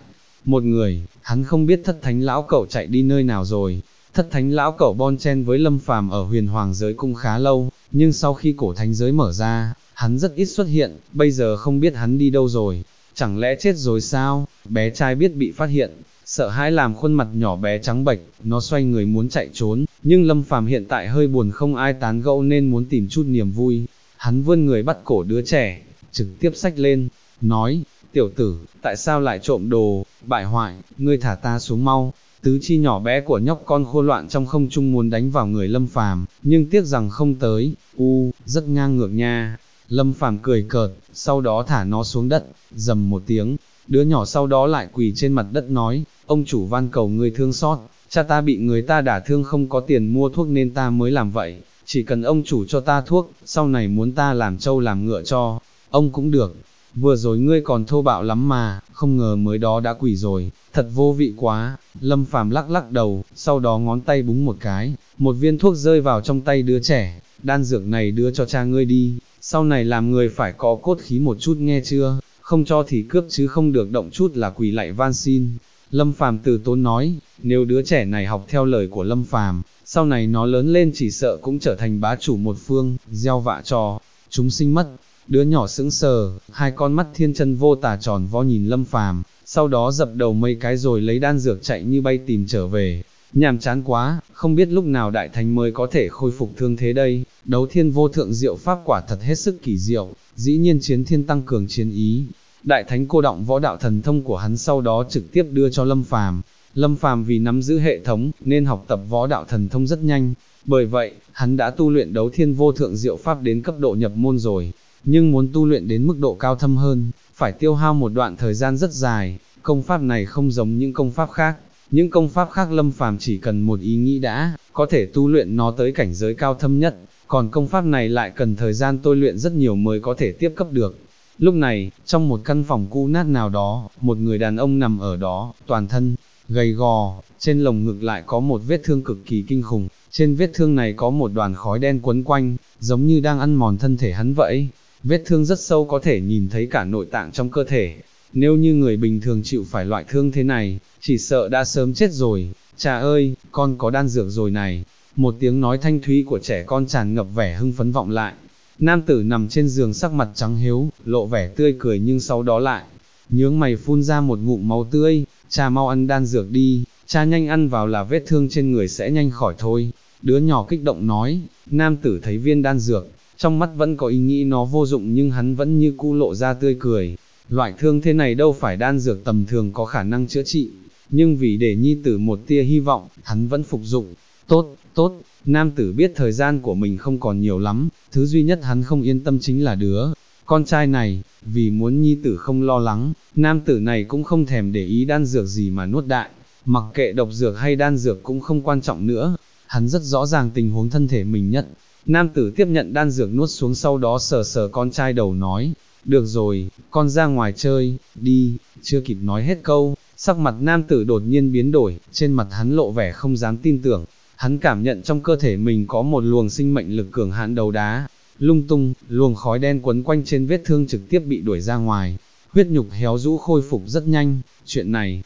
Speaker 1: một người, hắn không biết thất thánh lão cẩu chạy đi nơi nào rồi. Thất thánh lão cẩu bon chen với Lâm Phàm ở huyền hoàng giới cung khá lâu, nhưng sau khi cổ thánh giới mở ra, hắn rất ít xuất hiện, bây giờ không biết hắn đi đâu rồi, chẳng lẽ chết rồi sao? Bé trai biết bị phát hiện, sợ hãi làm khuôn mặt nhỏ bé trắng bệch, nó xoay người muốn chạy trốn, nhưng Lâm Phàm hiện tại hơi buồn không ai tán gẫu nên muốn tìm chút niềm vui. Hắn vươn người bắt cổ đứa trẻ, trực tiếp xách lên, nói, tiểu tử, tại sao lại trộm đồ, bại hoại, ngươi thả ta xuống mau. Tứ chi nhỏ bé của nhóc con khô loạn trong không trung muốn đánh vào người Lâm Phàm, nhưng tiếc rằng không tới, rất ngang ngược nha. Lâm Phàm cười cợt, sau đó thả nó xuống đất, rầm một tiếng, đứa nhỏ sau đó lại quỳ trên mặt đất nói, ông chủ van cầu ngươi thương xót, cha ta bị người ta đả thương không có tiền mua thuốc nên ta mới làm vậy, chỉ cần ông chủ cho ta thuốc, sau này muốn ta làm trâu làm ngựa cho, ông cũng được. Vừa rồi ngươi còn thô bạo lắm mà, không ngờ mới đó đã quỳ rồi, thật vô vị quá. Lâm Phàm lắc lắc đầu, sau đó ngón tay búng một cái, một viên thuốc rơi vào trong tay đứa trẻ, đan dược này đưa cho cha ngươi đi, sau này làm người phải có cốt khí một chút nghe chưa, không cho thì cướp chứ không được động chút là quỳ lạy van xin. Lâm Phàm từ tốn nói, nếu đứa trẻ này học theo lời của Lâm Phàm, sau này nó lớn lên chỉ sợ cũng trở thành bá chủ một phương, gieo vạ cho chúng sinh mất. Đứa nhỏ sững sờ, hai con mắt thiên chân vô tà tròn vo nhìn Lâm Phàm, sau đó dập đầu mấy cái rồi lấy đan dược chạy như bay tìm trở về. Nhàm chán quá, không biết lúc nào đại thánh mới có thể khôi phục thương thế đây. Đấu thiên vô thượng diệu pháp quả thật hết sức kỳ diệu, dĩ nhiên chiến thiên tăng cường chiến ý. Đại thánh cô động võ đạo thần thông của hắn sau đó trực tiếp đưa cho Lâm Phàm. Lâm Phàm vì nắm giữ hệ thống nên học tập võ đạo thần thông rất nhanh, bởi vậy hắn đã tu luyện đấu thiên vô thượng diệu pháp đến cấp độ nhập môn rồi. Nhưng muốn tu luyện đến mức độ cao thâm hơn, phải tiêu hao một đoạn thời gian rất dài. Công pháp này không giống những công pháp khác. Những công pháp khác Lâm Phàm chỉ cần một ý nghĩ đã, có thể tu luyện nó tới cảnh giới cao thâm nhất, còn công pháp này lại cần thời gian tôi luyện rất nhiều mới có thể tiếp cấp được. Lúc này, trong một căn phòng cũ nát nào đó, một người đàn ông nằm ở đó, toàn thân gầy gò, trên lồng ngực lại có một vết thương cực kỳ kinh khủng, trên vết thương này có một đoàn khói đen quấn quanh, giống như đang ăn mòn thân thể hắn vậy. Vết thương rất sâu có thể nhìn thấy cả nội tạng trong cơ thể. Nếu như người bình thường chịu phải loại thương thế này, chỉ sợ đã sớm chết rồi. Cha ơi, con có đan dược rồi này. Một tiếng nói thanh thúy của trẻ con tràn ngập vẻ hưng phấn vọng lại. Nam tử nằm trên giường sắc mặt trắng hiếu, lộ vẻ tươi cười nhưng sau đó lại nhướng mày phun ra một ngụm máu tươi. Cha mau ăn đan dược đi, cha nhanh ăn vào là vết thương trên người sẽ nhanh khỏi thôi. Đứa nhỏ kích động nói. Nam tử thấy viên đan dược, trong mắt vẫn có ý nghĩ nó vô dụng nhưng hắn vẫn như cũ lộ ra tươi cười. Loại thương thế này đâu phải đan dược tầm thường có khả năng chữa trị, nhưng vì để nhi tử một tia hy vọng, hắn vẫn phục dụng. Tốt, nam tử biết thời gian của mình không còn nhiều lắm, thứ duy nhất hắn không yên tâm chính là đứa con trai này, vì muốn nhi tử không lo lắng, nam tử này cũng không thèm để ý đan dược gì mà nuốt đại, mặc kệ độc dược hay đan dược cũng không quan trọng nữa, hắn rất rõ ràng tình huống thân thể mình nhất. Nam tử tiếp nhận đan dược nuốt xuống sau đó sờ sờ con trai đầu nói, được rồi, con ra ngoài chơi, đi. Chưa kịp nói hết câu, sắc mặt nam tử đột nhiên biến đổi, trên mặt hắn lộ vẻ không dám tin tưởng, hắn cảm nhận trong cơ thể mình có một luồng sinh mệnh lực cường hãn đấu đá, lung tung, luồng khói đen quấn quanh trên vết thương trực tiếp bị đuổi ra ngoài, huyết nhục héo rũ khôi phục rất nhanh. Chuyện này,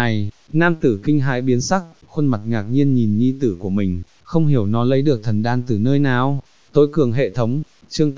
Speaker 1: nam tử kinh hãi biến sắc, khuôn mặt ngạc nhiên nhìn nhi tử của mình, không hiểu nó lấy được thần đan từ nơi nào. Tối cường hệ thống, chương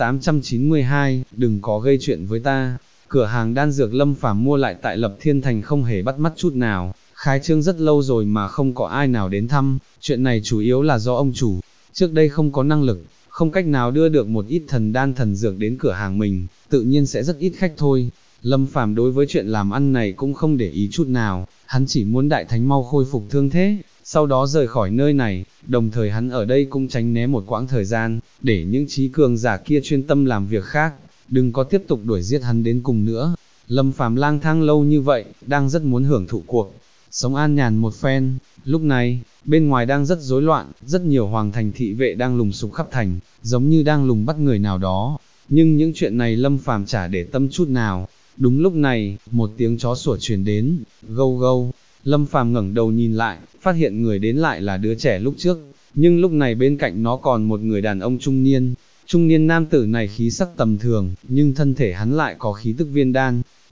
Speaker 1: 892, đừng có gây chuyện với ta. Cửa hàng đan dược Lâm Phàm mua lại tại Lập Thiên Thành không hề bắt mắt chút nào, khai trương rất lâu rồi mà không có ai nào đến thăm, chuyện này chủ yếu là do ông chủ, trước đây không có năng lực, không cách nào đưa được một ít thần đan thần dược đến cửa hàng mình, tự nhiên sẽ rất ít khách thôi. Lâm Phàm đối với chuyện làm ăn này cũng không để ý chút nào, hắn chỉ muốn đại thánh mau khôi phục thương thế, sau đó rời khỏi nơi này, đồng thời hắn ở đây cũng tránh né một quãng thời gian, để những trí cường giả kia chuyên tâm làm việc khác, đừng có tiếp tục đuổi giết hắn đến cùng nữa. Lâm Phàm lang thang lâu như vậy, đang rất muốn hưởng thụ cuộc sống an nhàn một phen. Lúc này, bên ngoài đang rất rối loạn, rất nhiều hoàng thành thị vệ đang lùng sục khắp thành, giống như đang lùng bắt người nào đó. Nhưng những chuyện này Lâm Phàm chả để tâm chút nào. Đúng lúc này, một tiếng chó sủa truyền đến, gâu gâu. Lâm Phàm ngẩng đầu nhìn lại, phát hiện người đến lại là đứa trẻ lúc trước, nhưng lúc này bên cạnh nó còn một người đàn ông trung niên. Trung niên nam tử này khí sắc tầm thường, nhưng thân thể hắn lại có khí tức viên đan,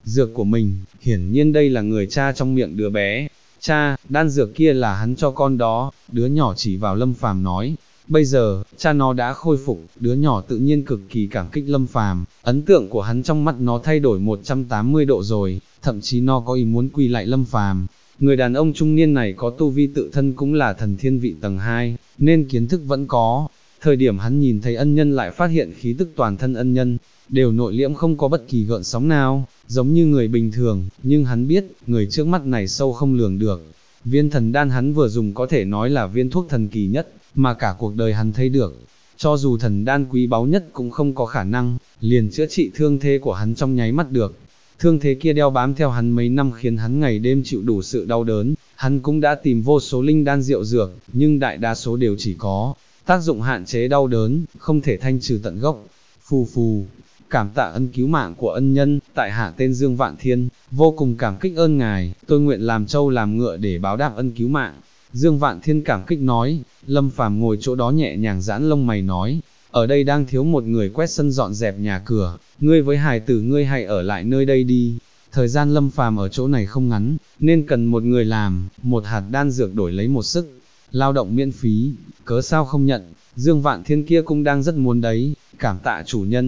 Speaker 1: dược của mình, hiển nhiên đây là người cha trong miệng đứa bé. Cha, đan dược kia là hắn cho con đó, đứa nhỏ chỉ vào Lâm Phàm nói. Bây giờ, cha nó đã khôi phục, đứa nhỏ tự nhiên cực kỳ cảm kích Lâm Phàm, ấn tượng của hắn trong mắt nó thay đổi 180 độ rồi, thậm chí nó có ý muốn quỳ lại Lâm Phàm. Người đàn ông trung niên này có tu vi tự thân cũng là thần thiên vị tầng 2, nên kiến thức vẫn có. Thời điểm hắn nhìn thấy ân nhân lại phát hiện khí tức toàn thân ân nhân, đều nội liễm không có bất kỳ gợn sóng nào, giống như người bình thường, nhưng hắn biết, người trước mắt này sâu không lường được. Viên thần đan hắn vừa dùng có thể nói là viên thuốc thần kỳ nhất, mà cả cuộc đời hắn thấy được. Cho dù thần đan quý báu nhất cũng không có khả năng, liền chữa trị thương thế của hắn trong nháy mắt được. Thương thế kia đeo bám theo hắn mấy năm khiến hắn ngày đêm chịu đủ sự đau đớn, hắn cũng đã tìm vô số linh đan rượu dược, nhưng đại đa số đều chỉ có tác dụng hạn chế đau đớn, không thể thanh trừ tận gốc. Phù phù, cảm tạ ân cứu mạng của ân nhân, tại hạ tên Dương Vạn Thiên, vô cùng cảm kích ơn ngài, tôi nguyện làm trâu làm ngựa để báo đáp ân cứu mạng. Dương Vạn Thiên cảm kích nói. Lâm Phàm ngồi chỗ đó nhẹ nhàng giãn lông mày nói, ở đây đang thiếu một người quét sân dọn dẹp nhà cửa, ngươi với hài tử ngươi hãy ở lại nơi đây đi. Thời gian Lâm Phàm ở chỗ này không ngắn, nên cần một người làm, một hạt đan dược đổi lấy một sức lao động miễn phí, cớ sao không nhận. Dương Vạn Thiên kia cũng đang rất muốn đấy. Cảm tạ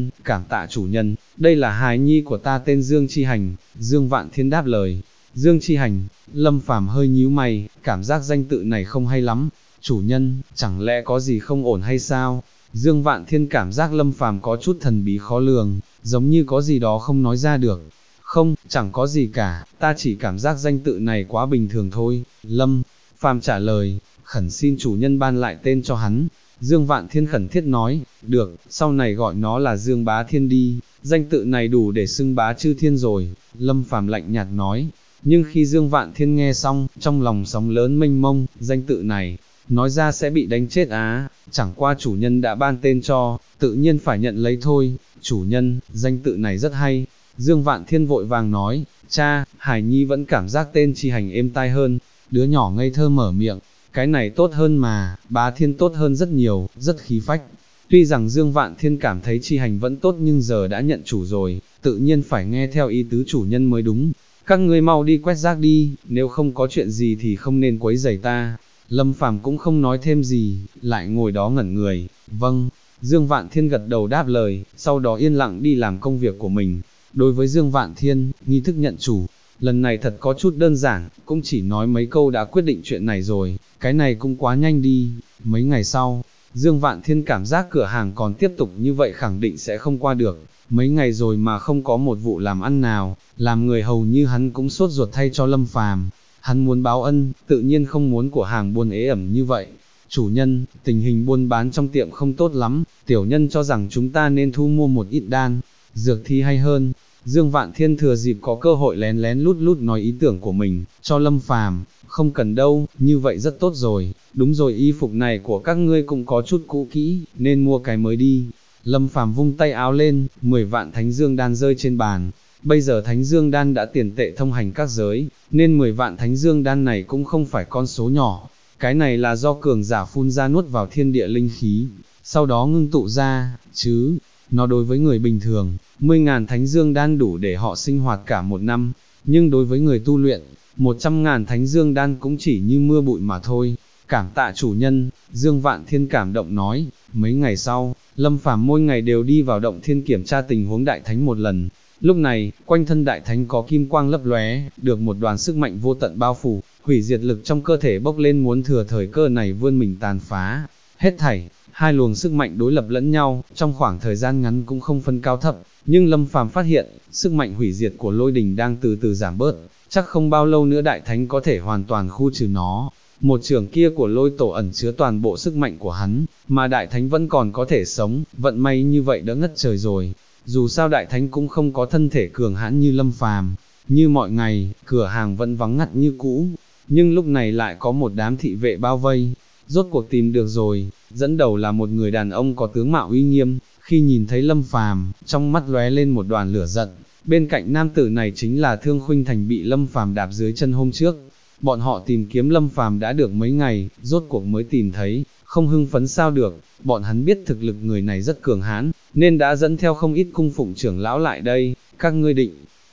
Speaker 1: chủ nhân, đây là hài nhi của ta tên Dương Chi Hành. Dương Vạn Thiên đáp lời. Dương Chi Hành, Lâm Phàm hơi nhíu mày, cảm giác danh tự này không hay lắm. Chủ nhân, chẳng lẽ có gì không ổn hay sao? Dương Vạn Thiên cảm giác Lâm Phàm có chút thần bí khó lường, giống như có gì đó không nói ra được. Không, chẳng có gì cả, ta chỉ cảm giác danh tự này quá bình thường thôi. Lâm Phàm trả lời, khẩn xin chủ nhân ban lại tên cho hắn. Dương Vạn Thiên khẩn thiết nói, được, sau này gọi nó là Dương Bá Thiên đi, danh tự này đủ để xưng bá chư thiên rồi. Lâm Phàm lạnh nhạt nói. Nhưng khi Dương Vạn Thiên nghe xong, trong lòng sóng lớn mênh mông, danh tự này, nói ra sẽ bị đánh chết á, chẳng qua chủ nhân đã ban tên cho, tự nhiên phải nhận lấy thôi. Chủ nhân, danh tự này rất hay. Dương Vạn Thiên vội vàng nói, cha, Hải Nhi vẫn cảm giác tên Chi Hành êm tai hơn. Đứa nhỏ ngây thơ mở miệng, cái này tốt hơn mà, Bá Thiên tốt hơn rất nhiều, rất khí phách. Tuy rằng Dương Vạn Thiên cảm thấy Chi Hành vẫn tốt nhưng giờ đã nhận chủ rồi, tự nhiên phải nghe theo ý tứ chủ nhân mới đúng. Các ngươi mau đi quét rác đi, nếu không có chuyện gì thì không nên quấy rầy ta. Lâm Phàm cũng không nói thêm gì, lại ngồi đó ngẩn người. Vâng, Dương Vạn Thiên gật đầu đáp lời, sau đó yên lặng đi làm công việc của mình. Đối với Dương Vạn Thiên, nghi thức nhận chủ, lần này thật có chút đơn giản, cũng chỉ nói mấy câu đã quyết định chuyện này rồi, cái này cũng quá nhanh đi. Mấy ngày sau, Dương Vạn Thiên cảm giác cửa hàng còn tiếp tục như vậy khẳng định sẽ không qua được. Mấy ngày rồi mà không có một vụ làm ăn nào, làm người hầu như hắn cũng sốt ruột thay cho Lâm Phàm. Hắn muốn báo ân, tự nhiên không muốn của hàng buôn ế ẩm như vậy. Chủ nhân, tình hình buôn bán trong tiệm không tốt lắm, tiểu nhân cho rằng chúng ta nên thu mua một ít đan, dược thì hay hơn. Dương Vạn Thiên thừa dịp có cơ hội lén lén lút lút nói ý tưởng của mình, cho Lâm Phàm, không cần đâu, như vậy rất tốt rồi, đúng rồi y phục này của các ngươi cũng có chút cũ kỹ, nên mua cái mới đi. Lâm Phàm vung tay áo lên, 10 vạn thánh dương đan rơi trên bàn. Bây giờ thánh dương đan đã tiền tệ thông hành các giới, nên 10 vạn thánh dương đan này cũng không phải con số nhỏ. Cái này là do cường giả phun ra nuốt vào thiên địa linh khí, sau đó ngưng tụ ra, chứ, nó đối với người bình thường, 10.000 thánh dương đan đủ để họ sinh hoạt cả một năm, nhưng đối với người tu luyện, 100.000 thánh dương đan cũng chỉ như mưa bụi mà thôi. Cảm tạ chủ nhân, Dương Vạn Thiên cảm động nói. Mấy ngày sau, Lâm Phàm mỗi ngày đều đi vào động thiên kiểm tra tình huống đại thánh một lần. Lúc này, quanh thân đại thánh có kim quang lấp lóe, được một đoàn sức mạnh vô tận bao phủ, hủy diệt lực trong cơ thể bốc lên muốn thừa thời cơ này vươn mình tàn phá. Hết thảy, hai luồng sức mạnh đối lập lẫn nhau, trong khoảng thời gian ngắn cũng không phân cao thấp, nhưng Lâm Phàm phát hiện, sức mạnh hủy diệt của lôi đình đang từ từ giảm bớt, chắc không bao lâu nữa đại thánh có thể hoàn toàn khu trừ nó. Một chưởng kia của lôi tổ ẩn chứa toàn bộ sức mạnh của hắn, mà đại thánh vẫn còn có thể sống, vận may như vậy đã ngất trời rồi. Dù sao đại thánh cũng không có thân thể cường hãn như Lâm Phàm, như mọi ngày, cửa hàng vẫn vắng ngắt như cũ, nhưng lúc này lại có một đám thị vệ bao vây. Rốt cuộc tìm được rồi, dẫn đầu là một người đàn ông có tướng mạo uy nghiêm, khi nhìn thấy Lâm Phàm, trong mắt lóe lên một đoàn lửa giận. Bên cạnh nam tử này chính là Thương Khuynh Thành bị Lâm Phàm đạp dưới chân hôm trước. Bọn họ tìm kiếm Lâm Phàm đã được mấy ngày, rốt cuộc mới tìm thấy, không hưng phấn sao được, bọn hắn biết thực lực người này rất cường hãn, nên đã dẫn theo không ít cung phụng trưởng lão lại đây. Các ngươi định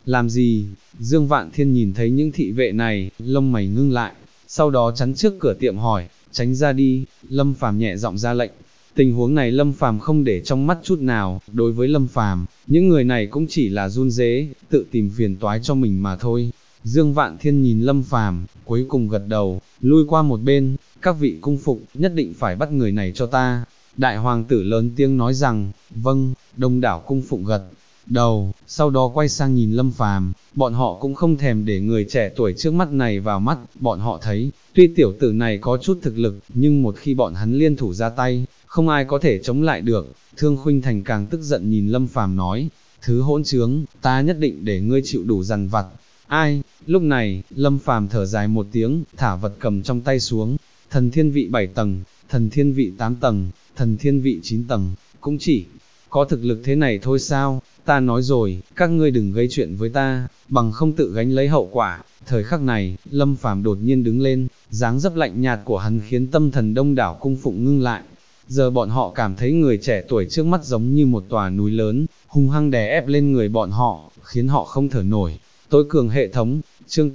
Speaker 1: Làm gì? Dương Vạn Thiên nhìn thấy những thị vệ này, lông mày ngưng lại, sau đó chắn trước cửa tiệm hỏi, tránh ra đi, Lâm Phàm nhẹ giọng ra lệnh. Tình huống này Lâm Phàm không để trong mắt chút nào, đối với Lâm Phàm, những người này cũng chỉ là run rế, tự tìm phiền toái cho mình mà thôi. Dương Vạn Thiên nhìn Lâm Phàm, cuối cùng gật đầu, lui qua một bên, các vị cung phục, nhất định phải bắt người này cho ta. Đại hoàng tử lớn tiếng nói rằng, vâng, đông đảo cung phụng gật đầu, sau đó quay sang nhìn Lâm Phàm, bọn họ cũng không thèm để người trẻ tuổi trước mắt này vào mắt, bọn họ thấy, tuy tiểu tử này có chút thực lực, nhưng một khi bọn hắn liên thủ ra tay, không ai có thể chống lại được. Thương Khuynh Thành càng tức giận nhìn Lâm Phàm nói, thứ hỗn trướng, ta nhất định để ngươi chịu đủ dằn vặt. Ai? Lúc này, Lâm Phàm thở dài một tiếng, thả vật cầm trong tay xuống, thần thiên vị 7 tầng, thần thiên vị 8 tầng, thần thiên vị 9 tầng, cũng chỉ có thực lực thế này thôi sao? Ta nói rồi, các ngươi đừng gây chuyện với ta, bằng không tự gánh lấy hậu quả. Thời khắc này, Lâm Phàm đột nhiên đứng lên, dáng dấp lạnh nhạt của hắn khiến tâm thần đông đảo cung phụng ngưng lại. Giờ bọn họ cảm thấy người trẻ tuổi trước mắt giống như một tòa núi lớn, hung hăng đè ép lên người bọn họ, khiến họ không thở nổi. Tối cường hệ thống, chương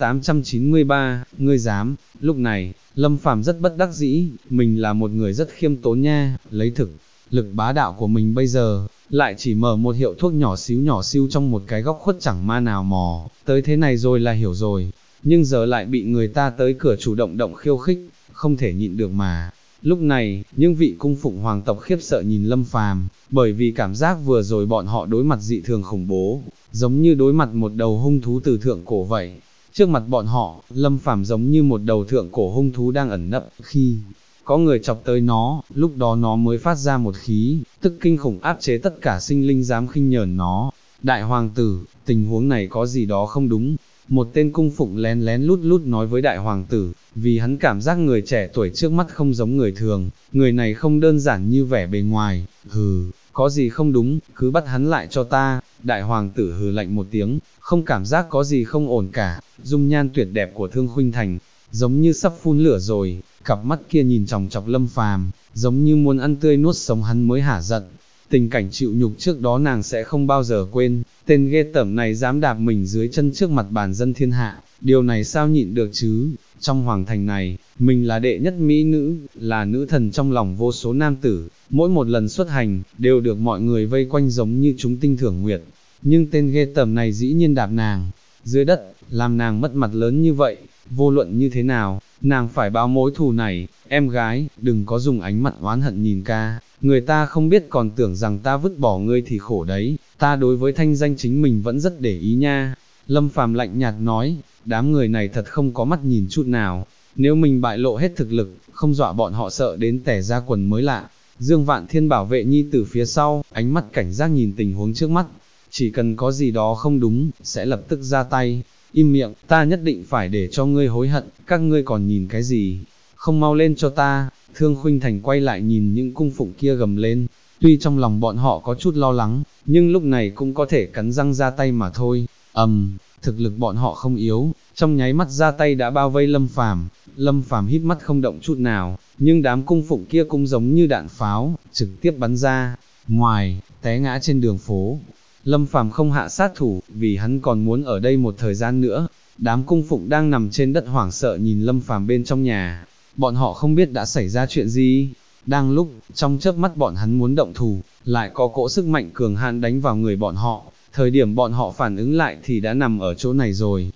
Speaker 1: 893, ngươi dám. Lúc này, Lâm Phàm rất bất đắc dĩ, mình là một người rất khiêm tốn nha, lấy thực lực bá đạo của mình bây giờ, lại chỉ mở một hiệu thuốc nhỏ xíu trong một cái góc khuất chẳng ma nào mò, tới thế này rồi là hiểu rồi, nhưng giờ lại bị người ta tới cửa chủ động khiêu khích, không thể nhịn được mà. Lúc này, những vị cung phụng hoàng tộc khiếp sợ nhìn Lâm Phàm, bởi vì cảm giác vừa rồi bọn họ đối mặt dị thường khủng bố, giống như đối mặt một đầu hung thú từ thượng cổ vậy. Trước mặt bọn họ, Lâm Phàm giống như một đầu thượng cổ hung thú đang ẩn nấp, khi có người chọc tới nó, lúc đó nó mới phát ra một khí, tức kinh khủng áp chế tất cả sinh linh dám khinh nhờn nó. Đại hoàng tử, tình huống này có gì đó không đúng. Một tên cung phụng lén lén lút lút nói với đại hoàng tử, vì hắn cảm giác người trẻ tuổi trước mắt không giống người thường, người này không đơn giản như vẻ bề ngoài. Hừ, có gì không đúng, cứ bắt hắn lại cho ta. Đại hoàng tử hừ lạnh một tiếng, không cảm giác có gì không ổn cả. Dung nhan tuyệt đẹp của Thương Khuynh Thành, giống như sắp phun lửa rồi, cặp mắt kia nhìn chòng chọc Lâm Phàm, giống như muốn ăn tươi nuốt sống hắn mới hả giận. Tình cảnh chịu nhục trước đó nàng sẽ không bao giờ quên, tên ghê tởm này dám đạp mình dưới chân trước mặt bản dân thiên hạ, điều này sao nhịn được chứ? Trong hoàng thành này, mình là đệ nhất mỹ nữ, là nữ thần trong lòng vô số nam tử, mỗi một lần xuất hành, đều được mọi người vây quanh giống như chúng tinh thưởng nguyệt. Nhưng tên ghê tởm này dĩ nhiên đạp nàng dưới đất, làm nàng mất mặt lớn như vậy, vô luận như thế nào, nàng phải báo mối thù này. Em gái, đừng có dùng ánh mặt oán hận nhìn ca, người ta không biết còn tưởng rằng ta vứt bỏ ngươi thì khổ đấy, ta đối với thanh danh chính mình vẫn rất để ý nha. Lâm Phàm lạnh nhạt nói, đám người này thật không có mắt nhìn chút nào, nếu mình bại lộ hết thực lực, không dọa bọn họ sợ đến tẻ ra quần mới lạ. Dương Vạn Thiên bảo vệ nhi từ phía sau, ánh mắt cảnh giác nhìn tình huống trước mắt, chỉ cần có gì đó không đúng, sẽ lập tức ra tay. Im miệng, ta nhất định phải để cho ngươi hối hận, các ngươi còn nhìn cái gì, không mau lên cho ta. Thương Khuynh Thành quay lại nhìn những cung phụng kia gầm lên, tuy trong lòng bọn họ có chút lo lắng, nhưng lúc này cũng có thể cắn răng ra tay mà thôi. Thực lực bọn họ không yếu, trong nháy mắt ra tay đã bao vây Lâm Phàm. Lâm Phàm híp mắt không động chút nào, nhưng đám cung phụng kia cũng giống như đạn pháo, trực tiếp bắn ra ngoài, té ngã trên đường phố. Lâm Phàm không hạ sát thủ, vì hắn còn muốn ở đây một thời gian nữa. Đám cung phụng đang nằm trên đất hoảng sợ nhìn Lâm Phàm bên trong nhà, bọn họ không biết đã xảy ra chuyện gì. Đang lúc, trong chớp mắt bọn hắn muốn động thủ, lại có cỗ sức mạnh cường hãn đánh vào người bọn họ. Thời điểm bọn họ phản ứng lại thì đã nằm ở chỗ này rồi.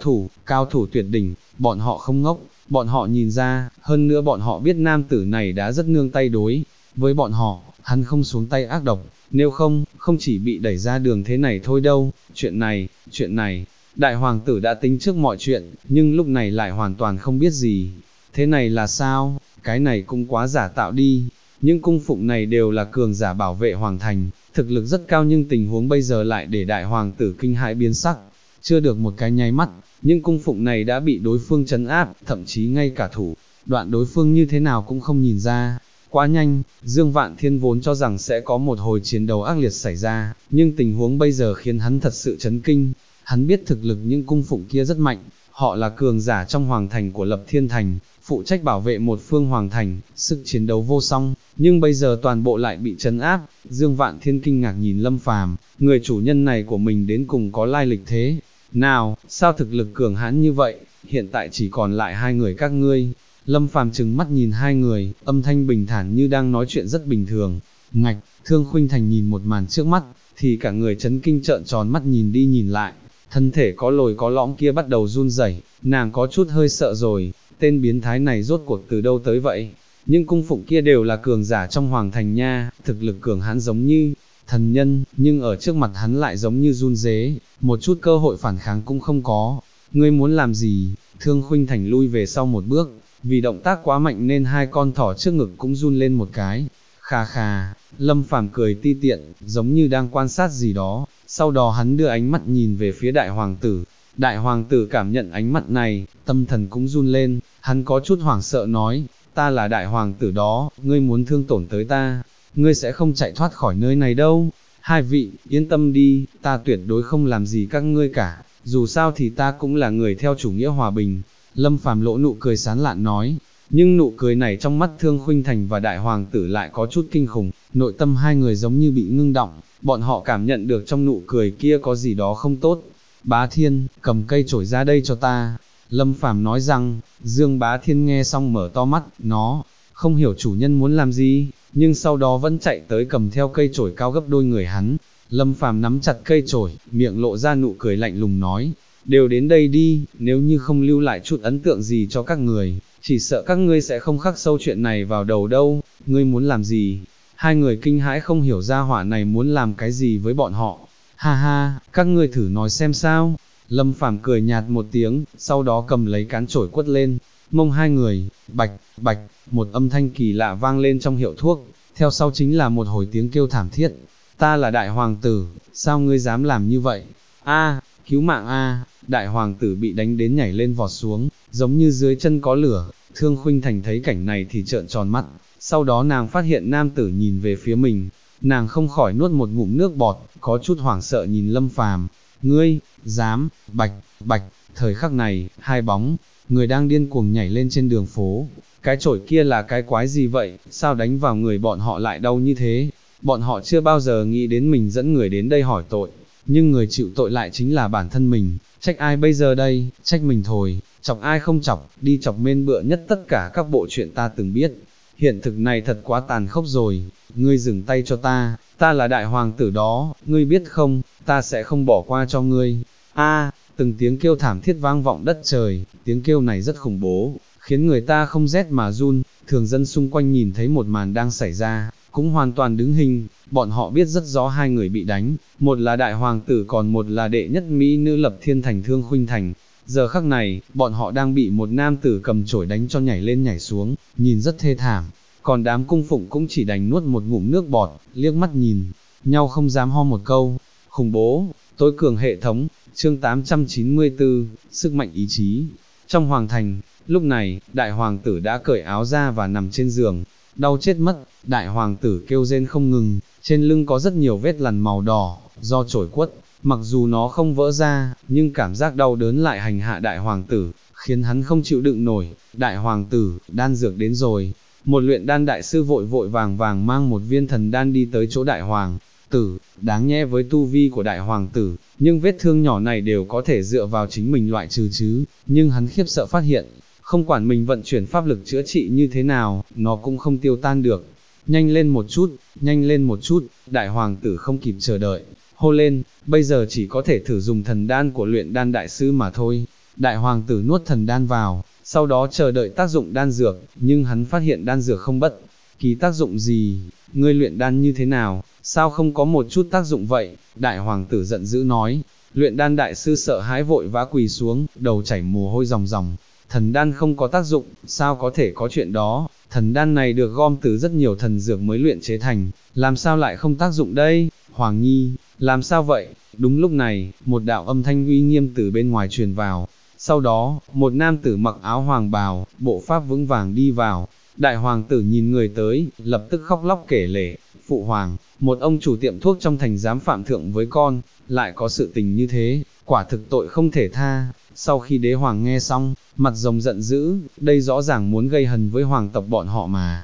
Speaker 1: Cao thủ tuyệt đỉnh, bọn họ không ngốc, bọn họ nhìn ra, hơn nữa bọn họ biết nam tử này đã rất nương tay đối với bọn họ, hắn không xuống tay ác độc, nếu không, không chỉ bị đẩy ra đường thế này thôi đâu. Chuyện này, đại hoàng tử đã tính trước mọi chuyện, nhưng lúc này lại hoàn toàn không biết gì. Thế này là sao? Cái này cũng quá giả tạo đi. Những cung phụng này đều là cường giả bảo vệ hoàng thành, thực lực rất cao, nhưng tình huống bây giờ lại để đại hoàng tử kinh hãi biến sắc. Chưa được một cái nháy mắt, những cung phụng này đã bị đối phương trấn áp, thậm chí ngay cả thủ đoạn đối phương như thế nào cũng không nhìn ra. Quá nhanh, Dương Vạn Thiên vốn cho rằng sẽ có một hồi chiến đấu ác liệt xảy ra, nhưng tình huống bây giờ khiến hắn thật sự chấn kinh. Hắn biết thực lực những cung phụng kia rất mạnh, họ là cường giả trong hoàng thành của Lập Thiên Thành, phụ trách bảo vệ một phương hoàng thành, sức chiến đấu vô song, nhưng bây giờ toàn bộ lại bị trấn áp. Dương Vạn Thiên kinh ngạc nhìn Lâm Phàm, người chủ nhân này của mình đến cùng có lai lịch thế nào, sao thực lực cường hãn như vậy, hiện tại chỉ còn lại hai người các ngươi. Lâm Phàm trừng mắt nhìn hai người, âm thanh bình thản như đang nói chuyện rất bình thường. Ngạch, Thương Khuynh Thành nhìn một màn trước mắt, thì cả người chấn kinh trợn tròn mắt nhìn đi nhìn lại, thân thể có lồi có lõm kia bắt đầu run rẩy, nàng có chút hơi sợ rồi, tên biến thái này rốt cuộc từ đâu tới vậy? Nhưng cung phụng kia đều là cường giả trong hoàng thành nha, thực lực cường hãn giống như thần nhân, nhưng ở trước mặt hắn lại giống như run rế, một chút cơ hội phản kháng cũng không có. Ngươi muốn làm gì? Thương Khuynh Thành lui về sau một bước, vì động tác quá mạnh nên hai con thỏ trước ngực cũng run lên một cái. Khà khà, Lâm Phàm cười ti tiện, giống như đang quan sát gì đó, sau đó hắn đưa ánh mắt nhìn về phía đại hoàng tử. Đại hoàng tử cảm nhận ánh mắt này, tâm thần cũng run lên, hắn có chút hoảng sợ nói, ta là đại hoàng tử đó, ngươi muốn thương tổn tới ta, ngươi sẽ không chạy thoát khỏi nơi này đâu. Hai vị, yên tâm đi, ta tuyệt đối không làm gì các ngươi cả, dù sao thì ta cũng là người theo chủ nghĩa hòa bình. Lâm Phàm lộ nụ cười sán lạn nói, nhưng nụ cười này trong mắt Thương Khuynh Thành và đại hoàng tử lại có chút kinh khủng, nội tâm hai người giống như bị ngưng động, bọn họ cảm nhận được trong nụ cười kia có gì đó không tốt. Bá Thiên, cầm cây chổi ra đây cho ta. Lâm Phàm nói rằng, Dương Bá Thiên nghe xong mở to mắt, nó không hiểu chủ nhân muốn làm gì, nhưng sau đó vẫn chạy tới cầm theo cây chổi cao gấp đôi người hắn. Lâm Phàm nắm chặt cây chổi, miệng lộ ra nụ cười lạnh lùng nói, đều đến đây đi, nếu như không lưu lại chút ấn tượng gì cho các người, chỉ sợ các ngươi sẽ không khắc sâu chuyện này vào đầu đâu. Ngươi muốn làm gì? Hai người kinh hãi không hiểu ra hỏa này muốn làm cái gì với bọn họ. Ha ha, các ngươi thử nói xem sao. Lâm Phàm cười nhạt một tiếng, sau đó cầm lấy cán chổi quất lên, mông hai người, bạch, bạch, một âm thanh kỳ lạ vang lên trong hiệu thuốc, theo sau chính là một hồi tiếng kêu thảm thiết. Ta là đại hoàng tử, sao ngươi dám làm như vậy? A, cứu mạng a! Đại hoàng tử bị đánh đến nhảy lên vọt xuống, giống như dưới chân có lửa. Thương Khuynh Thành thấy cảnh này thì trợn tròn mắt, sau đó nàng phát hiện nam tử nhìn về phía mình, nàng không khỏi nuốt một ngụm nước bọt, có chút hoảng sợ nhìn Lâm Phàm. Ngươi, dám, bạch, bạch, thời khắc này, hai bóng, người đang điên cuồng nhảy lên trên đường phố. Cái chổi kia là cái quái gì vậy, sao đánh vào người bọn họ lại đau như thế? Bọn họ chưa bao giờ nghĩ đến mình dẫn người đến đây hỏi tội, nhưng người chịu tội lại chính là bản thân mình, trách ai bây giờ đây, trách mình thôi, chọc ai không chọc, đi chọc mên bựa nhất tất cả các bộ chuyện ta từng biết. Hiện thực này thật quá tàn khốc rồi, ngươi dừng tay cho ta là đại hoàng tử đó, ngươi biết không, ta sẽ không bỏ qua cho ngươi. A, từng tiếng kêu thảm thiết vang vọng đất trời, tiếng kêu này rất khủng bố, khiến người ta không rét mà run. Thường dân xung quanh nhìn thấy một màn đang xảy ra, cũng hoàn toàn đứng hình, bọn họ biết rất rõ hai người bị đánh, một là đại hoàng tử còn một là đệ nhất mỹ nữ Lập Thiên Thành Thương Khuynh Thành. Giờ khắc này, bọn họ đang bị một nam tử cầm chổi đánh cho nhảy lên nhảy xuống, nhìn rất thê thảm, còn đám cung phụng cũng chỉ đành nuốt một ngụm nước bọt, liếc mắt nhìn nhau không dám ho một câu. Khủng bố, tối cường hệ thống, chương 894, sức mạnh ý chí. Trong hoàng thành, lúc này, đại hoàng tử đã cởi áo ra và nằm trên giường, đau chết mất. Đại hoàng tử kêu rên không ngừng, trên lưng có rất nhiều vết lằn màu đỏ, do chổi quất, mặc dù nó không vỡ ra, nhưng cảm giác đau đớn lại hành hạ đại hoàng tử, khiến hắn không chịu đựng nổi. Đại hoàng tử, đan dược đến rồi. Một luyện đan đại sư vội vội vàng vàng mang một viên thần đan đi tới chỗ đại hoàng tử. Đáng nhẽ với tu vi của đại hoàng tử, nhưng vết thương nhỏ này đều có thể dựa vào chính mình loại trừ chứ, nhưng hắn khiếp sợ phát hiện, không quản mình vận chuyển pháp lực chữa trị như thế nào, nó cũng không tiêu tan được. Nhanh lên một chút, nhanh lên một chút, đại hoàng tử không kịp chờ đợi, hô lên, bây giờ chỉ có thể thử dùng thần đan của luyện đan đại sư mà thôi. Đại hoàng tử nuốt thần đan vào, sau đó chờ đợi tác dụng đan dược, nhưng hắn phát hiện đan dược không bất kỳ tác dụng gì. Ngươi luyện đan như thế nào, sao không có một chút tác dụng vậy? Đại hoàng tử giận dữ nói. Luyện đan đại sư sợ hãi vội vã quỳ xuống, đầu chảy mồ hôi ròng ròng. Thần đan không có tác dụng, sao có thể có chuyện đó? Thần đan này được gom từ rất nhiều thần dược mới luyện chế thành, làm sao lại không tác dụng đây? Hoàng nhi, làm sao vậy? Đúng lúc này, một đạo âm thanh uy nghiêm từ bên ngoài truyền vào. Sau đó, một nam tử mặc áo hoàng bào, bộ pháp vững vàng đi vào. Đại hoàng tử nhìn người tới, lập tức khóc lóc kể lể, phụ hoàng, một ông chủ tiệm thuốc trong thành dám phạm thượng với con, lại có sự tình như thế, quả thực tội không thể tha. Sau khi đế hoàng nghe xong, mặt rồng giận dữ, đây rõ ràng muốn gây hấn với hoàng tộc bọn họ mà.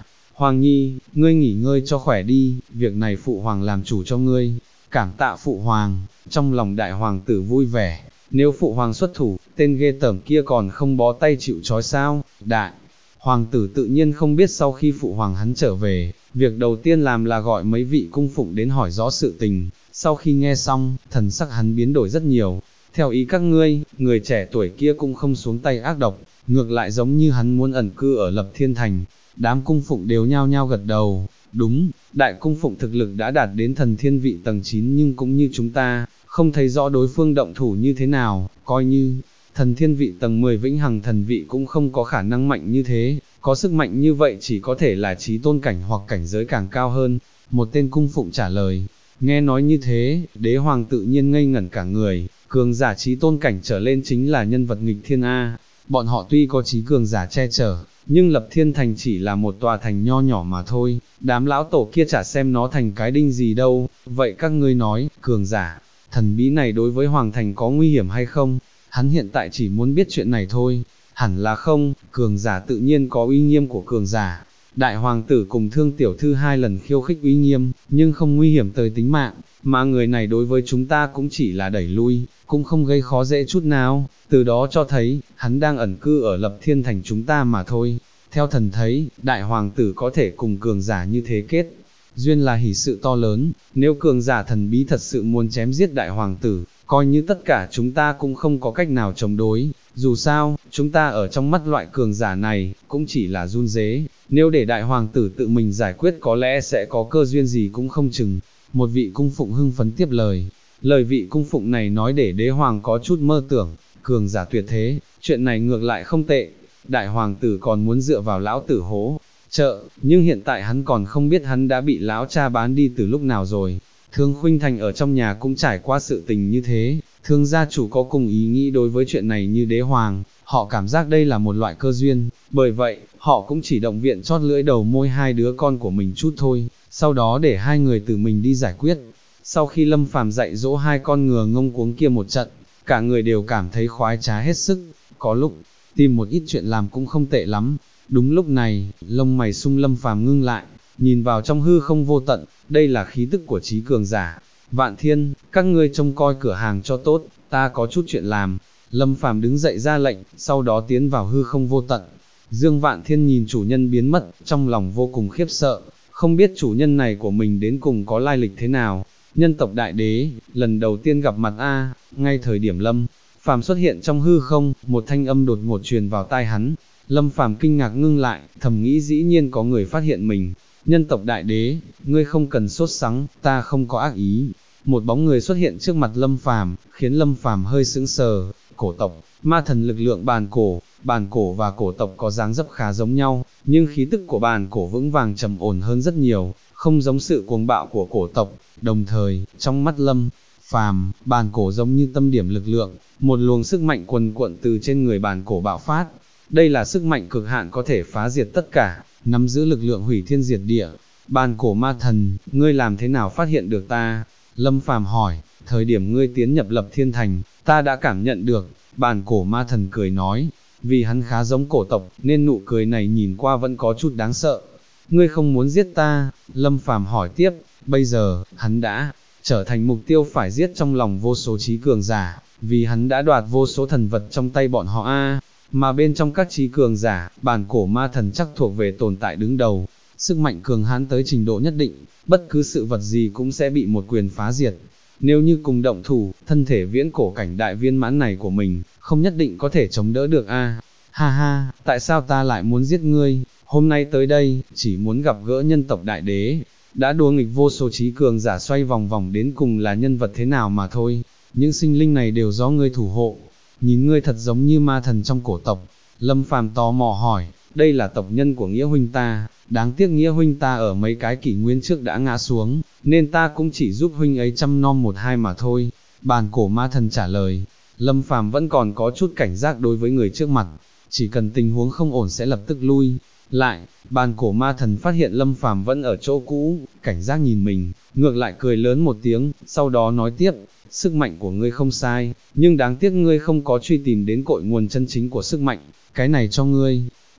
Speaker 1: Hoàng Nhi, ngươi nghỉ ngơi cho khỏe đi, việc này phụ hoàng làm chủ cho ngươi, cảm tạ phụ hoàng. Trong lòng đại hoàng tử vui vẻ, nếu phụ hoàng xuất thủ, tên ghê tởm kia còn không bó tay chịu trói sao. Đại hoàng tử tự nhiên không biết sau khi phụ hoàng hắn trở về, việc đầu tiên làm là gọi mấy vị cung phụng đến hỏi rõ sự tình. Sau khi nghe xong, thần sắc hắn biến đổi rất nhiều. Theo ý các ngươi, người trẻ tuổi kia cũng không xuống tay ác độc, ngược lại giống như hắn muốn ẩn cư ở Lập Thiên Thành. Đám cung phụng đều nhao nhao gật đầu. Đúng, đại cung phụng thực lực đã đạt đến thần thiên vị tầng 9 nhưng cũng như chúng ta, không thấy rõ đối phương động thủ như thế nào, coi như thần thiên vị tầng 10 vĩnh hằng thần vị cũng không có khả năng mạnh như thế, có sức mạnh như vậy chỉ có thể là chí tôn cảnh hoặc cảnh giới càng cao hơn. Một tên cung phụng trả lời. Nghe nói như thế, đế hoàng tự nhiên ngây ngẩn cả người, cường giả chí tôn cảnh trở lên chính là nhân vật nghịch thiên A. Bọn họ tuy có chí cường giả che chở, nhưng Lập Thiên Thành chỉ là một tòa thành nho nhỏ mà thôi, đám lão tổ kia chả xem nó thành cái đinh gì đâu. Vậy các ngươi nói, cường giả thần bí này đối với Hoàng Thành có nguy hiểm hay không? Hắn hiện tại chỉ muốn biết chuyện này thôi. Hẳn là không, cường giả tự nhiên có uy nghiêm của cường giả. Đại hoàng tử cùng Thương tiểu thư 2 lần khiêu khích uy nghiêm, nhưng không nguy hiểm tới tính mạng, mà người này đối với chúng ta cũng chỉ là đẩy lui, cũng không gây khó dễ chút nào, từ đó cho thấy, hắn đang ẩn cư ở Lập Thiên Thành chúng ta mà thôi. Theo thần thấy, đại hoàng tử có thể cùng cường giả như thế kết duyên là hỷ sự to lớn, nếu cường giả thần bí thật sự muốn chém giết đại hoàng tử, coi như tất cả chúng ta cũng không có cách nào chống đối. Dù sao, chúng ta ở trong mắt loại cường giả này, cũng chỉ là run rế, nếu để đại hoàng tử tự mình giải quyết có lẽ sẽ có cơ duyên gì cũng không chừng. Một vị cung phụng hưng phấn tiếp lời, lời vị cung phụng này nói để đế hoàng có chút mơ tưởng, cường giả tuyệt thế, chuyện này ngược lại không tệ, đại hoàng tử còn muốn dựa vào lão tử hỗ trợ, nhưng hiện tại hắn còn không biết hắn đã bị lão cha bán đi từ lúc nào rồi. Thương Khuynh Thành ở trong nhà cũng trải qua sự tình như thế, Thương gia chủ có cùng ý nghĩ đối với chuyện này như đế hoàng, họ cảm giác đây là một loại cơ duyên, bởi vậy, họ cũng chỉ động viện chót lưỡi đầu môi 2 đứa con của mình chút thôi, sau đó để 2 người tự mình đi giải quyết. Sau khi Lâm Phàm dạy dỗ 2 con ngừa ngông cuống kia một trận, cả người đều cảm thấy khoái trá hết sức, có lúc, tìm một ít chuyện làm cũng không tệ lắm. Đúng lúc này, lông mày sung Lâm Phàm ngưng lại, nhìn vào trong hư không vô tận, đây là khí tức của trí cường giả. Vạn Thiên, các ngươi trông coi cửa hàng cho tốt, ta có chút chuyện làm. Lâm Phàm đứng dậy ra lệnh, sau đó tiến vào hư không vô tận. Dương Vạn Thiên nhìn chủ nhân biến mất, trong lòng vô cùng khiếp sợ, không biết chủ nhân này của mình đến cùng có lai lịch thế nào. Nhân tộc đại đế, lần đầu tiên gặp mặt a. Ngay thời điểm Lâm Phàm xuất hiện trong hư không, một thanh âm đột ngột truyền vào tai hắn. Lâm Phàm kinh ngạc ngưng lại, thầm nghĩ dĩ nhiên có người phát hiện mình. Nhân tộc đại đế, ngươi không cần sốt sắng, ta không có ác ý. Một bóng người xuất hiện trước mặt Lâm Phàm, khiến Lâm Phàm hơi sững sờ. Cổ tộc, ma thần lực lượng bàn cổ và cổ tộc có dáng dấp khá giống nhau, nhưng khí tức của bàn cổ vững vàng trầm ổn hơn rất nhiều, không giống sự cuồng bạo của cổ tộc. Đồng thời, trong mắt Lâm Phàm, bàn cổ giống như tâm điểm lực lượng, một luồng sức mạnh quần quận từ trên người bàn cổ bạo phát. Đây là sức mạnh cực hạn có thể phá diệt tất cả, nắm giữ lực lượng hủy thiên diệt địa. Bàn cổ ma thần, ngươi làm thế nào phát hiện được ta? Lâm Phàm hỏi, thời điểm ngươi tiến nhập Lập Thiên Thành, ta đã cảm nhận được. Bàn cổ ma thần cười nói, vì hắn khá giống cổ tộc, nên nụ cười này nhìn qua vẫn có chút đáng sợ. Ngươi không muốn giết ta? Lâm Phàm hỏi tiếp, bây giờ, hắn đã trở thành mục tiêu phải giết trong lòng vô số trí cường giả, vì hắn đã đoạt vô số thần vật trong tay bọn họ a. Mà bên trong các trí cường giả, bàn cổ ma thần chắc thuộc về tồn tại đứng đầu, sức mạnh cường hãn tới trình độ nhất định, bất cứ sự vật gì cũng sẽ bị một quyền phá diệt. Nếu như cùng động thủ, thân thể viễn cổ cảnh đại viên mãn này của mình, không nhất định có thể chống đỡ được a. Ha ha, tại sao ta lại muốn giết ngươi? Hôm nay tới đây, chỉ muốn gặp gỡ nhân tộc đại đế, đã đùa nghịch vô số trí cường giả xoay vòng vòng đến cùng là nhân vật thế nào mà thôi. Những sinh linh này đều do ngươi thủ hộ. Nhìn ngươi thật giống như ma thần trong cổ tộc. Lâm Phàm tò mò hỏi, đây là tộc nhân của Nghĩa huynh ta, đáng tiếc Nghĩa huynh ta ở mấy cái kỷ nguyên trước đã ngã xuống, nên ta cũng chỉ giúp huynh ấy chăm nom một hai mà thôi. Bàn cổ ma thần trả lời. Lâm Phàm vẫn còn có chút cảnh giác đối với người trước mặt, chỉ cần tình huống không ổn sẽ lập tức lui lại. Bàn cổ ma thần phát hiện Lâm Phàm vẫn ở chỗ cũ, cảnh giác nhìn mình, ngược lại cười lớn một tiếng, sau đó nói tiếp, sức mạnh của ngươi không sai, nhưng đáng tiếc ngươi không có truy tìm đến cội nguồn chân chính của sức mạnh, cái này cho ngươi.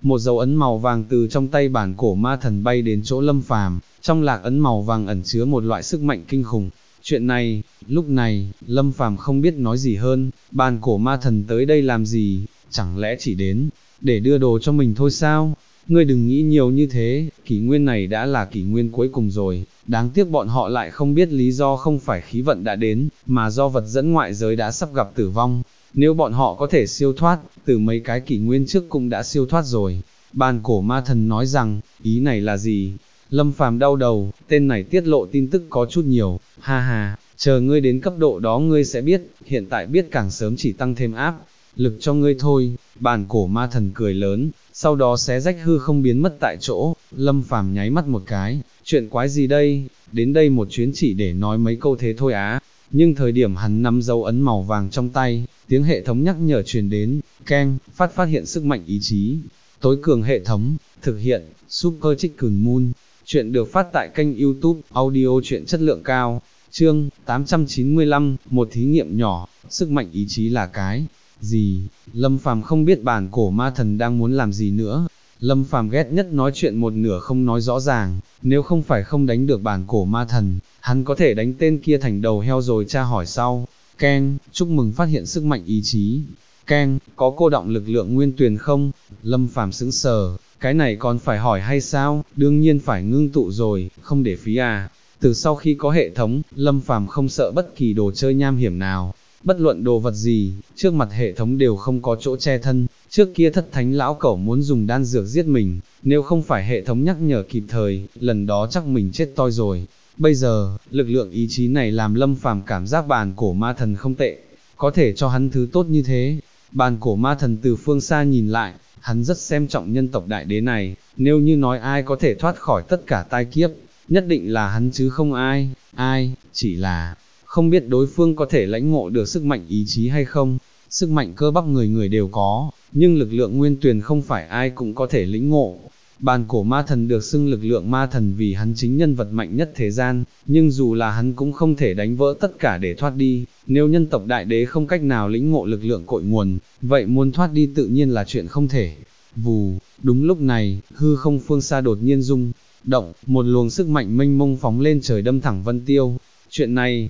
Speaker 1: một dấu ấn màu vàng từ trong tay bản cổ ma thần bay đến chỗ Lâm Phàm, trong lạc ấn màu vàng ẩn chứa một loại sức mạnh kinh khủng. Chuyện này, lúc này, Lâm Phàm không biết nói gì hơn, bản cổ ma thần tới đây làm gì, chẳng lẽ chỉ đến để đưa đồ cho mình thôi sao? Ngươi đừng nghĩ nhiều như thế, kỷ nguyên này đã là kỷ nguyên cuối cùng rồi, đáng tiếc bọn họ lại không biết lý do không phải khí vận đã đến, mà do vật dẫn ngoại giới đã sắp gặp tử vong. Nếu bọn họ có thể siêu thoát, từ mấy cái kỷ nguyên trước cũng đã siêu thoát rồi. Bàn cổ ma thần nói rằng, ý này là gì? Lâm Phàm đau đầu, tên này tiết lộ tin tức có chút nhiều, ha ha, chờ ngươi đến cấp độ đó ngươi sẽ biết, hiện tại biết càng sớm chỉ tăng thêm áp lực cho ngươi thôi. Bàn cổ ma thần cười lớn, sau đó xé rách hư không biến mất tại chỗ. Lâm Phàm nháy mắt một cái, chuyện quái gì đây, đến đây một chuyến chỉ để nói mấy câu thế thôi á. Nhưng thời điểm hắn nắm dấu ấn màu vàng trong tay, tiếng hệ thống nhắc nhở truyền đến, keng, phát hiện sức mạnh ý chí, tối cường hệ thống, thực hiện, Super Chicken Moon. Chuyện được phát tại kênh YouTube, audio truyện chất lượng cao, chương 895, một thí nghiệm nhỏ, sức mạnh ý chí là cái gì? Lâm Phàm không biết bản cổ ma thần đang muốn làm gì nữa. Lâm Phàm ghét nhất nói chuyện một nửa không nói rõ ràng, nếu không phải không đánh được bản cổ ma thần, hắn có thể đánh tên kia thành đầu heo rồi tra hỏi sau. Ken, chúc mừng phát hiện sức mạnh ý chí. Ken, có cô động lực lượng nguyên tuyền không? Lâm Phàm sững sờ, cái này còn phải hỏi hay sao? Đương nhiên phải ngưng tụ rồi, không để phí à. Từ sau khi có hệ thống, Lâm Phàm không sợ bất kỳ đồ chơi nham hiểm nào. Bất luận đồ vật gì, trước mặt hệ thống đều không có chỗ che thân. Trước kia thất thánh lão cẩu muốn dùng đan dược giết mình, nếu không phải hệ thống nhắc nhở kịp thời, lần đó chắc mình chết toi rồi. Bây giờ, lực lượng ý chí này làm Lâm Phàm cảm giác bàn cổ ma thần không tệ, có thể cho hắn thứ tốt như thế. Bàn cổ ma thần từ phương xa nhìn lại, hắn rất xem trọng nhân tộc đại đế này, nếu như nói ai có thể thoát khỏi tất cả tai kiếp, nhất định là hắn chứ không ai, chỉ là không biết đối phương có thể lãnh ngộ được sức mạnh ý chí hay không. Sức mạnh cơ bắp người người đều có, nhưng lực lượng nguyên tuyền không phải ai cũng có thể lĩnh ngộ. Bàn cổ ma thần được xưng lực lượng ma thần vì hắn chính nhân vật mạnh nhất thế gian, nhưng dù là hắn cũng không thể đánh vỡ tất cả để thoát đi. Nếu nhân tộc đại đế không cách nào lĩnh ngộ lực lượng cội nguồn, vậy muốn thoát đi tự nhiên là chuyện không thể. Vù, đúng lúc này, hư không phương xa đột nhiên rung động, một luồng sức mạnh mênh mông phóng lên trời đâm thẳng Vân Tiêu. Chuyện này,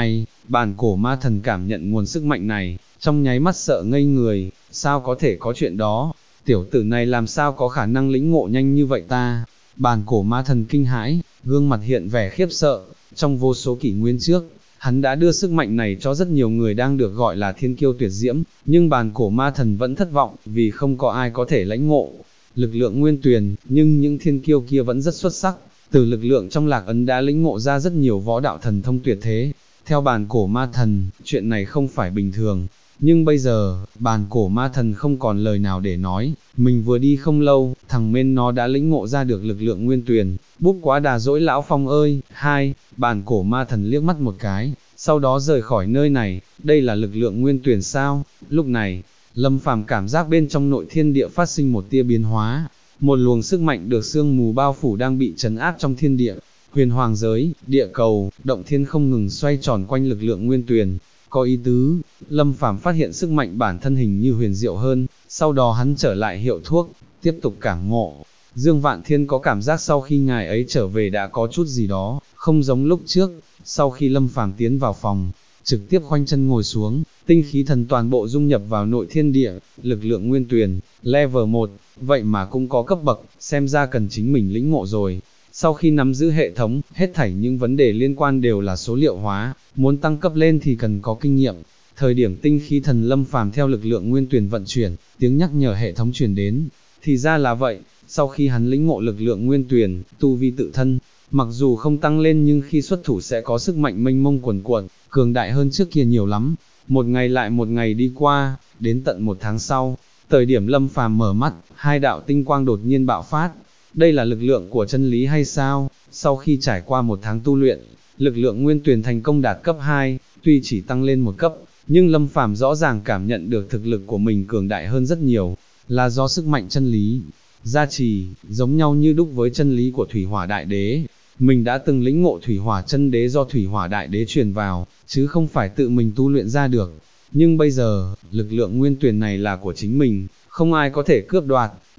Speaker 1: bàn cổ ma thần cảm nhận nguồn sức mạnh này, trong nháy mắt sợ ngây người, sao có thể có chuyện đó, tiểu tử này làm sao có khả năng lĩnh ngộ nhanh như vậy ta. Bàn cổ ma thần kinh hãi, gương mặt hiện vẻ khiếp sợ, trong vô số kỷ nguyên trước, hắn đã đưa sức mạnh này cho rất nhiều người đang được gọi là thiên kiêu tuyệt diễm, nhưng bàn cổ ma thần vẫn thất vọng, vì không có ai có thể lãnh ngộ lực lượng nguyên tuyền, nhưng những thiên kiêu kia vẫn rất xuất sắc. Từ lực lượng trong lạc ấn đã lĩnh ngộ ra rất nhiều võ đạo thần thông tuyệt thế. Theo bàn cổ ma thần, chuyện này không phải bình thường. Nhưng bây giờ, bàn cổ ma thần không còn lời nào để nói. Mình vừa đi không lâu, thằng bên nó đã lĩnh ngộ ra được lực lượng nguyên tuyền. Búp quá đà dỗi lão Phong ơi. Bàn cổ ma thần liếc mắt một cái, sau đó rời khỏi nơi này. Đây là lực lượng nguyên tuyền sao? Lúc này, Lâm Phàm cảm giác bên trong nội thiên địa phát sinh một tia biến hóa. Một luồng sức mạnh được sương mù bao phủ đang bị trấn áp trong thiên địa. Huyền hoàng giới, địa cầu, động thiên không ngừng xoay tròn quanh lực lượng nguyên tuyền. Có ý tứ, Lâm Phàm phát hiện sức mạnh bản thân hình như huyền diệu hơn, sau đó hắn trở lại hiệu thuốc, tiếp tục cảm ngộ. Dương Vạn Thiên có cảm giác sau khi ngài ấy trở về đã có chút gì đó, không giống lúc trước. Sau khi Lâm Phàm tiến vào phòng, trực tiếp khoanh chân ngồi xuống, tinh khí thần toàn bộ dung nhập vào nội thiên địa, lực lượng nguyên tuyền, level 1, vậy mà cũng có cấp bậc, xem ra cần chính mình lĩnh ngộ rồi. Sau khi nắm giữ hệ thống, hết thảy những vấn đề liên quan đều là số liệu hóa, muốn tăng cấp lên thì cần có kinh nghiệm. Thời điểm tinh khí thần Lâm Phàm theo lực lượng nguyên tuyền vận chuyển, tiếng nhắc nhở hệ thống truyền đến. Thì ra là vậy, sau khi hắn lĩnh ngộ lực lượng nguyên tuyền, tu vi tự thân, mặc dù không tăng lên nhưng khi xuất thủ sẽ có sức mạnh mênh mông cuồn cuộn, cường đại hơn trước kia nhiều lắm. Một ngày lại một ngày đi qua, đến tận một tháng sau, thời điểm Lâm Phàm mở mắt, hai đạo tinh quang đột nhiên bạo phát. Đây là lực lượng của chân lý hay sao? Sau khi trải qua một tháng tu luyện, lực lượng nguyên tuyền thành công đạt cấp 2, tuy chỉ tăng lên một cấp, nhưng Lâm Phàm rõ ràng cảm nhận được thực lực của mình cường đại hơn rất nhiều, là do sức mạnh chân lý gia trì, giống nhau như đúc với chân lý của Thủy Hỏa Đại Đế. Mình đã từng lĩnh ngộ Thủy Hỏa chân đế do Thủy Hỏa Đại Đế truyền vào, chứ không phải tự mình tu luyện ra được. Nhưng bây giờ, lực lượng nguyên tuyền này là của chính mình, không ai có thể cướp đoạt.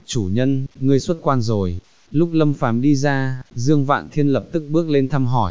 Speaker 1: chủ nhân, ngươi xuất quan rồi. Lúc Lâm Phàm đi ra, Dương Vạn Thiên lập tức bước lên thăm hỏi.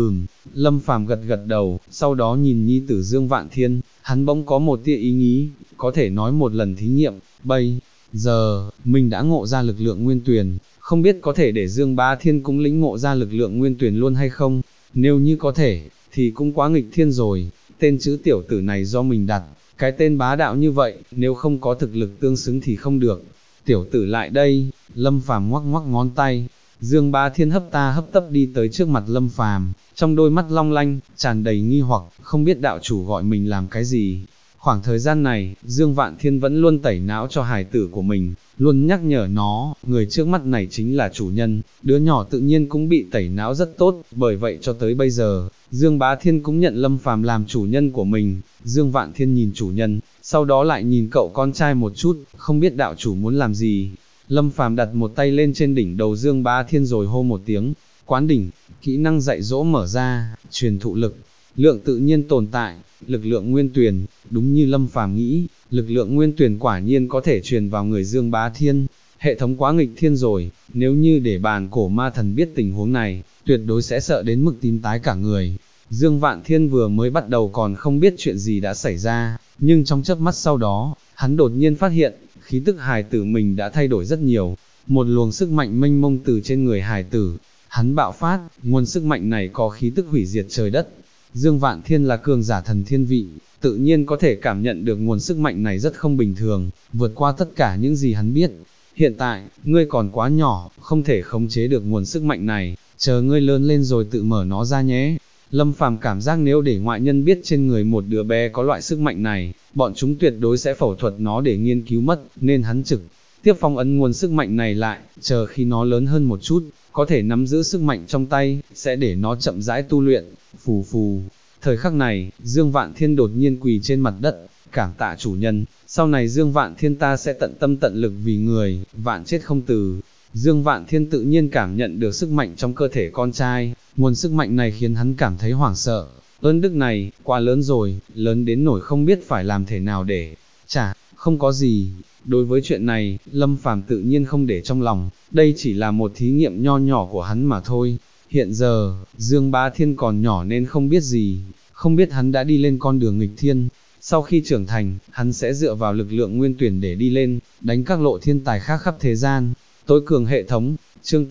Speaker 1: Lâm Phàm gật gật đầu, sau đó nhìn nhi tử Dương Vạn Thiên, hắn bỗng có một tia ý nghĩ, có thể nói một lần thí nghiệm, bây giờ, mình đã ngộ ra lực lượng nguyên tuyền, không biết có thể để Dương Bá Thiên cũng lĩnh ngộ ra lực lượng nguyên tuyền luôn hay không, nếu như có thể, thì cũng quá nghịch thiên rồi, tên chữ tiểu tử này do mình đặt, cái tên bá đạo như vậy, nếu không có thực lực tương xứng thì không được. Tiểu tử lại đây, Lâm Phàm ngoắc ngoắc ngón tay, Dương Bá Thiên hấp ta hấp tấp đi tới trước mặt Lâm Phàm, trong đôi mắt long lanh, tràn đầy nghi hoặc, không biết đạo chủ gọi mình làm cái gì. Khoảng thời gian này, Dương Vạn Thiên vẫn luôn tẩy não cho hài tử của mình, luôn nhắc nhở nó, người trước mắt này chính là chủ nhân, đứa nhỏ tự nhiên cũng bị tẩy não rất tốt, bởi vậy cho tới bây giờ, Dương Bá Thiên cũng nhận Lâm Phàm làm chủ nhân của mình. Dương Vạn Thiên nhìn chủ nhân, sau đó lại nhìn cậu con trai một chút, không biết đạo chủ muốn làm gì. Lâm Phàm đặt một tay lên trên đỉnh đầu Dương Bá Thiên rồi hô một tiếng, quán đỉnh, kỹ năng dạy dỗ mở ra, truyền thụ lực lượng tự nhiên tồn tại, lực lượng nguyên tuyền, đúng như Lâm Phàm nghĩ, lực lượng nguyên tuyền quả nhiên có thể truyền vào người Dương Bá Thiên. Hệ thống quá nghịch thiên rồi, nếu như để bàn cổ ma thần biết tình huống này, tuyệt đối sẽ sợ đến mức tím tái cả người. Dương Vạn Thiên vừa mới bắt đầu còn không biết chuyện gì đã xảy ra, nhưng trong chớp mắt sau đó, hắn đột nhiên phát hiện, khí tức hài tử mình đã thay đổi rất nhiều, một luồng sức mạnh mênh mông từ trên người hài tử, hắn bạo phát, nguồn sức mạnh này có khí tức hủy diệt trời đất. Dương Vạn Thiên là cường giả thần thiên vị, tự nhiên có thể cảm nhận được nguồn sức mạnh này rất không bình thường, vượt qua tất cả những gì hắn biết. Hiện tại, ngươi còn quá nhỏ, không thể khống chế được nguồn sức mạnh này, chờ ngươi lớn lên rồi tự mở nó ra nhé. Lâm Phàm cảm giác nếu để ngoại nhân biết trên người một đứa bé có loại sức mạnh này, bọn chúng tuyệt đối sẽ phẫu thuật nó để nghiên cứu mất, nên hắn trực tiếp phong ấn nguồn sức mạnh này lại, chờ khi nó lớn hơn một chút, có thể nắm giữ sức mạnh trong tay, sẽ để nó chậm rãi tu luyện. Phù phù, thời khắc này, Dương Vạn Thiên đột nhiên quỳ trên mặt đất, cảm tạ chủ nhân, sau này Dương Vạn Thiên ta sẽ tận tâm tận lực vì người, vạn chết không từ. Dương Vạn Thiên tự nhiên cảm nhận được sức mạnh trong cơ thể con trai, nguồn sức mạnh này khiến hắn cảm thấy hoảng sợ, ơn đức này, quá lớn rồi, lớn đến nỗi không biết phải làm thế nào để trả, không có gì. Đối với chuyện này, Lâm Phàm tự nhiên không để trong lòng, đây chỉ là một thí nghiệm nho nhỏ của hắn mà thôi. Hiện giờ, Dương Bá Thiên còn nhỏ nên không biết gì, không biết hắn đã đi lên con đường nghịch thiên. Sau khi trưởng thành, hắn sẽ dựa vào lực lượng nguyên tuyển để đi lên, đánh các lộ thiên tài khác khắp thế gian. Tối cường hệ thống, chương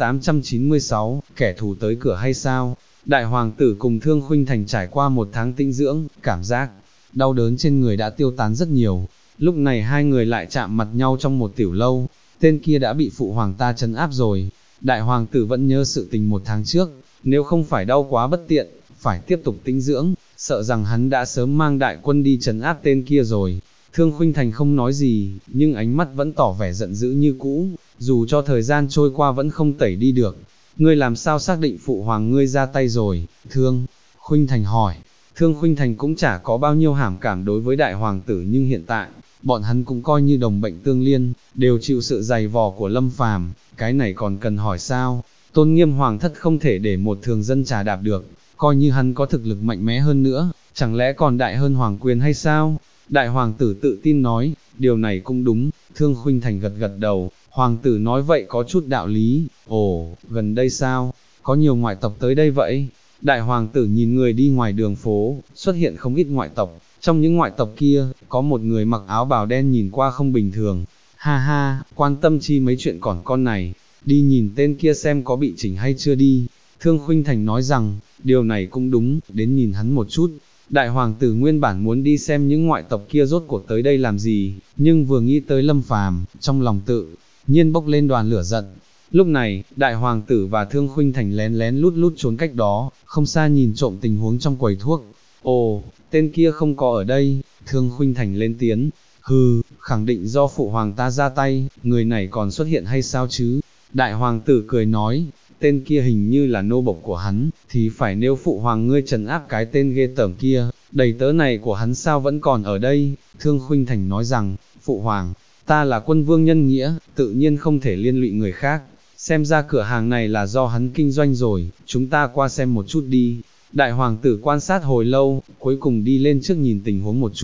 Speaker 1: 896, kẻ thù tới cửa hay sao? Đại hoàng tử cùng Thương Khuynh Thành trải qua một tháng tĩnh dưỡng, cảm giác đau đớn trên người đã tiêu tán rất nhiều. Lúc này hai người lại chạm mặt nhau trong một tiểu lâu, tên kia đã bị phụ hoàng ta trấn áp rồi. Đại hoàng tử vẫn nhớ sự tình một tháng trước, nếu không phải đau quá bất tiện, phải tiếp tục tĩnh dưỡng, sợ rằng hắn đã sớm mang đại quân đi trấn áp tên kia rồi. Thương Khuynh Thành không nói gì, nhưng ánh mắt vẫn tỏ vẻ giận dữ như cũ, dù cho thời gian trôi qua vẫn không tẩy đi được. Ngươi làm sao xác định phụ hoàng ngươi ra tay rồi? Thương Khuynh Thành hỏi. Thương Khuynh Thành cũng chả có bao nhiêu hảo cảm đối với đại hoàng tử, nhưng hiện tại, bọn hắn cũng coi như đồng bệnh tương liên, đều chịu sự dày vò của Lâm Phàm, cái này còn cần hỏi sao? Tôn nghiêm hoàng thất không thể để một thường dân trà đạp được, coi như hắn có thực lực mạnh mẽ hơn nữa, chẳng lẽ còn đại hơn hoàng quyền hay sao? Đại hoàng tử tự tin nói, điều này cũng đúng. Thương Khuynh Thành gật gật đầu, hoàng tử nói vậy có chút đạo lý. Ồ, gần đây sao? Có nhiều ngoại tộc tới đây vậy? Đại hoàng tử nhìn người đi ngoài đường phố, xuất hiện không ít ngoại tộc. Trong những ngoại tộc kia, có một người mặc áo bào đen nhìn qua không bình thường. Ha ha, quan tâm chi mấy chuyện còn con này, đi nhìn tên kia xem có bị chỉnh hay chưa đi. Thương Khuynh Thành nói rằng, điều này cũng đúng, đến nhìn hắn một chút. Đại hoàng tử nguyên bản muốn đi xem những ngoại tộc kia rốt cuộc tới đây làm gì, nhưng vừa nghĩ tới Lâm Phàm, trong lòng tự nhiên bốc lên đoàn lửa giận. Lúc này, đại hoàng tử và Thương Khuynh Thành lén lén lút lút trốn cách đó, không xa nhìn trộm tình huống trong quầy thuốc. Ồ, tên kia không có ở đây. Thương Khuynh Thành lên tiếng, hừ, khẳng định do phụ hoàng ta ra tay, người này còn xuất hiện hay sao chứ? Đại hoàng tử cười nói, tên kia hình như là nô bộc của hắn, thì phải, nếu phụ hoàng ngươi trấn áp cái tên ghê tởm kia, đầy tớ này của hắn sao vẫn còn ở đây? Thương Khuynh Thành nói rằng, phụ hoàng, ta là quân vương nhân nghĩa, tự nhiên không thể liên lụy người khác, xem ra cửa hàng này là do hắn kinh doanh rồi, chúng ta qua xem một chút đi. Đại hoàng tử quan sát hồi lâu, cuối cùng đi lên trước nhìn tình huống một chút,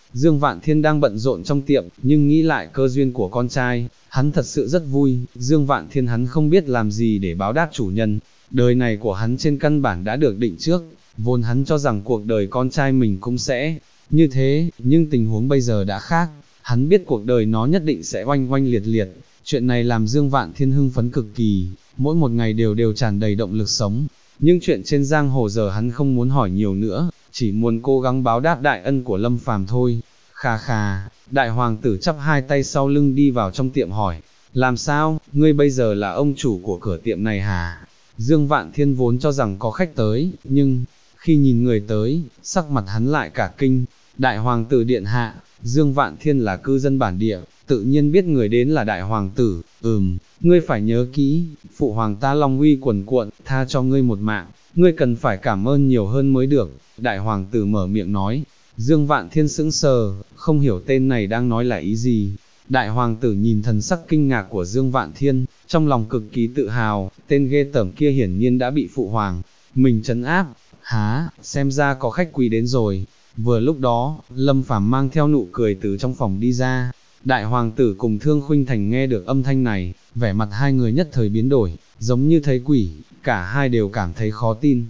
Speaker 1: Dương Vạn Thiên đang bận rộn trong tiệm, nhưng nghĩ lại cơ duyên của con trai, hắn thật sự rất vui. Dương Vạn Thiên hắn không biết làm gì để báo đáp chủ nhân, đời này của hắn trên căn bản đã được định trước, vốn hắn cho rằng cuộc đời con trai mình cũng sẽ như thế, nhưng tình huống bây giờ đã khác, hắn biết cuộc đời nó nhất định sẽ oanh oanh liệt liệt. Chuyện này làm Dương Vạn Thiên hưng phấn cực kỳ, mỗi một ngày đều tràn đầy động lực sống. Nhưng chuyện trên giang hồ giờ hắn không muốn hỏi nhiều nữa, chỉ muốn cố gắng báo đáp đại ân của Lâm Phàm thôi. Khà khà, đại hoàng tử chắp hai tay sau lưng đi vào trong tiệm hỏi, làm sao, ngươi bây giờ là ông chủ của cửa tiệm này hả? Dương Vạn Thiên vốn cho rằng có khách tới, nhưng khi nhìn người tới, sắc mặt hắn lại cả kinh. Đại hoàng tử điện hạ, Dương Vạn Thiên là cư dân bản địa, tự nhiên biết người đến là đại hoàng tử. Ngươi phải nhớ kỹ, phụ hoàng ta long uy quần cuộn, tha cho ngươi một mạng, ngươi cần phải cảm ơn nhiều hơn mới được. Đại hoàng tử mở miệng nói. Dương Vạn Thiên sững sờ, không hiểu tên này đang nói là ý gì. Đại hoàng tử nhìn thần sắc kinh ngạc của Dương Vạn Thiên, trong lòng cực kỳ tự hào, tên ghê tởm kia hiển nhiên đã bị phụ hoàng mình trấn áp. Há, xem ra có khách quý đến rồi. Vừa lúc đó, Lâm Phàm mang theo nụ cười từ trong phòng đi ra. Đại hoàng tử cùng Thương Khuynh Thành nghe được âm thanh này, vẻ mặt hai người nhất thời biến đổi, giống như thấy quỷ, cả hai đều cảm thấy khó tin.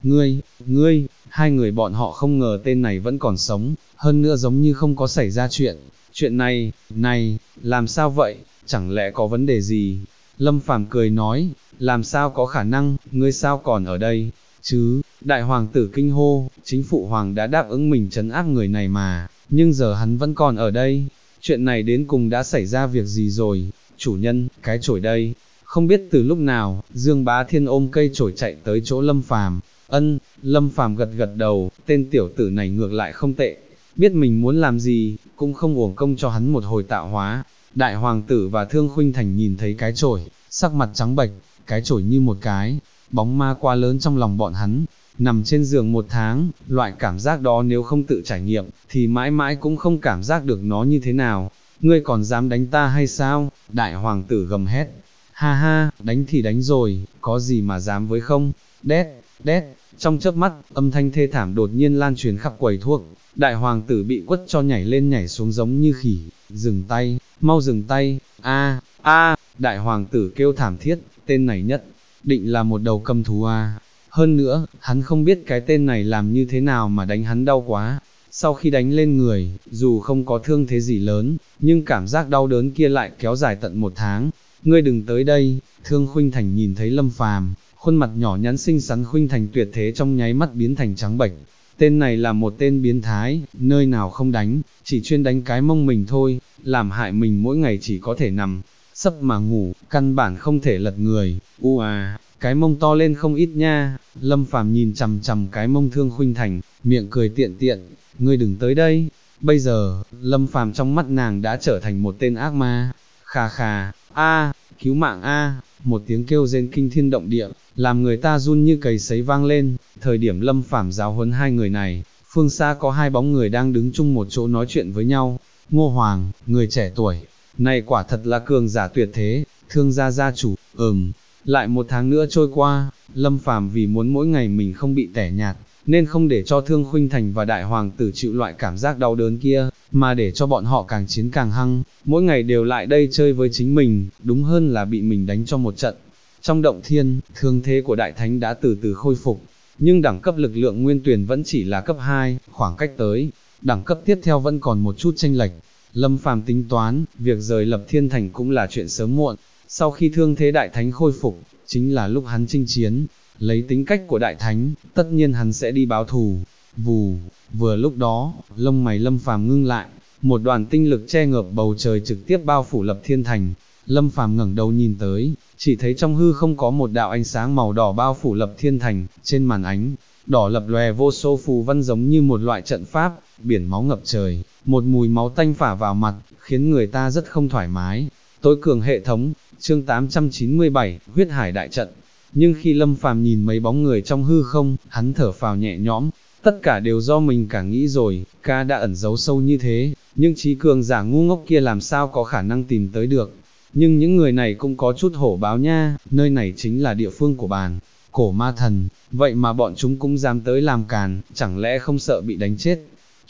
Speaker 1: Ngươi, hai người bọn họ không ngờ tên này vẫn còn sống, hơn nữa giống như không có xảy ra chuyện này, làm sao vậy, chẳng lẽ có vấn đề gì? Lâm Phàm cười nói, làm sao có khả năng, ngươi sao còn ở đây, chứ? Đại hoàng tử kinh hô, chính phụ hoàng đã đáp ứng mình trấn áp người này mà, nhưng giờ hắn vẫn còn ở đây, chuyện này đến cùng đã xảy ra việc gì rồi? Chủ nhân, cái chổi đây. Không biết từ lúc nào, Dương Bá Thiên ôm cây chổi chạy tới chỗ Lâm Phàm. Lâm Phàm gật gật đầu, tên tiểu tử này ngược lại không tệ, biết mình muốn làm gì, cũng không uổng công cho hắn một hồi tạo hóa. Đại hoàng tử và Thương Khuynh Thành nhìn thấy cái chổi, sắc mặt trắng bệch, cái chổi như một cái bóng ma quá lớn trong lòng bọn hắn. Nằm trên giường một tháng, loại cảm giác đó nếu không tự trải nghiệm, thì mãi mãi cũng không cảm giác được nó như thế nào. Ngươi còn dám đánh ta hay sao? Đại hoàng tử gầm hét. Ha ha, đánh thì đánh rồi, có gì mà dám với không? Đét, trong chớp mắt, âm thanh thê thảm đột nhiên lan truyền khắp quầy thuốc. Đại hoàng tử bị quất cho nhảy lên nhảy xuống giống như khỉ. Dừng tay, mau dừng tay, a, đại hoàng tử kêu thảm thiết, tên này nhất định là một đầu cầm thú a. Hơn nữa, hắn không biết cái tên này làm như thế nào mà đánh hắn đau quá. Sau khi đánh lên người, dù không có thương thế gì lớn, nhưng cảm giác đau đớn kia lại kéo dài tận một tháng. Ngươi đừng tới đây. Thương Khuynh Thành nhìn thấy Lâm Phàm, khuôn mặt nhỏ nhắn xinh xắn Khuynh Thành tuyệt thế trong nháy mắt biến thành trắng bệch. Tên này là một tên biến thái, nơi nào không đánh, chỉ chuyên đánh cái mông mình thôi, làm hại mình mỗi ngày chỉ có thể nằm sấp mà ngủ, căn bản không thể lật người. Cái mông to lên không ít nha. Lâm Phàm nhìn chằm chằm cái mông Thương Khuynh Thành, miệng cười tiện, ngươi đừng tới đây. Bây giờ, Lâm Phàm trong mắt nàng đã trở thành một tên ác ma. Khà khà, cứu mạng một tiếng kêu rên kinh thiên động địa, làm người ta run như cầy sấy vang lên. Thời điểm Lâm Phàm giáo huấn hai người này, phương xa có hai bóng người đang đứng chung một chỗ nói chuyện với nhau. Ngô Hoàng, người trẻ tuổi, này quả thật là cường giả tuyệt thế, Thương gia gia chủ. Lại một tháng nữa trôi qua, Lâm Phàm vì muốn mỗi ngày mình không bị tẻ nhạt, nên không để cho Thương Khuynh Thành và Đại Hoàng tử chịu loại cảm giác đau đớn kia, mà để cho bọn họ càng chiến càng hăng, mỗi ngày đều lại đây chơi với chính mình, đúng hơn là bị mình đánh cho một trận. Trong động thiên, thương thế của Đại Thánh đã từ từ khôi phục, nhưng đẳng cấp lực lượng nguyên tuyển vẫn chỉ là cấp 2, khoảng cách tới đẳng cấp tiếp theo vẫn còn một chút chênh lệch. Lâm Phàm tính toán, việc rời Lập Thiên Thành cũng là chuyện sớm muộn, sau khi thương thế Đại Thánh khôi phục, chính là lúc hắn chinh chiến. Lấy tính cách của Đại Thánh, tất nhiên hắn sẽ đi báo thù. Vừa lúc đó, lông mày Lâm Phàm ngưng lại, một đoàn tinh lực che ngợp bầu trời trực tiếp bao phủ Lập Thiên Thành. Lâm Phàm ngẩng đầu nhìn tới, chỉ thấy trong hư không có một đạo ánh sáng màu đỏ bao phủ Lập Thiên Thành, trên màn ánh đỏ lập lòe vô số phù văn giống như một loại trận pháp, biển máu ngập trời, một mùi máu tanh phả vào mặt, khiến người ta rất không thoải mái. Tối cường hệ thống, chương 897, huyết hải đại trận. Nhưng khi Lâm Phàm nhìn mấy bóng người trong hư không, hắn thở phào nhẹ nhõm, tất cả đều do mình cả nghĩ rồi, ca đã ẩn giấu sâu như thế, nhưng trí cường giả ngu ngốc kia làm sao có khả năng tìm tới được. Nhưng những người này cũng có chút hổ báo nha, nơi này chính là địa phương của bàn cổ ma thần, vậy mà bọn chúng cũng dám tới làm càn, chẳng lẽ không sợ bị đánh chết.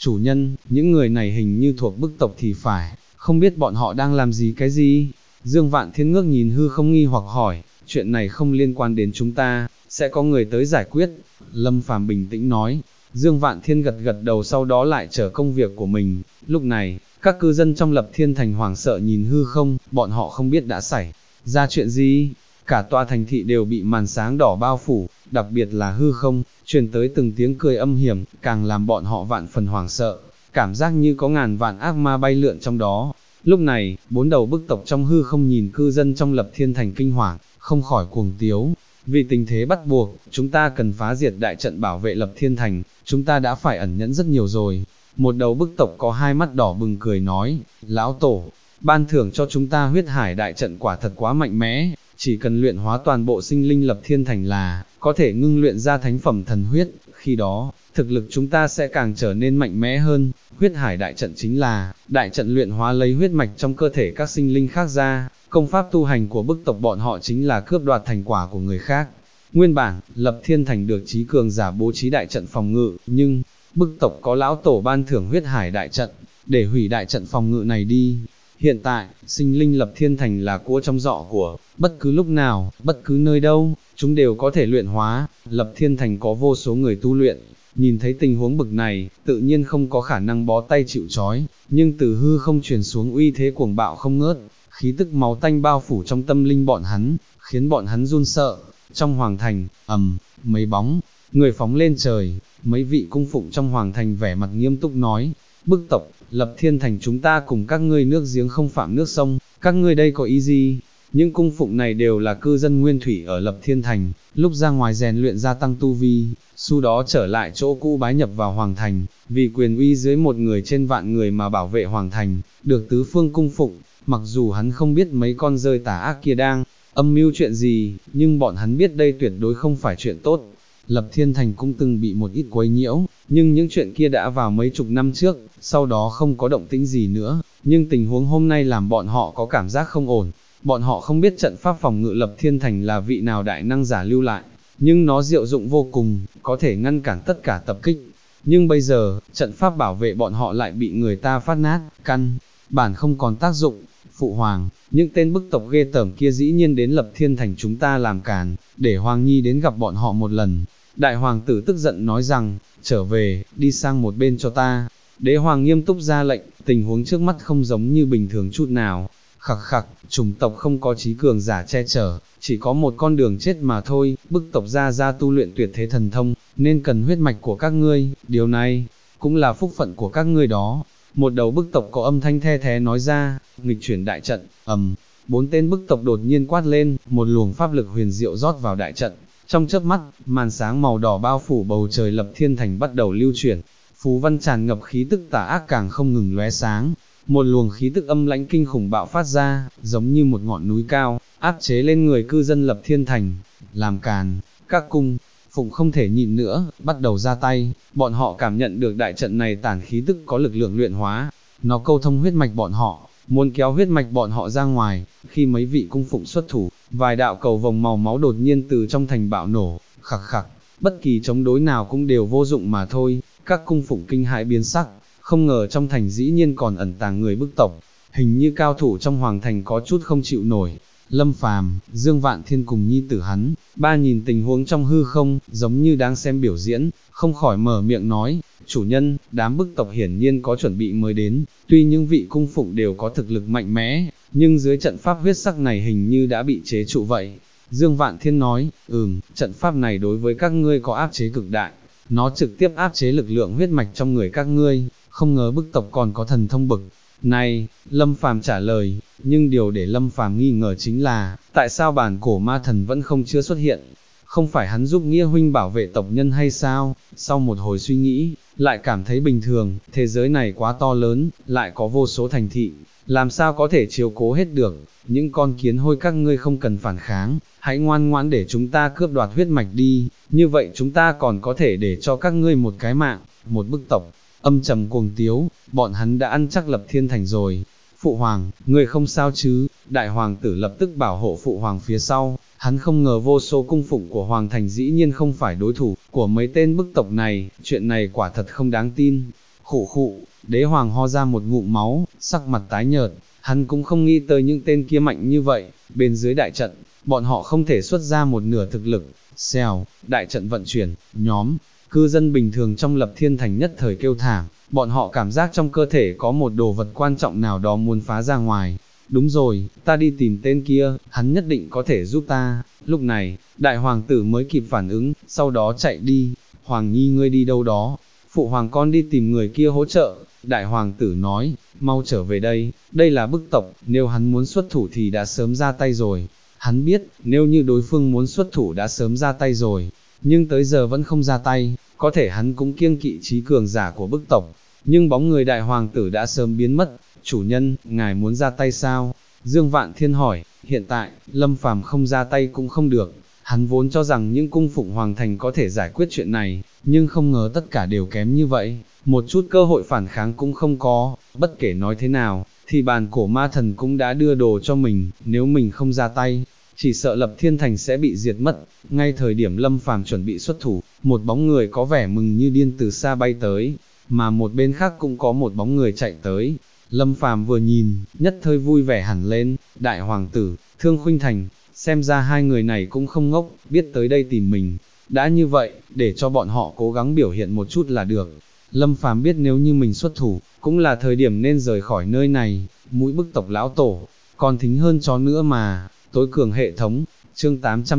Speaker 1: chủ nhân, những người này hình như thuộc bức tộc thì phải, không biết bọn họ đang làm gì cái gì. Dương Vạn Thiên ngước nhìn hư không nghi hoặc hỏi, chuyện này không liên quan đến chúng ta, sẽ có người tới giải quyết. Lâm Phàm bình tĩnh nói. Dương Vạn Thiên gật gật đầu, sau đó lại trở công việc của mình. Lúc này, các cư dân trong Lập Thiên Thành hoảng sợ nhìn hư không, bọn họ không biết đã xảy ra chuyện gì. Cả tòa thành thị đều bị màn sáng đỏ bao phủ, đặc biệt là hư không, truyền tới từng tiếng cười âm hiểm, càng làm bọn họ vạn phần hoảng sợ, cảm giác như có ngàn vạn ác ma bay lượn trong đó. Lúc này, 4 đầu bức tộc trong hư không nhìn cư dân trong Lập Thiên Thành kinh hoàng, không khỏi cuồng tiếu. Vì tình thế bắt buộc, chúng ta cần phá diệt đại trận bảo vệ Lập Thiên Thành, chúng ta đã phải ẩn nhẫn rất nhiều rồi. Một đầu bức tộc có hai mắt đỏ bừng cười nói, lão tổ, ban thưởng cho chúng ta huyết hải đại trận quả thật quá mạnh mẽ, chỉ cần luyện hóa toàn bộ sinh linh Lập Thiên Thành là, có thể ngưng luyện ra thánh phẩm thần huyết, khi đó, thực lực chúng ta sẽ càng trở nên mạnh mẽ hơn. Huyết hải đại trận chính là, đại trận luyện hóa lấy huyết mạch trong cơ thể các sinh linh khác ra, công pháp tu hành của bức tộc bọn họ chính là cướp đoạt thành quả của người khác. Nguyên bản, Lập Thiên Thành được trí cường giả bố trí đại trận phòng ngự, nhưng, bức tộc có lão tổ ban thưởng huyết hải đại trận, để hủy đại trận phòng ngự này đi. Hiện tại, sinh linh Lập Thiên Thành là cua trong giỏ của, bất cứ lúc nào, bất cứ nơi đâu, chúng đều có thể luyện hóa. Lập Thiên Thành có vô số người tu luyện, nhìn thấy tình huống bực này, tự nhiên không có khả năng bó tay chịu trói, nhưng từ hư không truyền xuống uy thế cuồng bạo không ngớt, khí tức máu tanh bao phủ trong tâm linh bọn hắn, khiến bọn hắn run sợ. Trong hoàng thành, mấy bóng người phóng lên trời, mấy vị cung phụng trong hoàng thành vẻ mặt nghiêm túc nói, bức tộc, Lập Thiên Thành chúng ta cùng các ngươi nước giếng không phạm nước sông, các ngươi đây có ý gì? Những cung phụng này đều là cư dân nguyên thủy ở Lập Thiên Thành, lúc ra ngoài rèn luyện gia tăng tu vi, sau đó trở lại chỗ cũ bái nhập vào hoàng thành, vì quyền uy dưới một người trên vạn người mà bảo vệ hoàng thành, được tứ phương cung phụng. Mặc dù hắn không biết mấy con rơi tà ác kia đang âm mưu chuyện gì, nhưng bọn hắn biết đây tuyệt đối không phải chuyện tốt. Lập Thiên Thành cũng từng bị một ít quấy nhiễu, nhưng những chuyện kia đã vào mấy chục năm trước, sau đó không có động tĩnh gì nữa, nhưng tình huống hôm nay làm bọn họ có cảm giác không ổn. Bọn họ không biết trận pháp phòng ngự Lập Thiên Thành là vị nào đại năng giả lưu lại, nhưng nó diệu dụng vô cùng, có thể ngăn cản tất cả tập kích. Nhưng bây giờ, trận pháp bảo vệ bọn họ lại bị người ta phát nát, căn bản không còn tác dụng. Phụ hoàng, những tên bức tộc ghê tởm kia dĩ nhiên đến Lập Thiên Thành chúng ta làm càn, để Hoàng Nhi đến gặp bọn họ một lần. Đại hoàng tử tức giận nói rằng, trở về, đi sang một bên cho ta. Đế hoàng nghiêm túc ra lệnh, tình huống trước mắt không giống như bình thường chút nào. Khặc khặc, chủng tộc không có trí cường giả che chở, chỉ có một con đường chết mà thôi. Bức tộc ra tu luyện tuyệt thế thần thông, nên cần huyết mạch của các ngươi, điều này cũng là phúc phận của các ngươi đó. Một đầu bức tộc có âm thanh the thé nói ra, nghịch chuyển đại trận, bốn tên bức tộc đột nhiên quát lên, một luồng pháp lực huyền diệu rót vào đại trận. Trong chớp mắt, màn sáng màu đỏ bao phủ bầu trời Lập Thiên Thành bắt đầu lưu chuyển, phù văn tràn ngập khí tức tà ác càng không ngừng lóe sáng. Một luồng khí tức âm lãnh kinh khủng bạo phát ra, giống như một ngọn núi cao, áp chế lên người cư dân Lập Thiên Thành. Làm càn, các cung phụng không thể nhịn nữa, bắt đầu ra tay. Bọn họ cảm nhận được đại trận này tản khí tức có lực lượng luyện hóa, nó câu thông huyết mạch bọn họ, muốn kéo huyết mạch bọn họ ra ngoài. Khi mấy vị cung phụng xuất thủ, vài đạo cầu vồng màu máu đột nhiên từ trong thành bạo nổ. Khặc khặc, bất kỳ chống đối nào cũng đều vô dụng mà thôi. Các cung phụng kinh hãi biến sắc, không ngờ trong thành dĩ nhiên còn ẩn tàng người bức tộc, hình như cao thủ trong hoàng thành có chút không chịu nổi. Lâm Phàm, Dương Vạn Thiên cùng nhi tử hắn, ba nhìn tình huống trong hư không, giống như đang xem biểu diễn, không khỏi mở miệng nói, chủ nhân, đám bức tộc hiển nhiên có chuẩn bị mới đến, tuy những vị cung phụng đều có thực lực mạnh mẽ, nhưng dưới trận pháp huyết sắc này hình như đã bị chế trụ vậy. Dương Vạn Thiên nói, trận pháp này đối với các ngươi có áp chế cực đại, nó trực tiếp áp chế lực lượng huyết mạch trong người các ngươi, không ngờ bức tộc còn có thần thông bực này. Lâm Phàm trả lời, nhưng điều để Lâm Phàm nghi ngờ chính là, tại sao bản cổ ma thần vẫn không chưa xuất hiện? Không phải hắn giúp Nghĩa huynh bảo vệ tộc nhân hay sao? Sau một hồi suy nghĩ, lại cảm thấy bình thường, thế giới này quá to lớn, lại có vô số thành thị, làm sao có thể chiếu cố hết được? Những con kiến hôi các ngươi không cần phản kháng, hãy ngoan ngoãn để chúng ta cướp đoạt huyết mạch đi, như vậy chúng ta còn có thể để cho các ngươi một cái mạng. Một bức tộc âm trầm cuồng tiếu, bọn hắn đã ăn chắc Lập Thiên Thành rồi. Phụ hoàng, người không sao chứ? Đại hoàng tử lập tức bảo hộ phụ hoàng phía sau, hắn không ngờ vô số cung phụng của hoàng thành dĩ nhiên không phải đối thủ của mấy tên bức tộc này, chuyện này quả thật không đáng tin. khụ khụ, đế hoàng ho ra một ngụm máu, sắc mặt tái nhợt, hắn cũng không nghĩ tới những tên kia mạnh như vậy, bên dưới đại trận, bọn họ không thể xuất ra một nửa thực lực, xèo, đại trận vận chuyển, nhóm, cư dân bình thường trong Lập Thiên Thành nhất thời kêu thảm, bọn họ cảm giác trong cơ thể có một đồ vật quan trọng nào đó muốn phá ra ngoài. Đúng rồi, ta đi tìm tên kia, hắn nhất định có thể giúp ta. Lúc này, đại hoàng tử mới kịp phản ứng, sau đó chạy đi. Hoàng nhi ngươi đi đâu đó? Phụ hoàng con đi tìm người kia hỗ trợ. Đại hoàng tử nói, mau trở về đây, đây là bức tộc, nếu hắn muốn xuất thủ thì đã sớm ra tay rồi. Hắn biết, nếu như đối phương muốn xuất thủ đã sớm ra tay rồi, nhưng tới giờ vẫn không ra tay, có thể hắn cũng kiêng kỵ trí cường giả của bức tộc. Nhưng bóng người đại hoàng tử đã sớm biến mất. Chủ nhân, ngài muốn ra tay sao? Dương Vạn Thiên hỏi. Hiện tại, Lâm Phàm không ra tay cũng không được. Hắn vốn cho rằng những cung phụng hoàng thành có thể giải quyết chuyện này, nhưng không ngờ tất cả đều kém như vậy, một chút cơ hội phản kháng cũng không có. Bất kể nói thế nào, thì bàn cổ ma thần cũng đã đưa đồ cho mình, nếu mình không ra tay, chỉ sợ Lập Thiên Thành sẽ bị diệt mất. Ngay thời điểm Lâm Phàm chuẩn bị xuất thủ, một bóng người có vẻ mừng như điên từ xa bay tới, mà một bên khác cũng có một bóng người chạy tới. Lâm Phàm vừa nhìn, nhất thời vui vẻ hẳn lên. Đại hoàng tử, Thương Khuynh Thành, xem ra hai người này cũng không ngốc, biết tới đây tìm mình. Đã như vậy, để cho bọn họ cố gắng biểu hiện một chút là được. Lâm Phàm biết nếu như mình xuất thủ, cũng là thời điểm nên rời khỏi nơi này. Mũi bức tộc lão tổ, còn thính hơn chó nữa mà. Tối cường hệ thống, chương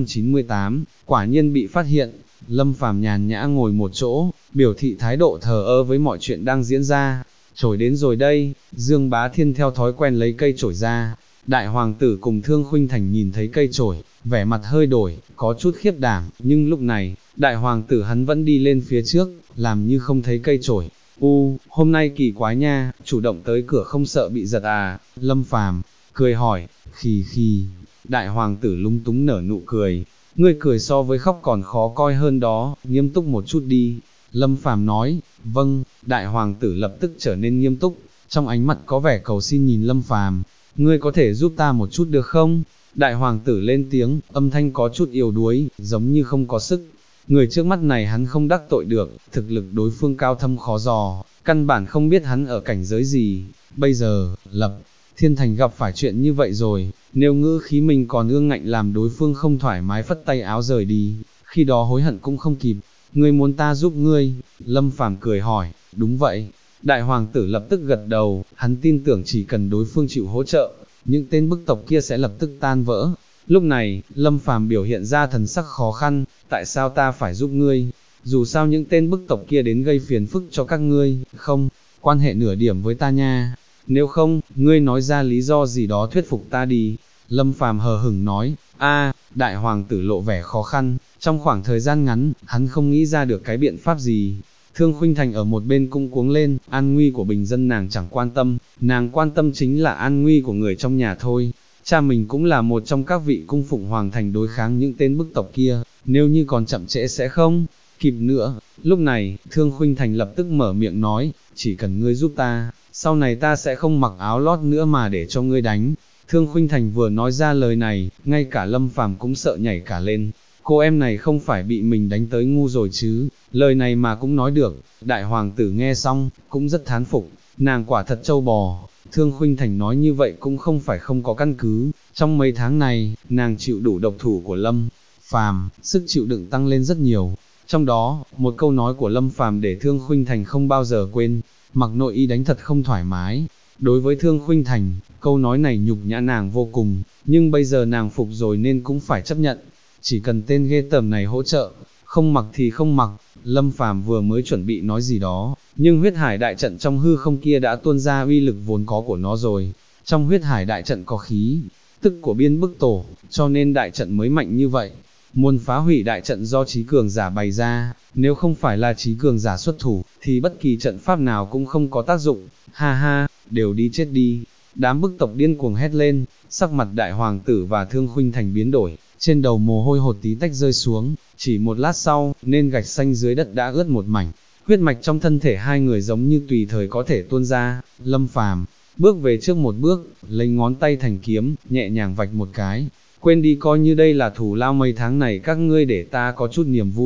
Speaker 1: 898, quả nhiên bị phát hiện. Lâm Phàm nhàn nhã ngồi một chỗ, biểu thị thái độ thờ ơ với mọi chuyện đang diễn ra. Chổi đến rồi đây, Dương Bá Thiên theo thói quen lấy cây chổi ra. Đại hoàng tử cùng Thương Khuynh Thành nhìn thấy cây chổi, vẻ mặt hơi đổi, có chút khiếp đảm, nhưng lúc này, đại hoàng tử hắn vẫn đi lên phía trước, làm như không thấy cây chổi. Hôm nay kỳ quái nha, chủ động tới cửa không sợ bị giật à? Lâm Phàm cười hỏi. Khì. Đại hoàng tử lung túng nở nụ cười. Ngươi cười so với khóc còn khó coi hơn đó, nghiêm túc một chút đi. Lâm Phàm nói. Vâng. Đại hoàng tử lập tức trở nên nghiêm túc, trong ánh mặt có vẻ cầu xin nhìn Lâm Phàm. Ngươi có thể giúp ta một chút được không? Đại hoàng tử lên tiếng, âm thanh có chút yếu đuối, giống như không có sức. Người trước mắt này hắn không đắc tội được, thực lực đối phương cao thâm khó dò, căn bản không biết hắn ở cảnh giới gì. Bây giờ, Lập Thiên Thành gặp phải chuyện như vậy rồi, nếu ngữ khí mình còn ương ngạnh làm đối phương không thoải mái phất tay áo rời đi, khi đó hối hận cũng không kịp. Ngươi muốn ta giúp ngươi? Lâm Phàm cười hỏi. Đúng vậy. Đại hoàng tử lập tức gật đầu, hắn tin tưởng chỉ cần đối phương chịu hỗ trợ, những tên bức tộc kia sẽ lập tức tan vỡ. Lúc này, Lâm Phàm biểu hiện ra thần sắc khó khăn. Tại sao ta phải giúp ngươi? Dù sao những tên bức tộc kia đến gây phiền phức cho các ngươi, không quan hệ nửa điểm với ta nha. Nếu không, ngươi nói ra lý do gì đó thuyết phục ta đi. Lâm Phàm hờ hững nói. Đại hoàng tử lộ vẻ khó khăn, trong khoảng thời gian ngắn, hắn không nghĩ ra được cái biện pháp gì. Thương Khuynh Thành ở một bên cũng cuống lên, an nguy của bình dân nàng chẳng quan tâm, nàng quan tâm chính là an nguy của người trong nhà thôi. Cha mình cũng là một trong các vị cung phụng hoàng thành đối kháng những tên bức tộc kia, nếu như còn chậm trễ sẽ không kịp nữa. Lúc này, Thương Khuynh Thành lập tức mở miệng nói, chỉ cần ngươi giúp ta, sau này ta sẽ không mặc áo lót nữa mà để cho ngươi đánh. Thương Khuynh Thành vừa nói ra lời này, ngay cả Lâm Phàm cũng sợ nhảy cả lên. Cô em này không phải bị mình đánh tới ngu rồi chứ, lời này mà cũng nói được. Đại hoàng tử nghe xong, cũng rất thán phục, nàng quả thật trâu bò. Thương Khuynh Thành nói như vậy cũng không phải không có căn cứ, trong mấy tháng này, nàng chịu đủ độc thủ của Lâm Phàm, sức chịu đựng tăng lên rất nhiều. Trong đó, một câu nói của Lâm Phàm để Thương Khuynh Thành không bao giờ quên, mặc nội y đánh thật không thoải mái. Đối với Thương Khuynh Thành, câu nói này nhục nhã nàng vô cùng, nhưng bây giờ nàng phục rồi nên cũng phải chấp nhận. Chỉ cần tên ghê tởm này hỗ trợ, không mặc thì không mặc. Lâm Phàm vừa mới chuẩn bị nói gì đó, nhưng huyết hải đại trận trong hư không kia đã tuôn ra uy lực vốn có của nó rồi. Trong huyết hải đại trận có khí tức của biên bức tổ, cho nên đại trận mới mạnh như vậy. Muốn phá hủy đại trận do trí cường giả bày ra, nếu không phải là trí cường giả xuất thủ, thì bất kỳ trận pháp nào cũng không có tác dụng. Ha, đều đi chết đi. Đám bức tộc điên cuồng hét lên, sắc mặt đại hoàng tử và Thương Khuynh Thành biến đổi, trên đầu mồ hôi hột tí tách rơi xuống, chỉ một lát sau, nên gạch xanh dưới đất đã ướt một mảnh, huyết mạch trong thân thể hai người giống như tùy thời có thể tuôn ra. Lâm Phàm bước về trước một bước, lấy ngón tay thành kiếm, nhẹ nhàng vạch một cái. Quên đi, coi như đây là thù lao mấy tháng này các ngươi để ta có chút niềm vui.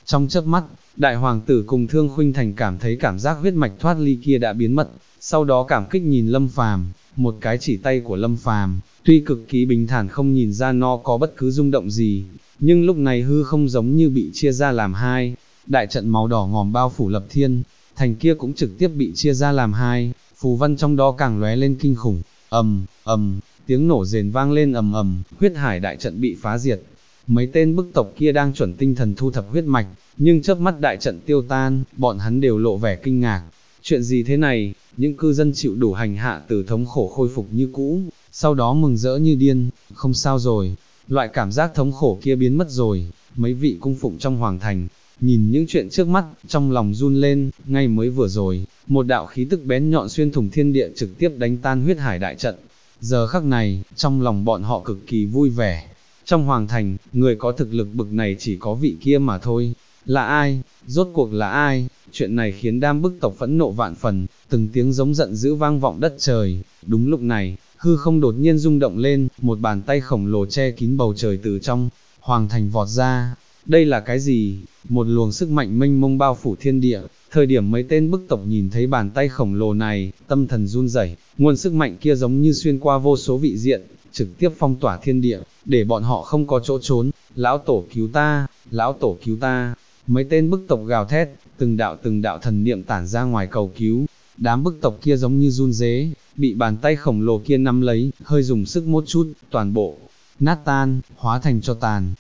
Speaker 1: Trong chớp mắt, đại hoàng tử cùng Thương Khuynh Thành cảm thấy cảm giác huyết mạch thoát ly kia đã biến mất, sau đó cảm kích nhìn Lâm Phàm, một cái chỉ tay của Lâm Phàm, tuy cực kỳ bình thản không nhìn ra nó có bất cứ rung động gì, nhưng lúc này hư không giống như bị chia ra làm hai, đại trận màu đỏ ngòm bao phủ Lập Thiên Thành kia cũng trực tiếp bị chia ra làm hai, phù văn trong đó càng lóe lên kinh khủng, ầm, tiếng nổ rền vang lên ầm, huyết hải đại trận bị phá diệt. Mấy tên bức tộc kia đang chuẩn tinh thần thu thập huyết mạch, nhưng chớp mắt đại trận tiêu tan, bọn hắn đều lộ vẻ kinh ngạc. Chuyện gì thế này, những cư dân chịu đủ hành hạ từ thống khổ khôi phục như cũ, sau đó mừng rỡ như điên, không sao rồi, loại cảm giác thống khổ kia biến mất rồi. Mấy vị cung phụng trong hoàng thành, nhìn những chuyện trước mắt, trong lòng run lên, ngay mới vừa rồi, một đạo khí tức bén nhọn xuyên thủng thiên địa trực tiếp đánh tan huyết hải đại trận. Giờ khắc này, trong lòng bọn họ cực kỳ vui vẻ. Trong hoàng thành, người có thực lực bực này chỉ có vị kia mà thôi. Là ai? Rốt cuộc là ai? Chuyện này khiến đám bức tộc phẫn nộ vạn phần, từng tiếng giống giận dữ vang vọng đất trời. Đúng lúc này, hư không đột nhiên rung động lên, một bàn tay khổng lồ che kín bầu trời từ trong hoàng thành vọt ra. Đây là cái gì? Một luồng sức mạnh mênh mông bao phủ thiên địa. Thời điểm mấy tên bức tộc nhìn thấy bàn tay khổng lồ này, tâm thần run rẩy, nguồn sức mạnh kia giống như xuyên qua vô số vị diện, trực tiếp phong tỏa thiên địa, để bọn họ không có chỗ trốn. Lão tổ cứu ta, lão tổ cứu ta. Mấy tên bức tộc gào thét, từng đạo thần niệm tản ra ngoài cầu cứu. Đám bức tộc kia giống như run rế, bị bàn tay khổng lồ kia nắm lấy, hơi dùng sức một chút, toàn bộ nát tan, hóa thành cho tàn.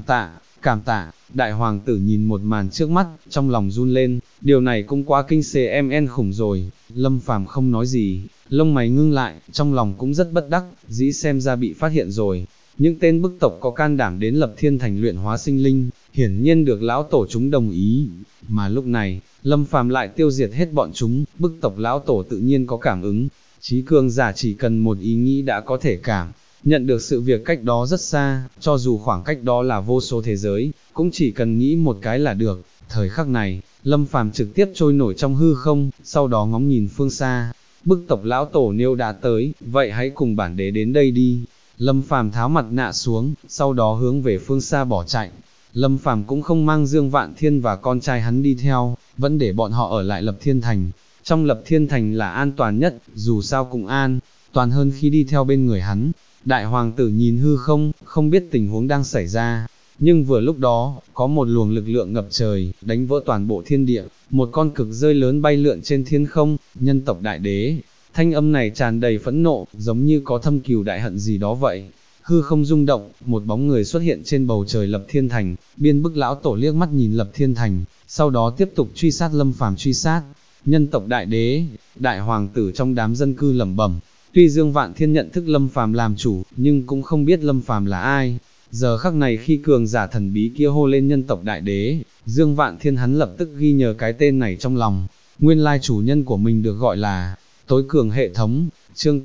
Speaker 1: Cảm tạ, đại hoàng tử nhìn một màn trước mắt, trong lòng run lên, điều này cũng quá kinh CMN khủng rồi. Lâm Phàm không nói gì, lông mày ngưng lại, trong lòng cũng rất bất đắc dĩ, xem ra bị phát hiện rồi. Những tên bức tộc có can đảm đến Lập Thiên Thành luyện hóa sinh linh, hiển nhiên được lão tổ chúng đồng ý, mà lúc này, Lâm Phàm lại tiêu diệt hết bọn chúng, bức tộc lão tổ tự nhiên có cảm ứng, trí cường giả chỉ cần một ý nghĩ đã có thể cảm nhận được sự việc cách đó rất xa, cho dù khoảng cách đó là vô số thế giới, cũng chỉ cần nghĩ một cái là được. Thời khắc này, Lâm Phàm trực tiếp trôi nổi trong hư không, sau đó ngóng nhìn phương xa, bức tộc lão tổ nếu đã tới, vậy hãy cùng bản đế đến đây đi. Lâm Phàm tháo mặt nạ xuống, sau đó hướng về phương xa bỏ chạy. Lâm Phàm cũng không mang Dương Vạn Thiên và con trai hắn đi theo, vẫn để bọn họ ở lại Lập Thiên Thành. Trong Lập Thiên Thành là an toàn nhất, dù sao cũng an toàn hơn khi đi theo bên người hắn. Đại hoàng tử nhìn hư không, không biết tình huống đang xảy ra, nhưng vừa lúc đó, có một luồng lực lượng ngập trời, đánh vỡ toàn bộ thiên địa, một con cực rơi lớn bay lượn trên thiên không, nhân tộc đại đế. Thanh âm này tràn đầy phẫn nộ, giống như có thâm cừu đại hận gì đó vậy. Hư không rung động, một bóng người xuất hiện trên bầu trời Lập Thiên Thành, biên bức lão tổ liếc mắt nhìn Lập Thiên Thành, sau đó tiếp tục truy sát Lâm Phàm truy sát. Nhân tộc đại đế, đại hoàng tử trong đám dân cư lẩm bẩm. Tuy Dương Vạn Thiên nhận thức Lâm Phàm làm chủ, nhưng cũng không biết Lâm Phàm là ai. Giờ khắc này khi cường giả thần bí kia hô lên nhân tộc đại đế, Dương Vạn Thiên hắn lập tức ghi nhớ cái tên này trong lòng. Nguyên lai chủ nhân của mình được gọi là tối cường hệ thống. Chương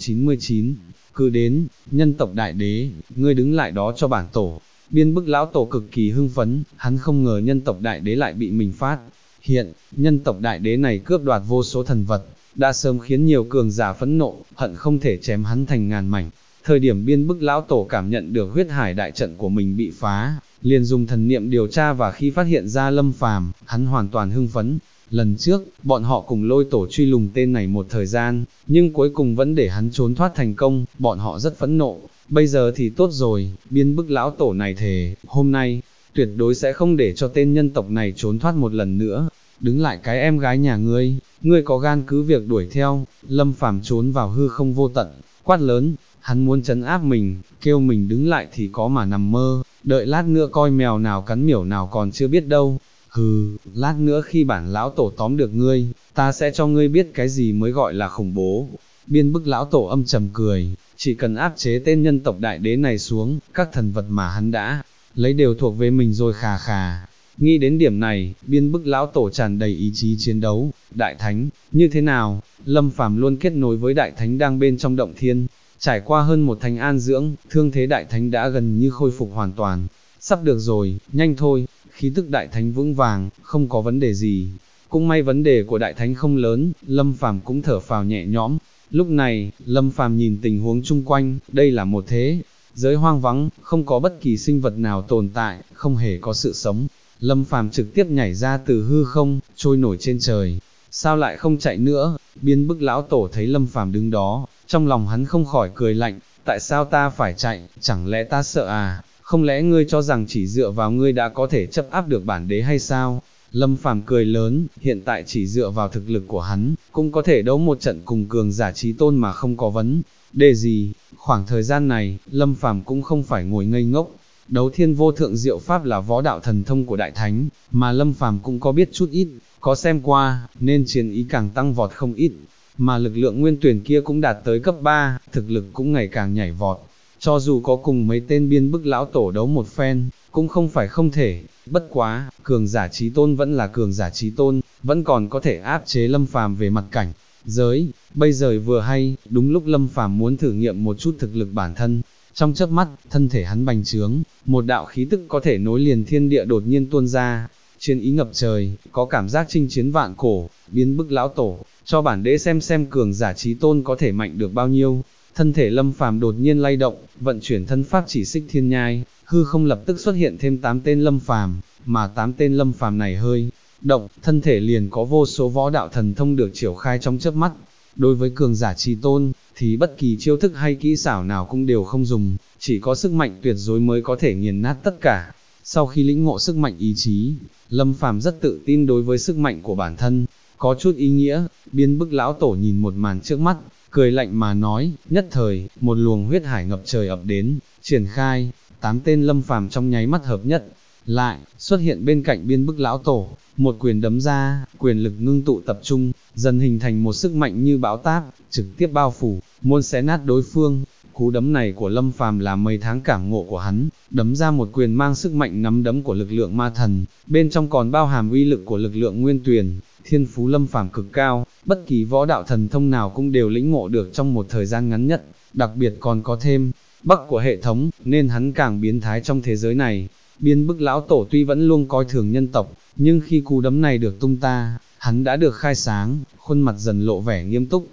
Speaker 1: 899, cứ đến, nhân tộc đại đế, ngươi đứng lại đó cho bản tổ. Biên bức lão tổ cực kỳ hưng phấn, hắn không ngờ nhân tộc đại đế lại bị mình phát hiện. Nhân tộc đại đế này cướp đoạt vô số thần vật, đã sớm khiến nhiều cường giả phẫn nộ, hận không thể chém hắn thành ngàn mảnh. Thời điểm biên bức lão tổ cảm nhận được huyết hải đại trận của mình bị phá, liền dùng thần niệm điều tra, và khi phát hiện ra Lâm Phàm, hắn hoàn toàn hưng phấn. Lần trước, bọn họ cùng Lôi tổ truy lùng tên này một thời gian, nhưng cuối cùng vẫn để hắn trốn thoát thành công, bọn họ rất phẫn nộ. Bây giờ thì tốt rồi, biên bức lão tổ này thề, hôm nay, tuyệt đối sẽ không để cho tên nhân tộc này trốn thoát một lần nữa. Đứng lại cái em gái nhà ngươi có gan cứ việc đuổi theo. Lâm Phàm trốn vào hư không vô tận, quát lớn, hắn muốn trấn áp mình, kêu mình đứng lại thì có mà nằm mơ, đợi lát nữa coi mèo nào cắn miểu nào còn chưa biết đâu. Hừ, lát nữa khi bản lão tổ tóm được ngươi, ta sẽ cho ngươi biết cái gì mới gọi là khủng bố. Biên bức lão tổ âm trầm cười, chỉ cần áp chế tên nhân tộc đại đế này xuống, các thần vật mà hắn đã lấy đều thuộc về mình rồi. Khà khà. Nghĩ đến điểm này, biên bức lão tổ tràn đầy ý chí chiến đấu. Đại thánh, như thế nào? Lâm Phàm luôn kết nối với đại thánh đang bên trong động thiên. Trải qua hơn một tháng an dưỡng, thương thế đại thánh đã gần như khôi phục hoàn toàn. Sắp được rồi, nhanh thôi. Khí tức đại thánh vững vàng, không có vấn đề gì. Cũng may vấn đề của đại thánh không lớn, Lâm Phàm cũng thở phào nhẹ nhõm. Lúc này, Lâm Phàm nhìn tình huống chung quanh, đây là một thế giới hoang vắng, không có bất kỳ sinh vật nào tồn tại, không hề có sự sống. Lâm Phàm trực tiếp nhảy ra từ hư không, trôi nổi trên trời. Sao lại không chạy nữa? Biên bức lão tổ thấy Lâm Phàm đứng đó, trong lòng hắn không khỏi cười lạnh, tại sao ta phải chạy, chẳng lẽ ta sợ à? Không lẽ ngươi cho rằng chỉ dựa vào ngươi đã có thể chấp áp được bản đế hay sao? Lâm Phàm cười lớn, hiện tại chỉ dựa vào thực lực của hắn, cũng có thể đấu một trận cùng cường giả chí tôn mà không có vấn đề gì. Khoảng thời gian này, Lâm Phàm cũng không phải ngồi ngây ngốc. Đấu thiên vô thượng diệu pháp là võ đạo thần thông của đại thánh, mà Lâm Phàm cũng có biết chút ít, có xem qua, nên chiến ý càng tăng vọt không ít. Mà lực lượng nguyên tuyển kia cũng đạt tới cấp 3, thực lực cũng ngày càng nhảy vọt. Cho dù có cùng mấy tên biên bức lão tổ đấu một phen, cũng không phải không thể, bất quá, cường giả chí tôn vẫn là cường giả chí tôn, vẫn còn có thể áp chế Lâm Phàm về mặt cảnh giới. Bây giờ vừa hay, đúng lúc Lâm Phàm muốn thử nghiệm một chút thực lực bản thân, trong chớp mắt, thân thể hắn bành trướng, một đạo khí tức có thể nối liền thiên địa đột nhiên tuôn ra, chiến ý ngập trời, có cảm giác chinh chiến vạn cổ. Biên bức lão tổ, cho bản đế xem cường giả chí tôn có thể mạnh được bao nhiêu. Thân thể Lâm Phàm đột nhiên lay động, vận chuyển thân pháp chỉ xích thiên nhai, hư không lập tức xuất hiện thêm 8 tên Lâm Phàm, mà 8 tên Lâm Phàm này hơi động, thân thể liền có vô số võ đạo thần thông được triển khai trong chớp mắt. Đối với cường giả chí tôn, thì bất kỳ chiêu thức hay kỹ xảo nào cũng đều không dùng, chỉ có sức mạnh tuyệt đối mới có thể nghiền nát tất cả. Sau khi lĩnh ngộ sức mạnh ý chí, Lâm Phàm rất tự tin đối với sức mạnh của bản thân, có chút ý nghĩa. Biên bức lão tổ nhìn một màn trước mắt, cười lạnh mà nói, nhất thời, một luồng huyết hải ngập trời ập đến, triển khai, 8 tên Lâm Phàm trong nháy mắt hợp nhất, lại, xuất hiện bên cạnh biên bức lão tổ, một quyền đấm ra, quyền lực ngưng tụ tập trung, dần hình thành một sức mạnh như bão táp, trực tiếp bao phủ, muốn xé nát đối phương. Cú đấm này của Lâm Phàm là mấy tháng cảm ngộ của hắn, đấm ra một quyền mang sức mạnh nắm đấm của lực lượng ma thần, bên trong còn bao hàm uy lực của lực lượng nguyên tuyền. Thiên phú Lâm Phàm cực cao, bất kỳ võ đạo thần thông nào cũng đều lĩnh ngộ được trong một thời gian ngắn nhất, đặc biệt còn có thêm bắc của hệ thống, nên hắn càng biến thái trong thế giới này. Biên bức lão tổ tuy vẫn luôn coi thường nhân tộc, nhưng khi cú đấm này được tung ta, hắn đã được khai sáng, khuôn mặt dần lộ vẻ nghiêm túc.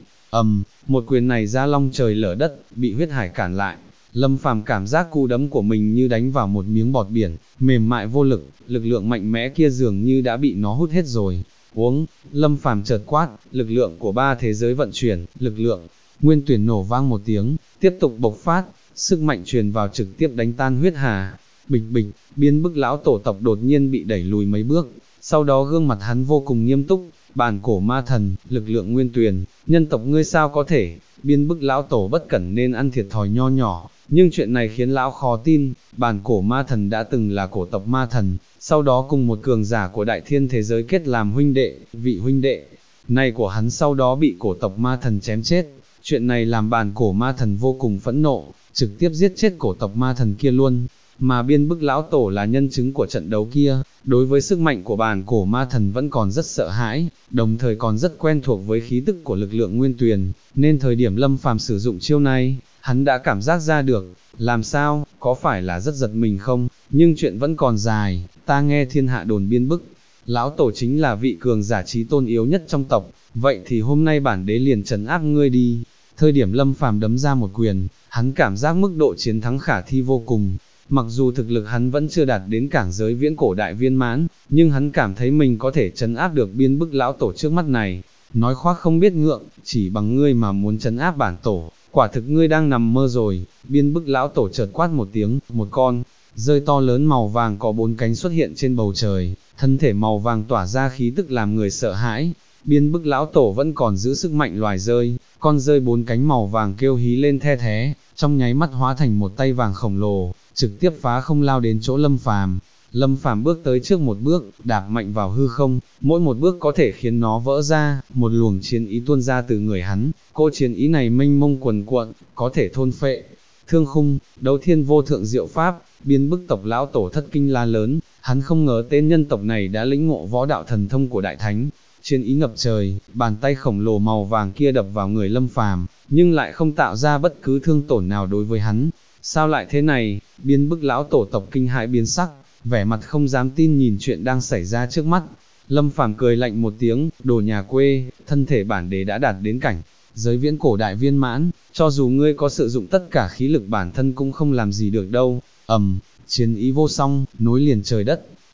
Speaker 1: Một quyền này ra long trời lở đất, bị huyết hải cản lại. Lâm Phàm cảm giác cú đấm của mình như đánh vào một miếng bọt biển, mềm mại vô lực, lực lượng mạnh mẽ kia dường như đã bị nó hút hết rồi. Uống, Lâm Phàm chợt quát, lực lượng của 3 thế giới vận chuyển, lực lượng nguyên tuyển nổ vang một tiếng, tiếp tục bộc phát, sức mạnh truyền vào trực tiếp đánh tan huyết hà. Bịch bịch, biên bức lão tổ tộc đột nhiên bị đẩy lùi mấy bước, sau đó gương mặt hắn vô cùng nghiêm túc, bản cổ ma thần, lực lượng nguyên tuyền, nhân tộc ngươi sao có thể? Biên bức lão tổ bất cẩn nên ăn thiệt thòi nho nhỏ, nhưng chuyện này khiến lão khó tin. Bản cổ ma thần đã từng là cổ tộc ma thần, sau đó cùng một cường giả của đại thiên thế giới kết làm huynh đệ, vị huynh đệ này của hắn sau đó bị cổ tộc ma thần chém chết. Chuyện này làm bản cổ ma thần vô cùng phẫn nộ, trực tiếp giết chết cổ tộc ma thần kia luôn. Mà biên bức lão tổ là nhân chứng của trận đấu kia, đối với sức mạnh của bản cổ ma thần vẫn còn rất sợ hãi, đồng thời còn rất quen thuộc với khí tức của lực lượng nguyên tuyền, nên thời điểm Lâm Phàm sử dụng chiêu này, hắn đã cảm giác ra được. Làm sao, có phải là rất giật mình không? Nhưng chuyện vẫn còn dài, ta nghe thiên hạ đồn biên bức lão tổ chính là vị cường giả chí tôn yếu nhất trong tộc, vậy thì hôm nay bản đế liền trấn áp ngươi đi. Thời điểm Lâm Phàm đấm ra một quyền, hắn cảm giác mức độ chiến thắng khả thi vô cùng. Mặc dù thực lực hắn vẫn chưa đạt đến cảnh giới viễn cổ đại viên mãn, nhưng hắn cảm thấy mình có thể trấn áp được biên bức lão tổ trước mắt này. Nói khoác không biết ngượng, chỉ bằng ngươi mà muốn trấn áp bản tổ, quả thực ngươi đang nằm mơ rồi. Biên bức lão tổ chợt quát một tiếng, một con rơi to lớn màu vàng có 4 cánh xuất hiện trên bầu trời, thân thể màu vàng tỏa ra khí tức làm người sợ hãi. Biên bức lão tổ vẫn còn giữ sức mạnh loài rơi, con rơi 4 cánh màu vàng kêu hí lên the thé, trong nháy mắt hóa thành một tay vàng khổng lồ, trực tiếp phá không lao đến chỗ Lâm Phàm. Lâm Phàm bước tới trước một bước, đạp mạnh vào hư không, mỗi một bước có thể khiến nó vỡ ra, một luồng chiến ý tuôn ra từ người hắn, cỗ chiến ý này mênh mông quần cuộn, có thể thôn phệ thương khung. Đấu thiên vô thượng diệu pháp. Biên bức tộc lão tổ thất kinh la lớn, hắn không ngờ tên nhân tộc này đã lĩnh ngộ võ đạo thần thông của đại thánh. Chiến ý ngập trời, bàn tay khổng lồ màu vàng kia đập vào người Lâm Phàm, nhưng lại không tạo ra bất cứ thương tổn nào đối với hắn. Sao lại thế này? Biên bức lão tổ tộc kinh hãi biến sắc, vẻ mặt không dám tin nhìn chuyện đang xảy ra trước mắt. Lâm Phàm cười lạnh một tiếng, đồ nhà quê, thân thể bản đế đã đạt đến cảnh giới viễn cổ đại viên mãn, cho dù ngươi có sử dụng tất cả khí lực bản thân cũng không làm gì được đâu. Chiến ý vô song, nối liền trời đất,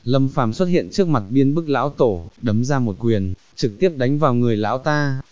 Speaker 1: Lâm Phàm xuất hiện trước mặt biên bức lão tổ, đấm ra một quyền, trực tiếp đánh vào người lão ta,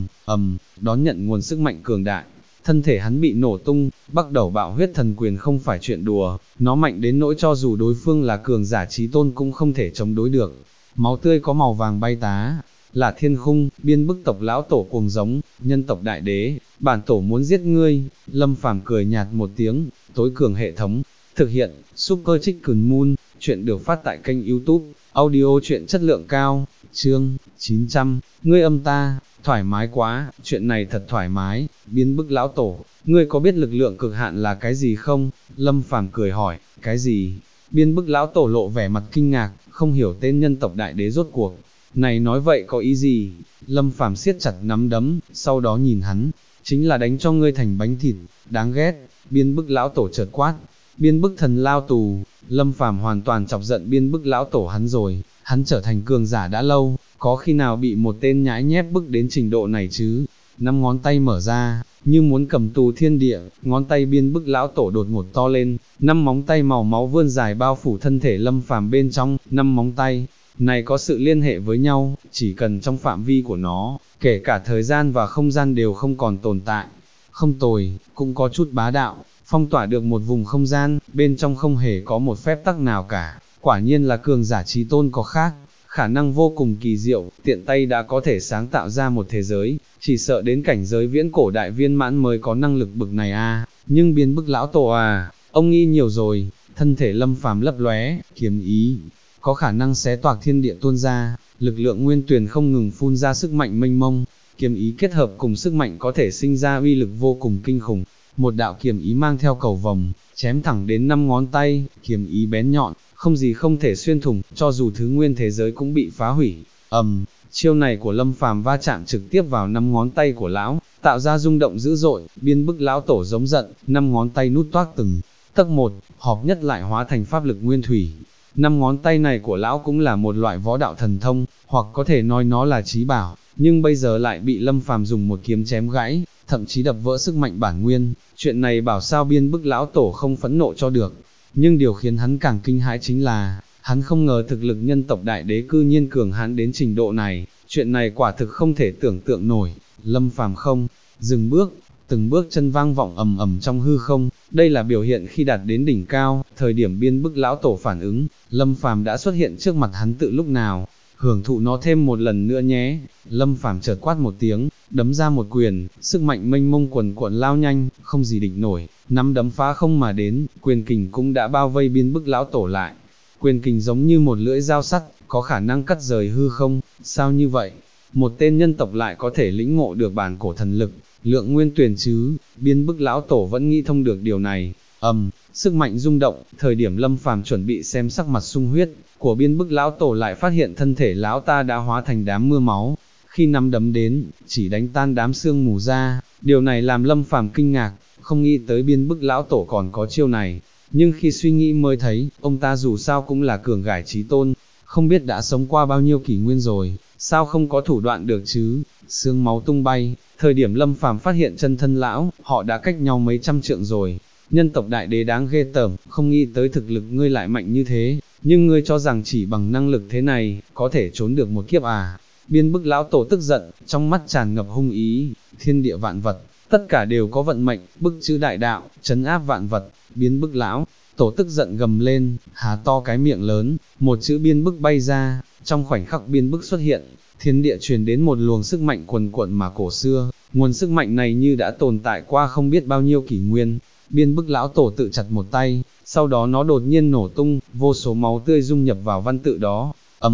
Speaker 1: đón nhận nguồn sức mạnh cường đại. Thân thể hắn bị nổ tung, bắt đầu bạo huyết thần quyền không phải chuyện đùa, nó mạnh đến nỗi cho dù đối phương là cường giả chí tôn cũng không thể chống đối được. Máu tươi có màu vàng bay tá, là thiên khung, biên bức tộc lão tổ cuồng giống, nhân tộc đại đế, bản tổ muốn giết ngươi. Lâm Phàm cười nhạt một tiếng, tối cường hệ thống, thực hiện, Super Chicken Moon, chuyện được phát tại kênh YouTube, audio chuyện chất lượng cao, chương 900, ngươi âm ta, thoải mái quá, chuyện này thật thoải mái, biên bức lão tổ, ngươi có biết lực lượng cực hạn là cái gì không? Lâm Phàm cười hỏi, cái gì? Biên bức lão tổ lộ vẻ mặt kinh ngạc, không hiểu tên nhân tộc đại đế rốt cuộc. Này nói vậy có ý gì? Lâm Phàm siết chặt nắm đấm, sau đó nhìn hắn, chính là đánh cho ngươi thành bánh thịt, đáng ghét. Biên bức lão tổ chợt quát, biên bức thần lao tù. Lâm Phàm hoàn toàn chọc giận biên bức lão tổ hắn rồi, hắn trở thành cường giả đã lâu, có khi nào bị một tên nhãi nhép bức đến trình độ này chứ? Năm ngón tay mở ra, như muốn cầm tù thiên địa, ngón tay biên bức lão tổ đột ngột to lên, năm móng tay màu máu vươn dài bao phủ thân thể Lâm Phàm bên trong, năm móng tay này có sự liên hệ với nhau, chỉ cần trong phạm vi của nó, kể cả thời gian và không gian đều không còn tồn tại. Không tồi, cũng có chút bá đạo, phong tỏa được một vùng không gian, bên trong không hề có một phép tắc nào cả, quả nhiên là cường giả chí tôn có khác, khả năng vô cùng kỳ diệu, tiện tay đã có thể sáng tạo ra một thế giới, chỉ sợ đến cảnh giới viễn cổ đại viên mãn mới có năng lực bực này a. Nhưng biên bức lão tổ à, ông nghĩ nhiều rồi. Thân thể Lâm Phàm lấp lóe, kiếm ý, có khả năng xé toạc thiên địa tuôn ra, lực lượng nguyên tuyển không ngừng phun ra sức mạnh mênh mông, kiếm ý kết hợp cùng sức mạnh có thể sinh ra uy lực vô cùng kinh khủng. Một đạo kiếm ý mang theo cầu vồng, chém thẳng đến 5 ngón tay, kiếm ý bén nhọn, không gì không thể xuyên thủng, cho dù thứ nguyên thế giới cũng bị phá hủy. Chiêu này của Lâm Phàm va chạm trực tiếp vào 5 ngón tay của lão, tạo ra rung động dữ dội, biên bức lão tổ giống giận, 5 ngón tay nút toác từng tấc một, hợp nhất lại hóa thành pháp lực nguyên thủy. 5 ngón tay này của lão cũng là một loại võ đạo thần thông, hoặc có thể nói nó là trí bảo, nhưng bây giờ lại bị Lâm Phàm dùng một kiếm chém gãy, thậm chí đập vỡ sức mạnh bản nguyên. Chuyện này bảo sao biên bức lão tổ không phẫn nộ cho được. Nhưng điều khiến hắn càng kinh hãi chính là, hắn không ngờ thực lực nhân tộc đại đế cư nhiên cường hãn đến trình độ này, chuyện này quả thực không thể tưởng tượng nổi. Lâm Phàm không dừng bước, từng bước chân vang vọng ầm ầm trong hư không, đây là biểu hiện khi đạt đến đỉnh cao, thời điểm biên bức lão tổ phản ứng, Lâm Phàm đã xuất hiện trước mặt hắn tự lúc nào, hưởng thụ nó thêm một lần nữa nhé. Lâm Phàm chợt quát một tiếng, đấm ra một quyền, sức mạnh mênh mông quần cuộn lao nhanh, không gì địch nổi, nắm đấm phá không mà đến, quyền kình cũng đã bao vây biên bức lão tổ lại. Quyền kình giống như một lưỡi dao sắt, có khả năng cắt rời hư không. Sao như vậy? Một tên nhân tộc lại có thể lĩnh ngộ được bản cổ thần lực, lượng nguyên tuyển chứ? Biên bức lão tổ vẫn nghĩ thông được điều này. Sức mạnh rung động, thời điểm Lâm Phàm chuẩn bị xem sắc mặt sung huyết của biên bức lão tổ lại phát hiện thân thể lão ta đã hóa thành đám mưa máu. Khi nắm đấm đến, chỉ đánh tan đám xương mù ra, điều này làm Lâm Phàm kinh ngạc, không nghĩ tới biên bức lão tổ còn có chiêu này. Nhưng khi suy nghĩ mới thấy, ông ta dù sao cũng là cường giả chí tôn, không biết đã sống qua bao nhiêu kỷ nguyên rồi, sao không có thủ đoạn được chứ? Xương máu tung bay, thời điểm Lâm Phàm phát hiện chân thân lão, họ đã cách nhau mấy trăm trượng rồi. Nhân tộc đại đế đáng ghê tởm, không nghĩ tới thực lực ngươi lại mạnh như thế, nhưng ngươi cho rằng chỉ bằng năng lực thế này, có thể trốn được một kiếp à? Biên bức lão tổ tức giận, trong mắt tràn ngập hung ý, thiên địa vạn vật, tất cả đều có vận mệnh, bức chữ đại đạo, trấn áp vạn vật. Biên bức lão tổ tức giận gầm lên, há to cái miệng lớn, một chữ biên bức bay ra, trong khoảnh khắc biên bức xuất hiện, thiên địa truyền đến một luồng sức mạnh quần quận mà cổ xưa, nguồn sức mạnh này như đã tồn tại qua không biết bao nhiêu kỷ nguyên. Biên bức lão tổ tự chặt một tay, sau đó nó đột nhiên nổ tung, vô số máu tươi dung nhập vào văn tự đó,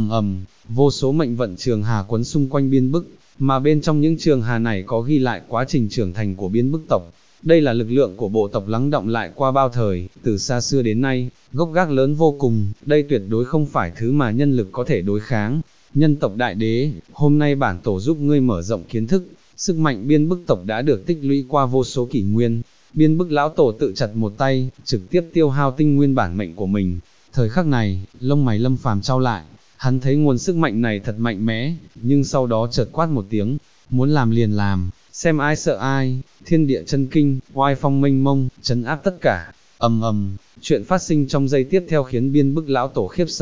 Speaker 1: vô số mệnh vận trường hà quấn xung quanh biên bức, mà bên trong những trường hà này có ghi lại quá trình trưởng thành của biên bức tộc. Đây là lực lượng của bộ tộc lắng đọng lại qua bao thời, từ xa xưa đến nay, gốc gác lớn vô cùng, đây tuyệt đối không phải thứ mà nhân lực có thể đối kháng. Nhân tộc đại đế, hôm nay bản tổ giúp ngươi mở rộng kiến thức, sức mạnh biên bức tộc đã được tích lũy qua vô số kỷ nguyên. Biên bức lão tổ tự chặt một tay, trực tiếp tiêu hao tinh nguyên bản mệnh của mình. Thời khắc này, lông mày Lâm Phàm trao lại, hắn thấy nguồn sức mạnh này thật mạnh mẽ, nhưng sau đó chợt quát một tiếng, muốn làm liền làm, xem ai sợ ai. Thiên địa chân kinh, oai phong mênh mông, trấn áp tất cả. Chuyện phát sinh trong giây tiếp theo khiến biên bức lão tổ khiếp sợ,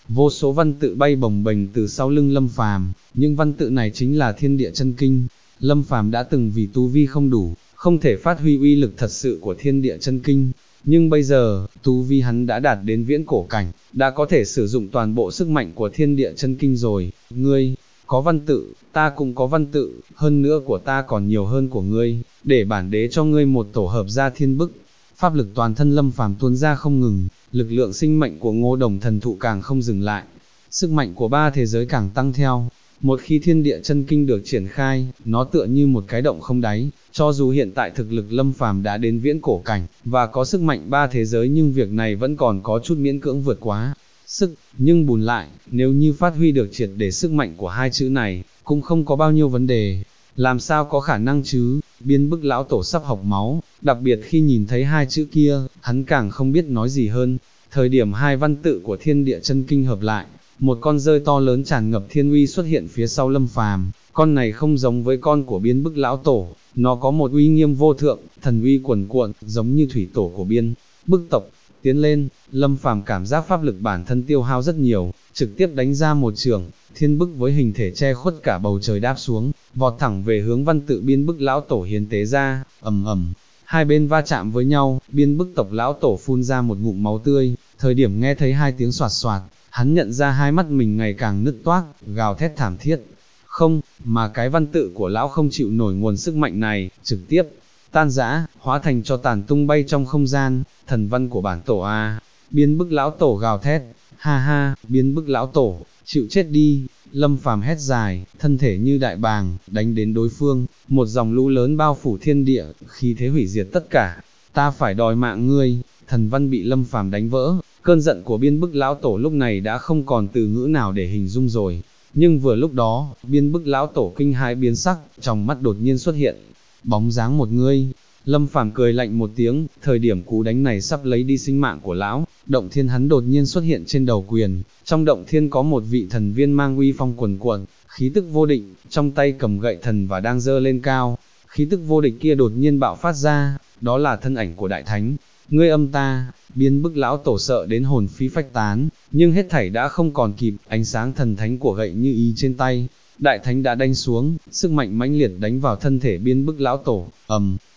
Speaker 1: vô số văn tự bay bồng bềnh từ sau lưng Lâm Phàm, những văn tự này chính là thiên địa chân kinh. Lâm Phàm đã từng vì tu vi không đủ, không thể phát huy uy lực thật sự của thiên địa chân kinh, nhưng bây giờ, tu vi hắn đã đạt đến viễn cổ cảnh, đã có thể sử dụng toàn bộ sức mạnh của thiên địa chân kinh rồi. Ngươi có văn tự, ta cũng có văn tự, hơn nữa của ta còn nhiều hơn của ngươi, để bản đế cho ngươi một tổ hợp ra thiên bức. Pháp lực toàn thân Lâm Phàm tuôn ra không ngừng, lực lượng sinh mệnh của Ngô Đồng thần thụ càng không dừng lại, sức mạnh của ba thế giới càng tăng theo. Một khi thiên địa chân kinh được triển khai, nó tựa như một cái động không đáy, cho dù hiện tại thực lực Lâm Phàm đã đến viễn cổ cảnh, và có sức mạnh ba thế giới nhưng việc này vẫn còn có chút miễn cưỡng vượt quá sức, nhưng bù lại, nếu như phát huy được triệt để sức mạnh của hai chữ này, cũng không có bao nhiêu vấn đề. Làm sao có khả năng chứ, Biên Bức lão tổ sắp học máu, đặc biệt khi nhìn thấy hai chữ kia, hắn càng không biết nói gì hơn. Thời điểm hai văn tự của thiên địa chân kinh hợp lại, một con rơi to lớn tràn ngập thiên uy xuất hiện phía sau Lâm Phàm. Con này không giống với con của Biên Bức lão tổ, nó có một uy nghiêm vô thượng, thần uy cuồn cuộn, giống như thủy tổ của Biên Bức tộc. Tiến lên, Lâm Phàm cảm giác pháp lực bản thân tiêu hao rất nhiều, trực tiếp đánh ra một chưởng, thiên bức với hình thể che khuất cả bầu trời đáp xuống, vọt thẳng về hướng văn tự Biên Bức lão tổ hiến tế ra. Ầm ầm, hai bên va chạm với nhau, Biên Bức tộc lão tổ phun ra một ngụm máu tươi. Thời điểm nghe thấy hai tiếng xoạt xoạt, hắn nhận ra hai mắt mình ngày càng nứt toác, gào thét thảm thiết. Không, mà cái văn tự của lão không chịu nổi nguồn sức mạnh này, trực tiếp tan rã, hóa thành cho tàn tung bay trong không gian. Thần văn của bản tổ a! Biên Bức lão tổ gào thét, ha ha, Biên Bức lão tổ, chịu chết đi. Lâm Phàm hét dài, thân thể như đại bàng, đánh đến đối phương, một dòng lũ lớn bao phủ thiên địa, khí thế hủy diệt tất cả. Ta phải đòi mạng ngươi. Thần văn bị Lâm Phàm đánh vỡ, cơn giận của Biên Bức lão tổ lúc này đã không còn từ ngữ nào để hình dung rồi. Nhưng vừa lúc đó, Biên Bức lão tổ kinh hãi biến sắc, trong mắt đột nhiên xuất hiện bóng dáng một người. Lâm Phàm cười lạnh một tiếng, thời điểm cú đánh này sắp lấy đi sinh mạng của lão, động thiên hắn đột nhiên xuất hiện trên đầu quyền, trong động thiên có một vị thần viên mang uy phong cuồn cuộn, khí tức vô định, trong tay cầm gậy thần và đang giơ lên cao. Khí tức vô địch kia đột nhiên bạo phát ra, đó là thân ảnh của đại thánh. Ngươi âm ta! Biên Bức lão tổ sợ đến hồn phi phách tán, nhưng hết thảy đã không còn kịp, ánh sáng thần thánh của gậy như ý trên tay, đại thánh đã đánh xuống, sức mạnh mãnh liệt đánh vào thân thể Biên Bức lão tổ.